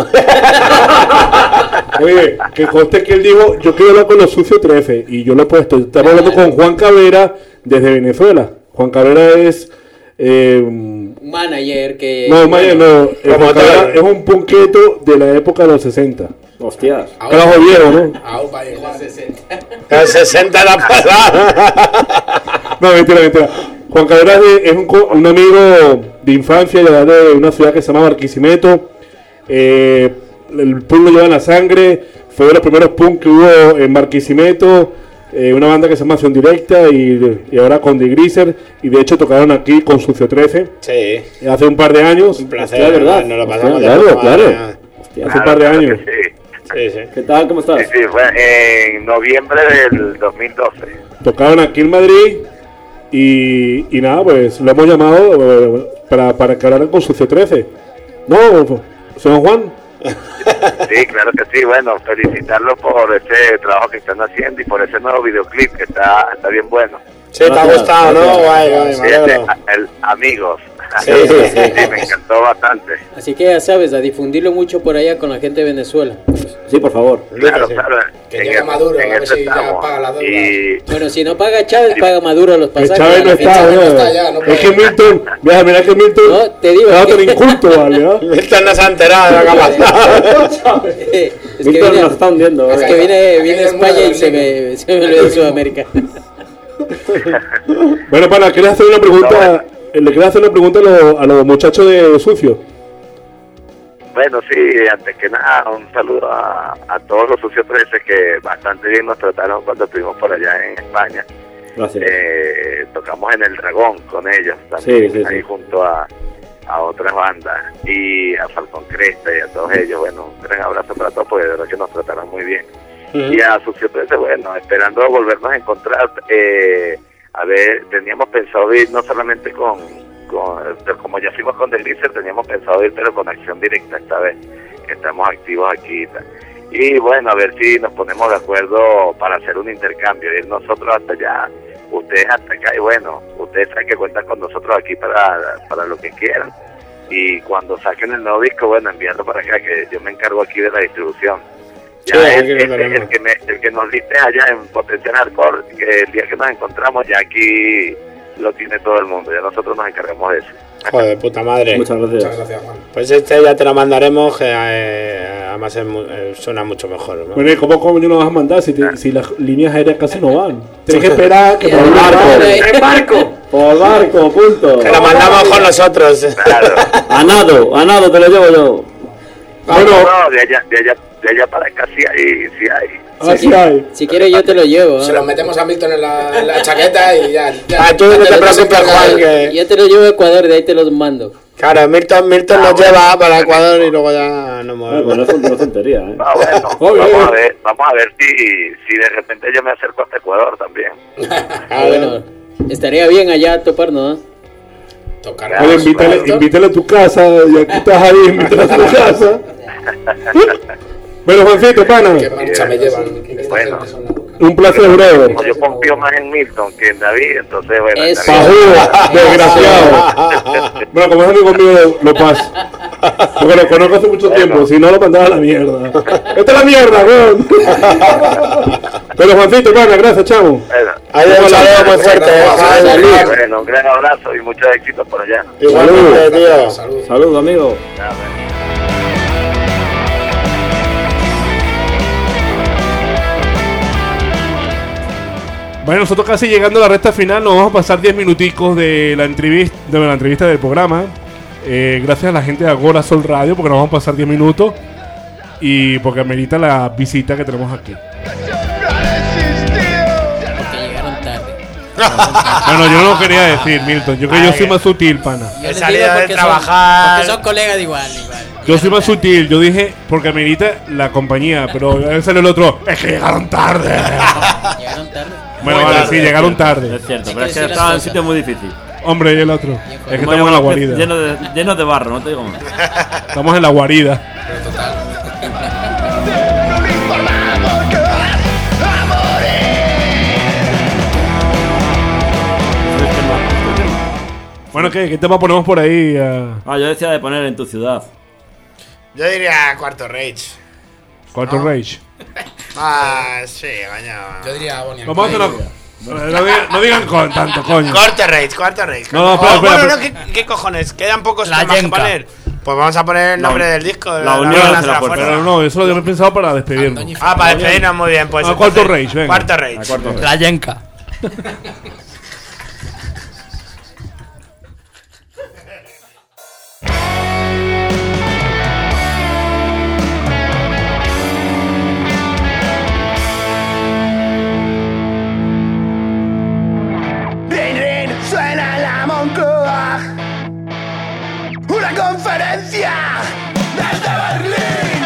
Oye, que conste que él dijo, yo quiero hablar con los Sucio trece, y yo lo he puesto. Estamos hablando con Juan Cabrera desde Venezuela. Juan Cabrera es... Eh, Un manager que... no, Maya, no. eh, Juan Cabrera es un punqueto de la época de los sesenta. Hostias. Carajo viejo, ¿no? Aupa, y Juan sesenta. El sesenta la pasada. No, mentira, mentira. Juan Cabrera es, es un, co- un amigo de infancia de, de una ciudad que se llama Barquisimeto. Eh, el punk lo lleva en la sangre. Fue de los primeros punk que hubo en Barquisimeto. Eh, una banda que se llama Acción Directa y, y ahora con The Greaser. Y de hecho tocaron aquí con Sucio trece. Sí. Hace un par de años. Un placer, Hostia, ¿verdad? nos lo Hostia, pasamos de claro, puta claro. madre. Hostia, hace un par de años. Sí. Sí, sí. ¿Qué tal? ¿Cómo estás? Sí, sí, fue en noviembre del dos mil doce. tocaban aquí en Madrid y, y nada, pues lo hemos llamado eh, para, para que hablaran con Sucio trece. ¿No, señor Juan? Sí, claro que sí. Bueno, felicitarlo por ese trabajo que están haciendo y por ese nuevo videoclip que está, está bien bueno. Sí, te ha gustado, ¿no? Guay, guay, Sí, me alegro. este, el Amigos. Sí, sí, sí. Sí, me encantó bastante. Así que ya sabes, a difundirlo mucho por allá con la gente de Venezuela. Sí, por favor. Claro, claro. Que llega Maduro, a ver si ya paga la deuda. Y... Bueno, si no paga Chávez, paga Maduro los pasajes. Chávez no está, Chávez no. no está ya, no Es que Milton, mira, mira que Milton No, te digo, es es otro que- inculto, ¿vale? ¿no? Milton no se ha enterado de lo que ha pasado. Es que Milton viene, nos está hundiendo. es eh. que viene, viene a España y se me, se me olvidó Sudamérica. Bueno, para, ¿quieres hacer una pregunta? ¿Le quieres hacer una pregunta a los, a los muchachos de Sucio? Bueno, sí, antes que nada, un saludo a, a todos los Sucio trece que bastante bien nos trataron cuando estuvimos por allá en España. Gracias. Eh, tocamos en El Dragón con ellos también, Sí, sí, ahí sí. junto a, a otras bandas y a Falcón Cresta y a todos ellos. Bueno, un gran abrazo para todos porque de verdad que nos trataron muy bien. Ujú. Y a Sucio trece, bueno, esperando volvernos a encontrar. Eh, a ver, teníamos pensado ir no solamente con, con pero como ya fuimos con The Grisel, teníamos pensado ir pero con Acción Directa esta vez, que estamos activos aquí y tal. Y bueno, a ver si nos ponemos de acuerdo para hacer un intercambio, ir nosotros hasta allá, ustedes hasta acá, y bueno, ustedes saben que cuentan con nosotros aquí para, para lo que quieran. Y cuando saquen el nuevo disco, bueno, enviarlo para acá, que yo me encargo aquí de la distribución. Ya Sí, el, aquí lo el- tenemos. el que me, el que nos liste allá en Potencial Hardcore, que el día que nos encontramos ya aquí lo tiene todo el mundo, ya nosotros nos encargamos de eso. Joder, puta madre. Muchas gracias. Muchas gracias, Juan. Pues este ya te lo mandaremos, que eh, además es mu- eh, suena mucho mejor, ¿no? Bueno, ¿y cómo coño lo vas a mandar si, te- si las líneas aéreas casi no van? Tienes que esperar que Por por barco. barco. ¡En barco! Por barco, punto. Que lo mandamos con nosotros. Claro. A nado, a nado te lo llevo yo. Bueno, No, de allá, de allá, de allá para acá sí hay, sí hay. así hay. Si quieres yo te lo llevo. Se ¿eh? los metemos a Milton en la, en la chaqueta y ya. ya Ah, tú no ya te lo preocupes, encargas. Juan, que... Yo te lo llevo a Ecuador, de ahí te los mando. Claro, Milton, Milton nos lleva para Ecuador y luego ya nos Ah, movemos. pues no es, no es tontería, ¿eh? Ah, bueno, Oye, vamos oye. a ver, vamos a ver si, si de repente yo me acerco hasta Ecuador también. Ah, bueno, estaría bien allá toparnos, ¿no? Tocar. Oye, invítale, invítale a tu casa, y aquí estás ahí, invítale a tu casa. Bueno, Juancito, pana, Qué marcha me llevan. Bueno. un placer, brother. Como yo confío más en Milton que en David, entonces bueno. Eso. también- Pajudo, desgraciado. Bueno, como es amigo mío, lo, lo paso. Porque lo conozco hace mucho tiempo, si no lo mandaba a la mierda. ¡Esta es la mierda, weón! Pero Juancito, pana, gracias, chamo. Bueno, Ahí un saludo muy fuerte, eh, Javi. bueno, un gran abrazo y muchos éxitos por allá. Igualmente, tío. Salud. Saludos, amigo. Ya, bueno. Bueno, nosotros casi llegando a la recta final, nos vamos a pasar diez minuticos de la entrevista, de la entrevista del programa. Eh, gracias a la gente de Agora Sol Radio, porque nos vamos a pasar diez minutos y porque amerita la visita que tenemos aquí. Porque llegaron tarde. Bueno, yo no lo quería decir, Milton. Yo que yo soy más sutil, pana. Yo He les salido digo de porque trabajar. Son, porque son colegas de igual, igual. Yo soy más sutil. Yo dije porque amerita la compañía, pero ahí salió el otro. Es que llegaron tarde. Llegaron tarde. Bueno, Muy vale, tarde, sí, llegaron tarde. Es cierto, Hay pero que es que decir las estaba en un cosas. sitio muy difícil. Hombre, y el otro. Es que Como estamos en la lleno- guarida. Lleno de, lleno de barro, no te digo más. Estamos en la guarida. Bueno, ¿qué, qué tema ponemos por ahí? ah? Ah, yo decía de poner en tu ciudad. Yo diría Cuarto Rage. Cuarto No. Rage. Ah, sí, coño. Yo diría Bonnie and Vamos a hacer Clyde. una... No digan, no digan con tanto, coño. Cuarto Rage, Cuarto Rage. No, no, espera, Oh, espera, bueno, espera. no, ¿qué, qué cojones? Quedan pocos La temas que Yenka. poner. Pues vamos a poner el La nombre un- del disco. de la unión Banda hace la fuerza. Pero no, eso lo había pensado para despedirnos. Andoñi Ah, para despedirnos muy bien. Pues Ah, Cuarto entonces, Rage, venga. Cuarto Rage. A cuarto rey. La Yenka. Rin, rin, suena la Moncloa. Una conferencia desde Berlín.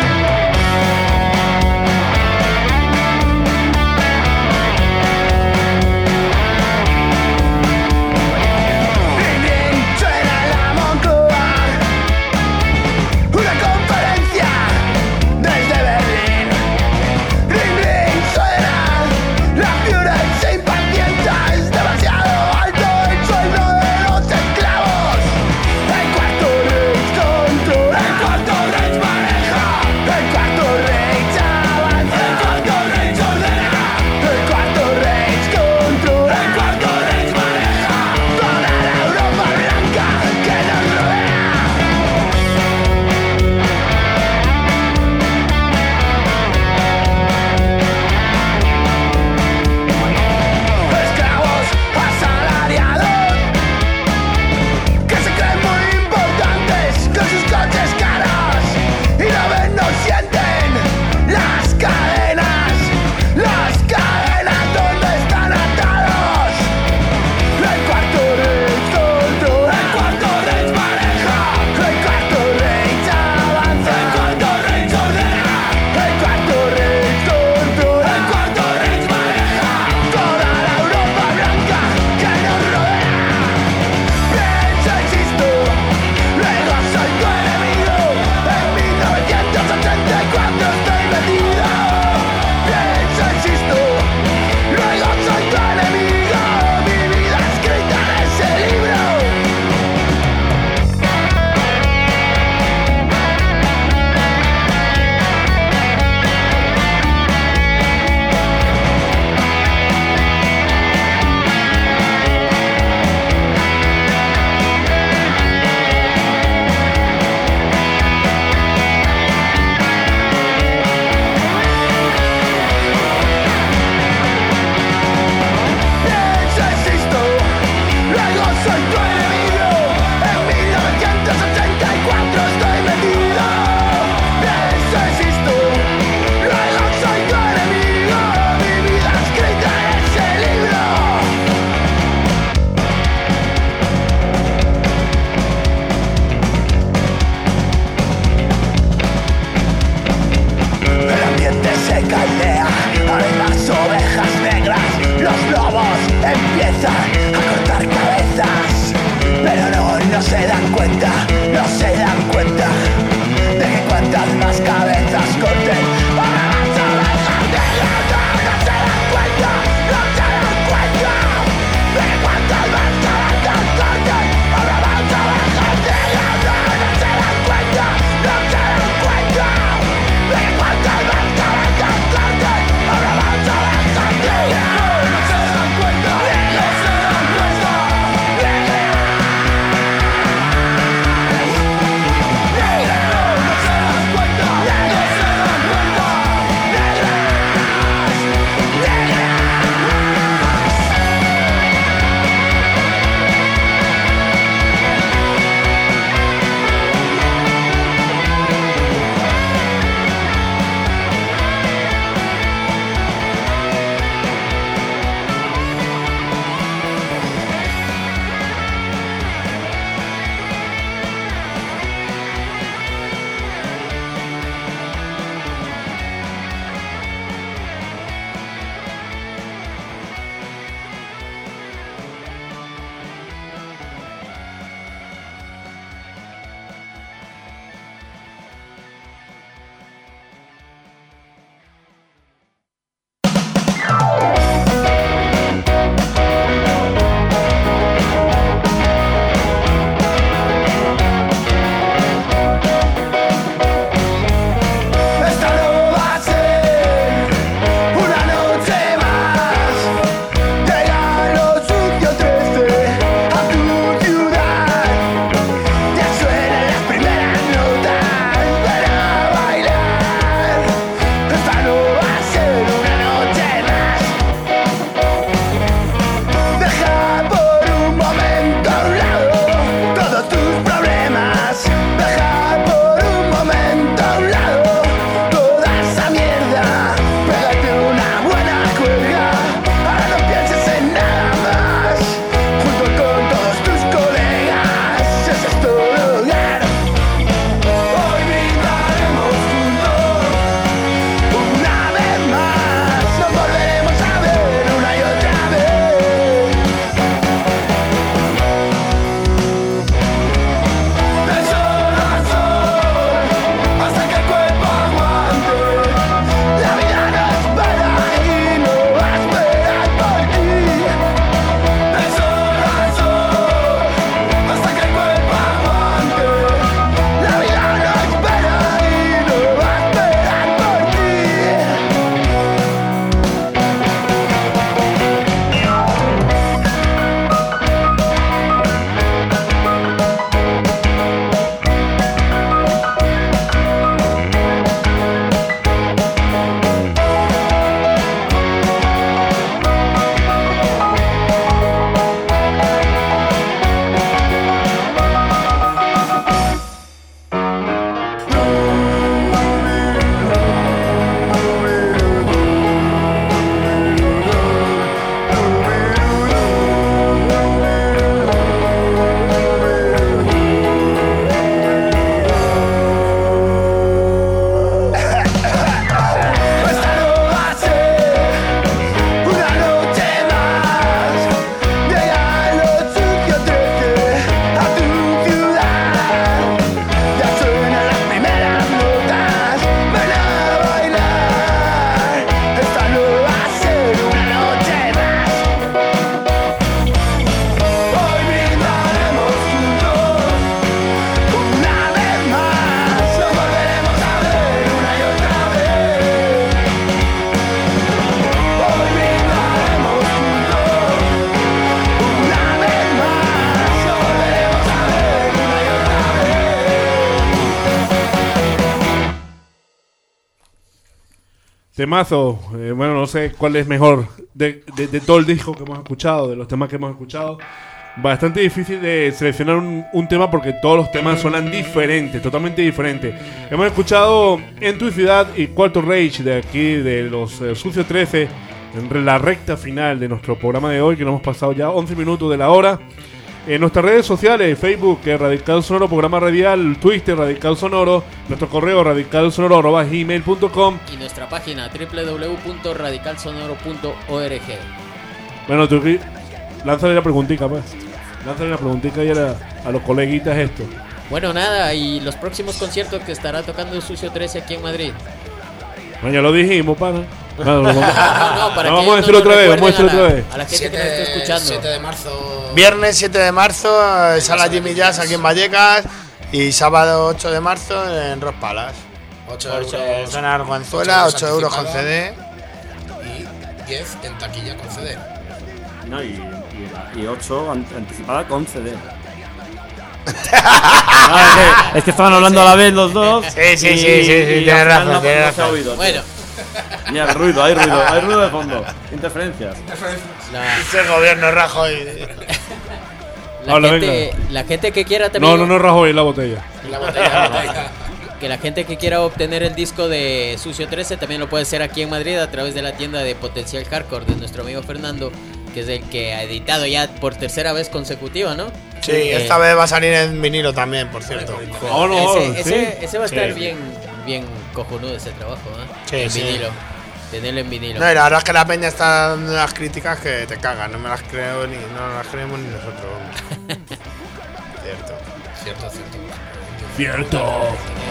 empiezan a cortar cabezas, pero no, no se dan cuenta, no se dan cuenta de que cuantas más cabezas corten, ahora más ovejas negras. No se dan cuenta, no se dan cuenta de que cuantas más cabezas corten, ahora más ovejas negras. No se dan cuenta, no se dan cuenta de que cuantas más cabezas corten, ahora más ovejas negras. No se dan cuenta, no se dan cuenta. Temazo, eh, bueno, no sé cuál es mejor de, de, de todo el disco que hemos escuchado, de los temas que hemos escuchado. Bastante difícil de seleccionar un, un tema porque todos los temas suenan diferentes, totalmente diferentes. Hemos escuchado En tu ciudad y Cuarto Rage de aquí, de los eh, Sucio trece, en la recta final de nuestro programa de hoy, que nos hemos pasado ya once minutos de la hora. En nuestras redes sociales, Facebook, eh, Radical Sonoro, programa radial, Twitter, Radical Sonoro, nuestro correo radicalsonoro arroba gmail punto com y nuestra página doble u doble u doble u punto radical sonoro punto org. Bueno, tú que- lánzale la preguntita, pues. Lánzale la preguntita y a, la- a los coleguitas esto. Bueno, nada, y los próximos conciertos que estará tocando Sucio trece aquí en Madrid. Bueno, ya lo dijimos, pana. No, no, no, No, no, para no, que vamos a ellos decirlo no otra vez, recuerden vamos a decirlo a la- otra vez. A la gente que nos está escuchando. siete de marzo. Viernes siete de marzo, eh, Sala Jimmy Jazz aquí en Vallecas. Y sábado ocho de marzo en Rock Palace. ocho Ocho euros. Zona Arganzuela, ocho euros con C D. Y diez en taquilla con C D. No, y, y, y ocho an- anticipada con C D. Ah, es, que, es que estaban hablando a la vez los dos. Sí, sí, y- sí, sí, sí, y tienes al final razón, no- tienes no se ha razón. oído, tío. Bueno. Mira, hay ruido, hay ruido, hay ruido de fondo. Interferencias. La, Este gobierno Rajoy. la Habla, gente, la gente que quiera también. No, no, no, Rajoy, la botella. La botella, la botella. Que la gente que quiera obtener el disco de Sucio trece también lo puede hacer aquí en Madrid a través de la tienda de Potencial Hardcore de nuestro amigo Fernando, que es el que ha editado ya por tercera vez consecutiva, ¿no? Sí, Eh, esta vez va a salir en vinilo también, por cierto. Oh, no, ese, sí. ese, ese va a estar Sí. bien, bien cojonudo ese trabajo, ¿eh? Sí, en sí. vinilo. Tenerlo en vinilo. No, y la verdad es que la peña está dando unas críticas que te cagan, no me las creo ni no las creemos ni nosotros. Vamos. Cierto. Cierto, cierto. Cierto.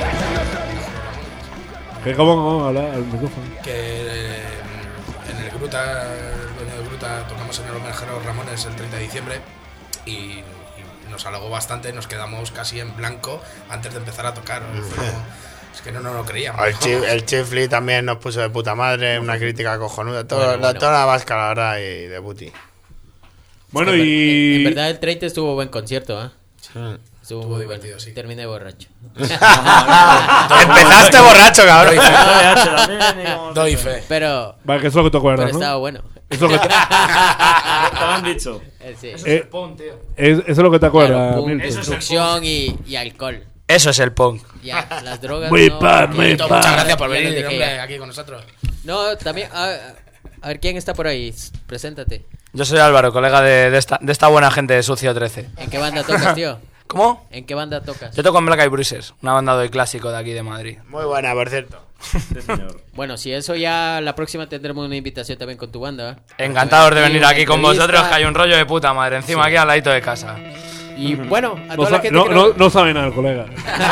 ¿Qué, ¿Cómo vamos a hablar al micrófono? Que eh, en el Gruta, el dueño de Gruta, tocamos en el homenaje a los Ramones el treinta de diciembre y, y nos halagó bastante, nos quedamos casi en blanco antes de empezar a tocar. Fue como- es que no nos lo creíamos. El, Chif, el Chifli también nos puso de puta madre, una crítica cojonuda. Todo, Bueno, la, bueno. Toda la vasca, la verdad, y de puti. Bueno, Es que, y. En verdad el treinta estuvo buen concierto, ¿eh? Estuvo Estuvo muy divertido, bueno. sí. Terminé borracho. Empezaste borracho, cabrón. Doy fe. Pero, Vale, que eso es lo que te acuerdas, pero ¿no? estaba bueno. Eso es lo que te, Te lo han dicho. Eh, sí. Eso Eh, es el pon, tío. es- eso es lo que te acuerdas, Claro, punk, Milton. destrucción y, y alcohol. Eso es el punk. Ya, las drogas. Muy no, pan, porque- muy Muchas pan. gracias por Ya les venir, dejé hombre, ya. aquí con nosotros. No, también. A, a ver, ¿quién está por ahí? Preséntate. Yo soy Álvaro, colega de, de esta, de esta buena gente de Sucio trece. ¿En qué banda tocas, tío? ¿Cómo? ¿En qué banda tocas? Yo toco en Black Eyed Bruises, una banda de clásico de aquí de Madrid. Muy buena, por cierto. Sí, señor. Bueno, si eso ya la próxima tendremos una invitación también con tu banda. ¿eh? Encantados de Y venir una aquí con entrevista. vosotros, que hay un rollo de puta madre. Encima Sí. aquí al ladito de casa. Y bueno, a No, toda la sa- gente no, que no, nos- no sabe nada, colega.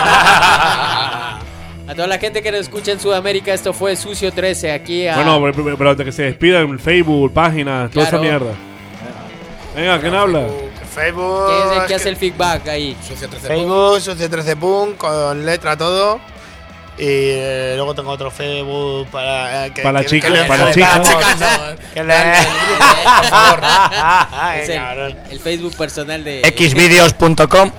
a toda la gente que nos escucha en Sudamérica, esto fue Sucio trece aquí a... Bueno, pero, pero- pero antes que se despidan, Facebook, páginas, toda esa Claro. mierda. Venga, ¿quién habla? Facebook. ¿Quién es el que es hace el feedback ahí? Sucio trece. Facebook, Sucio trece Punk, con letra todo. Y eh, luego tengo otro Facebook para. eh, que, Para que- chicas, que le- para que chicas. le- Chicas, no, eh. Que le. Por favor. Ay, Es el, cabrón. el Facebook personal de... xvideos punto com.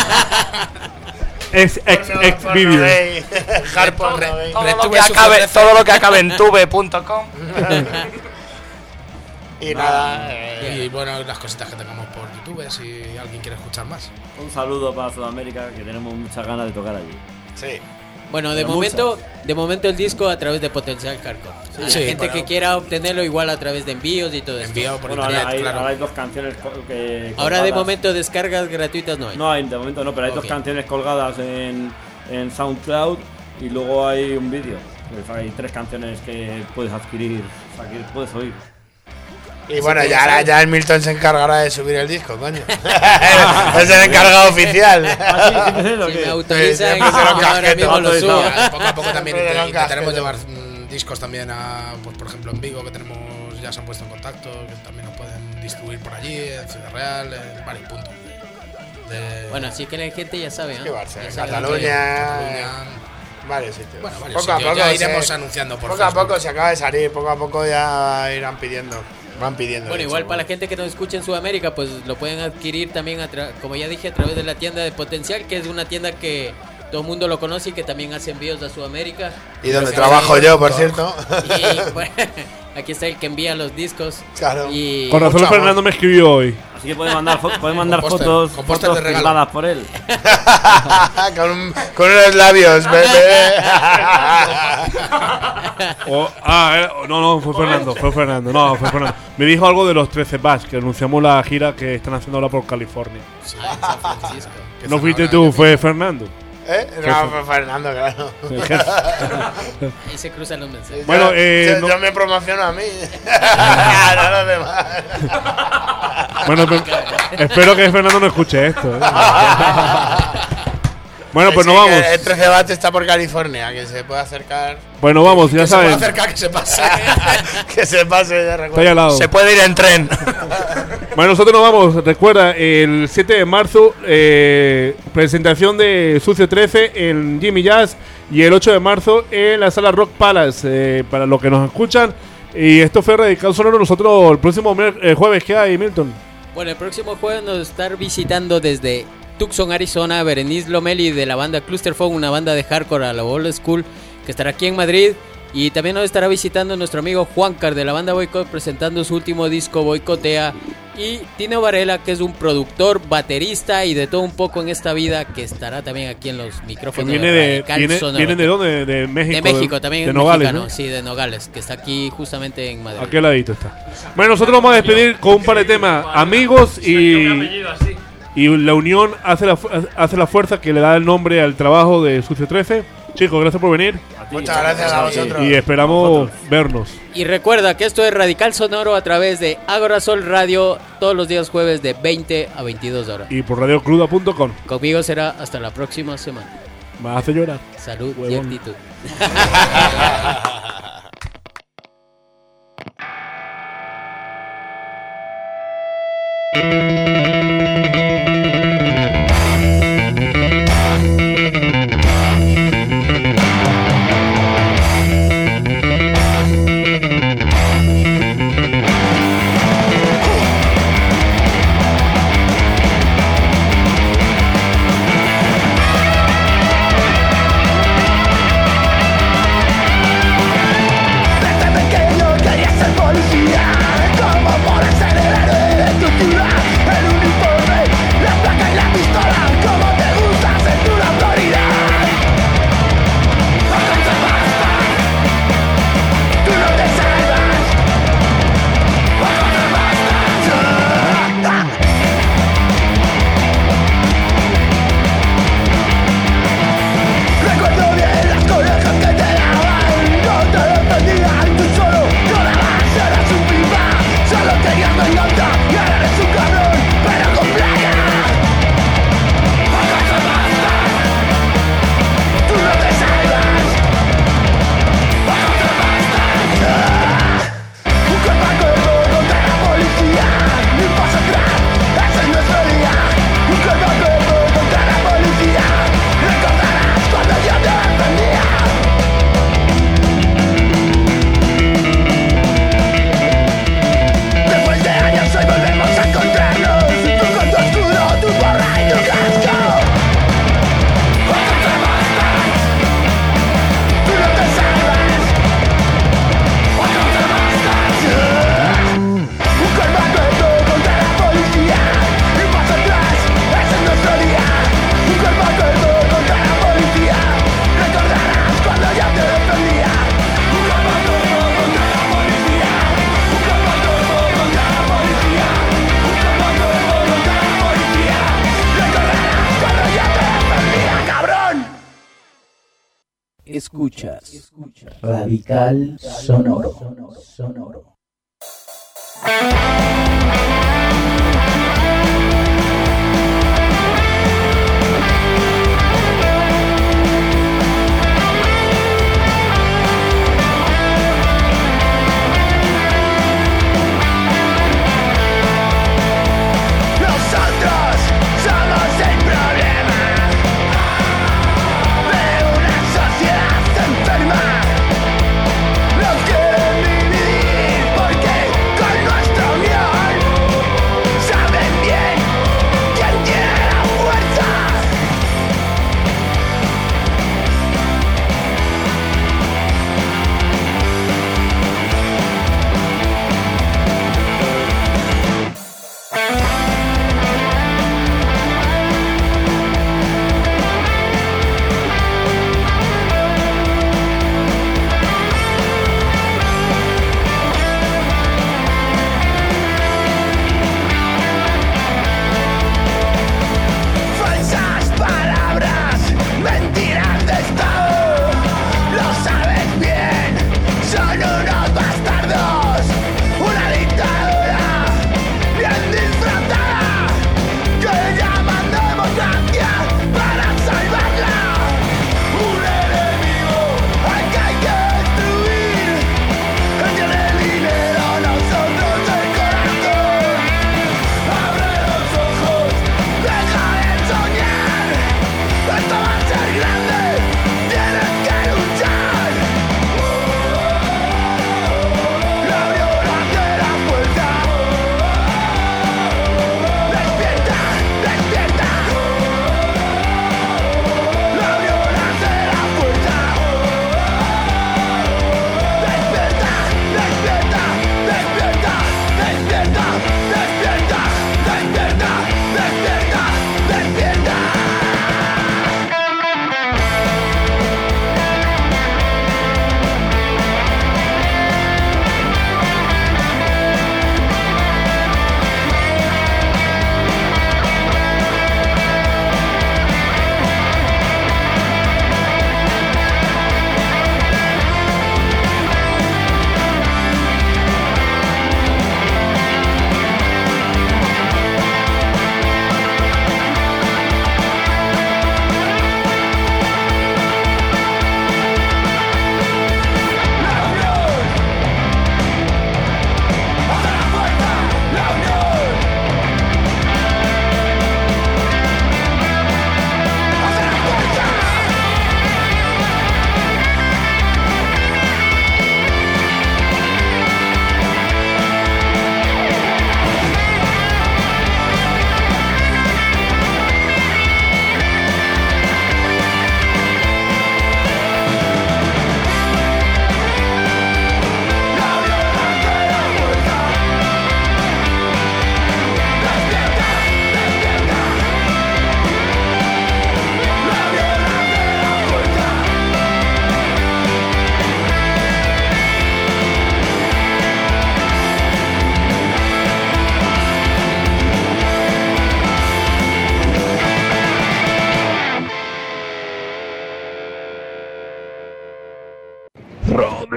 Ex, ex, Porno, ex porno vídeos. gay. Hard porno gay. Todo lo, Retuve que Sucio acabe, trece. todo lo que acabe en tube punto com. Y nada. eh, Y bueno, las cositas que tengamos por YouTube, si alguien quiere escuchar más. Un saludo para Sudamérica, que tenemos muchas ganas de tocar allí. Sí. Bueno, de Pero momento, de momento el disco a través de Potencial Hardcore. A la Sí, gente bueno. que quiera obtenerlo igual a través de envíos y todo esto. Enviado por Bueno, internet, ahora hay, claro. ahora hay dos canciones co- que. Ahora de colgadas. momento descargas gratuitas no hay. No hay, de momento no, pero hay Ok. dos canciones colgadas en, en SoundCloud y luego hay un vídeo. Pues hay tres canciones que puedes adquirir, o sea, que puedes oír. Y bueno, ya, ahora- ya el Milton se encargará de subir el disco, coño. Es el encargado oficial. ¿Ah, sí? ¿Sí? ¿Lo Si que? me autorizan, Sí, sí, yo ahora casqueto, mismo lo subo. autorizado. Poco a poco también Siempre inte- le dan intentaremos casquete. llevar mm, discos también a, pues por ejemplo en Vigo, que tenemos, ya se han puesto en contacto, que también nos pueden distribuir por allí, en Ciudad Real, en varios puntos. De- Bueno, así que la gente ya sabe, ¿no? Sí, Barça, Ya en sabe Cataluña. Cataluña. Varios sitios. Bueno, varios poco a sitios, poco ya iremos se- anunciando por Poco a Facebook. poco se acaba de salir, poco a poco ya irán pidiendo. Van pidiendo. Bueno, de igual hecho, para la gente que nos escucha en Sudamérica, pues lo pueden adquirir también, a tra- como ya dije, a través de la tienda de Potencial, que es una tienda que todo el mundo lo conoce y que también hace envíos a Sudamérica. Y donde Pues, trabajo eh, yo, por cierto. Y bueno, aquí está el que envía los discos. Claro. Y Con razón Mucho Fernando amor. me escribió hoy. Así que pueden mandar, fo- pueden mandar Con póster, fotos, con póster fotos de regalo. firmadas por él. con, un- con unos labios, bebé. O- ah, eh, no, no, fue Fernando, fue Fernando, no, fue Fernando. Me dijo algo de los trece Bash, que anunciamos la gira que están haciendo ahora por California. Sí, en San Francisco. No fuiste tú, fue Fernando. ¿Eh? No, pues Fernando, claro. Ahí se cruzan los mensajes. Bueno, yo, eh, yo, no- yo me promociono a mí. No a los demás. Bueno, pues, espero que Fernando no escuche esto. ¿eh? Bueno, pues Sí, nos que vamos. El trece de bate está por California, que se puede acercar. Bueno, vamos, ya que saben. Se puede acercar, que se pase. Que se pase, ya recuerdo. Está ahí al lado. Se puede ir en tren. Bueno, nosotros nos vamos. Recuerda, el siete de marzo, eh, presentación de Sucio trece en Jimmy Jazz. Y el ocho de marzo en la sala Rock Palace. Eh, para los que nos escuchan. Y esto fue Radical Sonoro. Nosotros el próximo mer- eh, jueves, ¿qué hay, Milton? Bueno, el próximo jueves nos estar visitando desde Tucson, Arizona, Berenice Lomeli de la banda Clusterfuck, una banda de hardcore a la old school que estará aquí en Madrid. Y también nos estará visitando nuestro amigo Juancar de la banda Boicot presentando su último disco Boicotea. Y Tino Varela, que es un productor, baterista y de todo un poco en esta vida, que estará también aquí en los Que micrófonos viene de, Radical viene, Sonoro. ¿Vienen de dónde? De México. De México también, De es Nogales, mexicano, ¿no? sí, de Nogales, que está aquí justamente en Madrid. Aquí al ladito está. Bueno, nosotros vamos a despedir con un par de temas. Amigos y, y la unión hace la, fu- hace la fuerza, que le da el nombre al trabajo de Sucio trece. Chicos, gracias por venir. Muchas gracias a vosotros. Y esperamos vernos. Y recuerda que esto es Radical Sonoro a través de Agora Sol Radio todos los días jueves de veinte a veintidós horas. Y por radio cruda punto com. Conmigo será hasta la próxima semana. Me hace llorar. Salud y Huevón. actitud. Desde pequeño quería ser policía, como por ser el héroe de tu ciudad. El uniforme, la placa y la pistola, como te gusta sentir la autoridad. Aunque te basta, tú no te salvas. Aunque te basta, ah. Recuerdo bien las colejas que te daban, no te defendían, tú solo llorabas, eras un pipa, solo querías venganza y ahora eres un cabrón, pero con plaga. Aunque te basta, tú no te salvas. Aunque te basta, un cuerpo a cuerpo contra la policía, ni un paso atrás, ese es nuestro día. Un cuerpo a cuerpo contra la policía, recordarás cuando yo te defendía. Después de años hoy volvemos a encontrarnos, tú con tu escudo, tu porra y tu casco. Aunque te basta, tú no te salvas. Aunque te basta, un cuerpo a cuerpo contra la policía, y un paso atrás, ese es nuestro día. Un cuerpo a cuerpo contra la policía, recordarás cuando yo te defendía. Un cuerpo a cuerpo contra la policía, un cuerpo a cuerpo contra la policía, un cuerpo a cuerpo contra la policía, recordarás cuando yo te defendía, cabrón. Escuchas Radical Sonoro. Sonoro. Nosotros somos el problema de una sociedad enferma. Nos quieren dividir porque con nuestra unión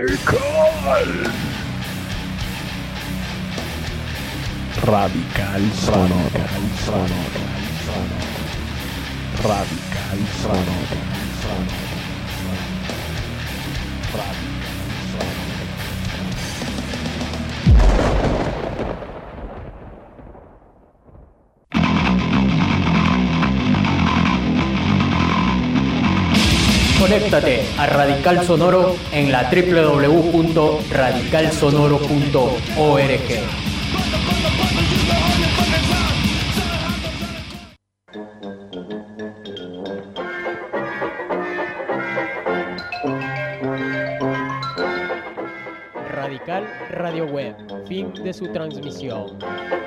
Radical. Radical sonoro. Radical sonoro. Radical sonoro. Conéctate a Radical Sonoro en la doble u doble u doble u punto radical sonoro punto org. Radical Radio Web, fin de su transmisión.